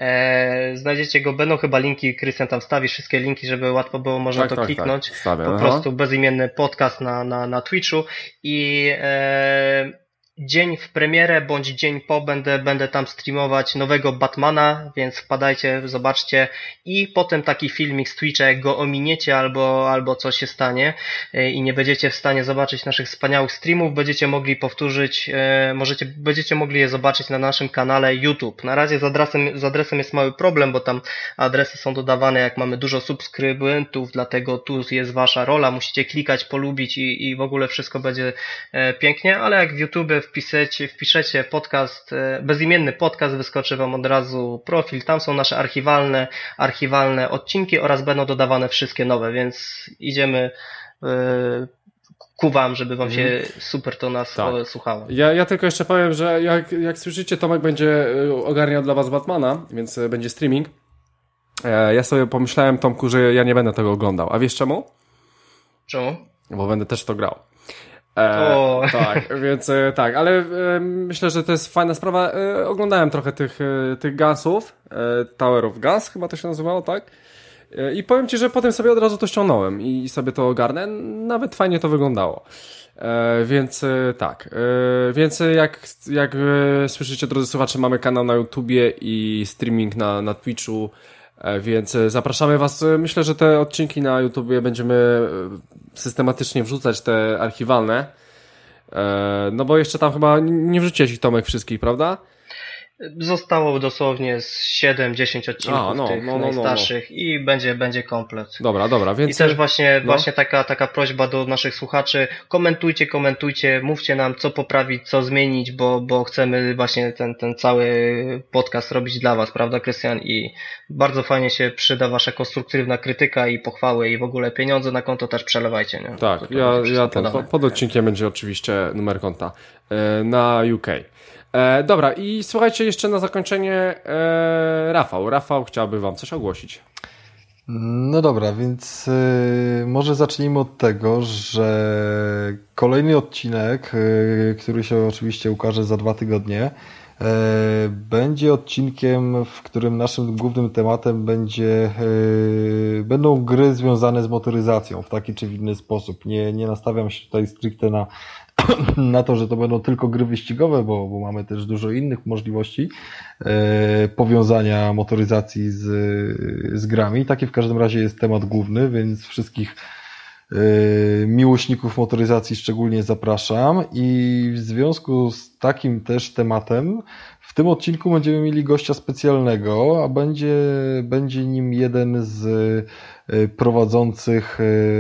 E, znajdziecie go, będą chyba linki, Krystian tam wstawi wszystkie linki, żeby łatwo było można tak, to tak, kliknąć. Tak, wstawię, po aha. prostu bezimienny podcast na, na, na Twitchu i e, dzień w premierę bądź dzień po będę, będę tam streamować nowego Batmana, więc wpadajcie, zobaczcie i potem taki filmik z Twitcha, jak go ominiecie albo, albo coś się stanie i nie będziecie w stanie zobaczyć naszych wspaniałych streamów, będziecie mogli powtórzyć, możecie, będziecie mogli je zobaczyć na naszym kanale YouTube. Na razie z adresem, z adresem jest mały problem, bo tam adresy są dodawane jak mamy dużo subskrybentów, dlatego tu jest wasza rola, musicie klikać, polubić i, i w ogóle wszystko będzie pięknie, ale jak w YouTube wpiszecie, wpiszecie podcast, bezimienny podcast, wyskoczy wam od razu profil, tam są nasze archiwalne, archiwalne odcinki oraz będą dodawane wszystkie nowe, więc idziemy yy, ku wam, żeby wam się super to nas tak. słuchało. Ja, ja tylko jeszcze powiem, że jak, jak słyszycie, Tomek będzie ogarniał dla was Batmana, więc będzie streaming. Ja sobie pomyślałem, Tomku, że ja nie będę tego oglądał. A wiesz czemu? Czemu? Bo będę też to grał. E, tak, więc e, tak, ale e, myślę, że to jest fajna sprawa. E, oglądałem trochę tych, e, tych Gunsów, e, Tower of Guns chyba to się nazywało, tak? E, I powiem ci, że potem sobie od razu to ściągnąłem i sobie to ogarnę. Nawet fajnie to wyglądało. E, więc e, tak, e, więc jak, jak e, słyszycie, drodzy słuchacze, mamy kanał na YouTubie i streaming na, na Twitchu. Więc zapraszamy was. Myślę, że te odcinki na YouTubie będziemy systematycznie wrzucać, te archiwalne. No bo jeszcze tam chyba nie wrzuciłeś ich, Tomek, wszystkich, prawda? Zostało dosłownie z siedem dziesięć odcinków A, no, tych no, no, najstarszych no, no. i będzie, będzie komplet. Dobra, dobra. Więc... I też właśnie, no. właśnie taka, taka prośba do naszych słuchaczy. Komentujcie, komentujcie, mówcie nam, co poprawić, co zmienić, bo, bo chcemy właśnie ten, ten cały podcast robić dla was, prawda, Krystian? I bardzo fajnie się przyda wasza konstruktywna krytyka i pochwały i w ogóle pieniądze na konto też przelewajcie, nie? Tak, to, ja, ja ten, pod odcinkiem będzie oczywiście numer konta na U K. E, dobra, i słuchajcie, jeszcze na zakończenie e, Rafał. Rafał chciałby wam coś ogłosić. No dobra, więc y, może zacznijmy od tego, że kolejny odcinek, y, który się oczywiście ukaże za dwa tygodnie, y, będzie odcinkiem, w którym naszym głównym tematem będzie, y, będą gry związane z motoryzacją w taki czy w inny sposób. Nie, nie nastawiam się tutaj stricte na na to, że to będą tylko gry wyścigowe, bo, bo mamy też dużo innych możliwości e, powiązania motoryzacji z, z grami. Taki w każdym razie jest temat główny, więc wszystkich e, miłośników motoryzacji szczególnie zapraszam i w związku z takim też tematem w tym odcinku będziemy mieli gościa specjalnego, a będzie, będzie nim jeden z e, prowadzących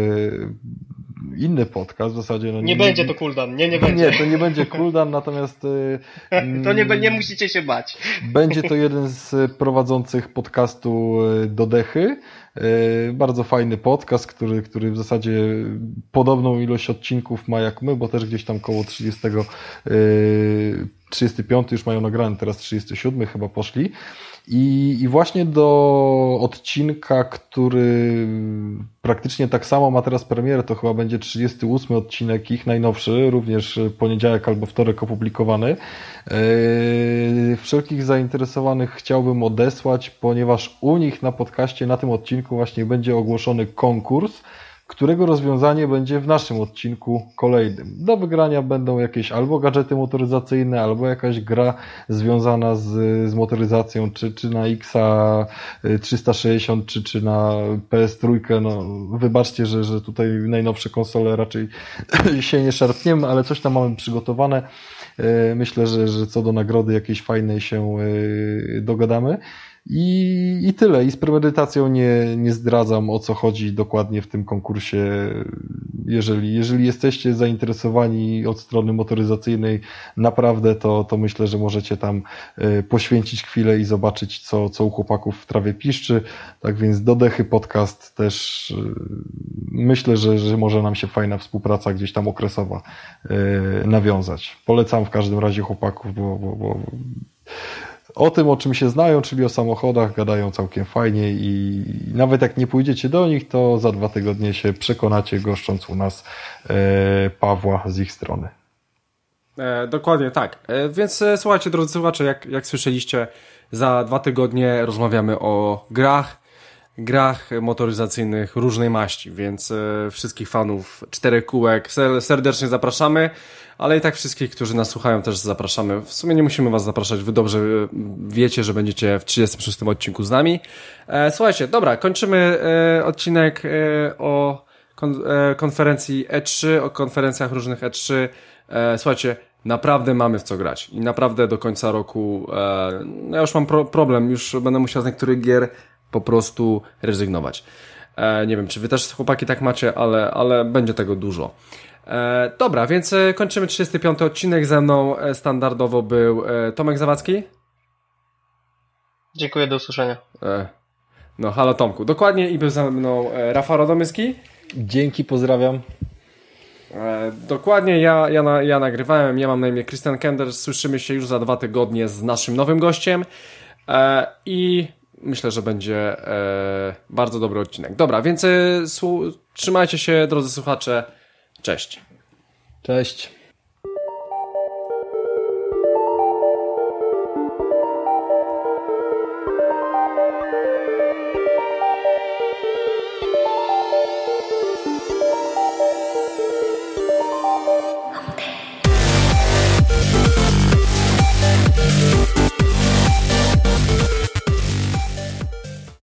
e, inny podcast w zasadzie. No nie, nie będzie to Kuldan, nie, nie będzie. Nie, to nie będzie Kuldan, natomiast to nie, nie musicie się bać. Będzie to jeden z prowadzących podcastu Dodechy. Bardzo fajny podcast, który, który w zasadzie podobną ilość odcinków ma jak my, bo też gdzieś tam koło trzydziestego, trzydziesty piąty już mają nagrany, teraz trzydziesty siódmy chyba poszli. I, I właśnie do odcinka, który praktycznie tak samo ma teraz premierę, to chyba będzie trzydziesty ósmy odcinek, ich najnowszy, również poniedziałek albo wtorek opublikowany. Yy, wszelkich zainteresowanych chciałbym odesłać, ponieważ u nich na podcaście, na tym odcinku właśnie będzie ogłoszony konkurs, którego rozwiązanie będzie w naszym odcinku kolejnym. Do wygrania będą jakieś albo gadżety motoryzacyjne, albo jakaś gra związana z, z motoryzacją, czy, czy na X trzysta sześćdziesiąt, czy, czy na P S trzy. No, wybaczcie, że, że tutaj najnowsze konsole raczej się nie szarpniemy, ale coś tam mamy przygotowane. Myślę, że, że co do nagrody jakiejś fajnej się dogadamy. I, I tyle. I z premedytacją nie, nie zdradzam, o co chodzi dokładnie w tym konkursie. Jeżeli, jeżeli jesteście zainteresowani od strony motoryzacyjnej naprawdę, to, to myślę, że możecie tam poświęcić chwilę i zobaczyć, co, co u chłopaków w trawie piszczy. Tak więc Dodechy podcast też myślę, że, że może nam się fajna współpraca gdzieś tam okresowa nawiązać. Polecam w każdym razie chłopaków, bo, bo, bo o tym, o czym się znają, czyli o samochodach, gadają całkiem fajnie i nawet jak nie pójdziecie do nich, to za dwa tygodnie się przekonacie, goszcząc u nas e, Pawła z ich strony. E, dokładnie tak. E, więc e, słuchajcie, drodzy słuchacze, jak, jak słyszeliście, za dwa tygodnie rozmawiamy o grach. grach motoryzacyjnych różnej maści, więc e, wszystkich fanów czterech kółek serdecznie zapraszamy, ale i tak wszystkich, którzy nas słuchają, też zapraszamy. W sumie nie musimy was zapraszać, wy dobrze wiecie, że będziecie w trzydziestym szóstym odcinku z nami. E, słuchajcie, dobra, kończymy e, odcinek e, o kon, e, konferencji E trzy, o konferencjach różnych E trzy. E, słuchajcie, naprawdę mamy w co grać i naprawdę do końca roku e, no ja już mam pro, problem, już będę musiał z niektórych gier po prostu rezygnować. E, nie wiem, czy wy też chłopaki tak macie, ale, ale będzie tego dużo. E, dobra, więc kończymy trzydziesty piąty odcinek. Ze mną standardowo był e, Tomek Zawadzki. Dziękuję, do usłyszenia. E, no, halo Tomku. Dokładnie, i był ze mną e, Rafał Radomyski. Dzięki, pozdrawiam. E, dokładnie, ja, ja, na, ja nagrywałem, ja mam na imię Christian Kender. Słyszymy się już za dwa tygodnie z naszym nowym gościem e, i myślę, że będzie e, bardzo dobry odcinek. Dobra, więc e, słu- trzymajcie się, drodzy słuchacze. Cześć. Cześć.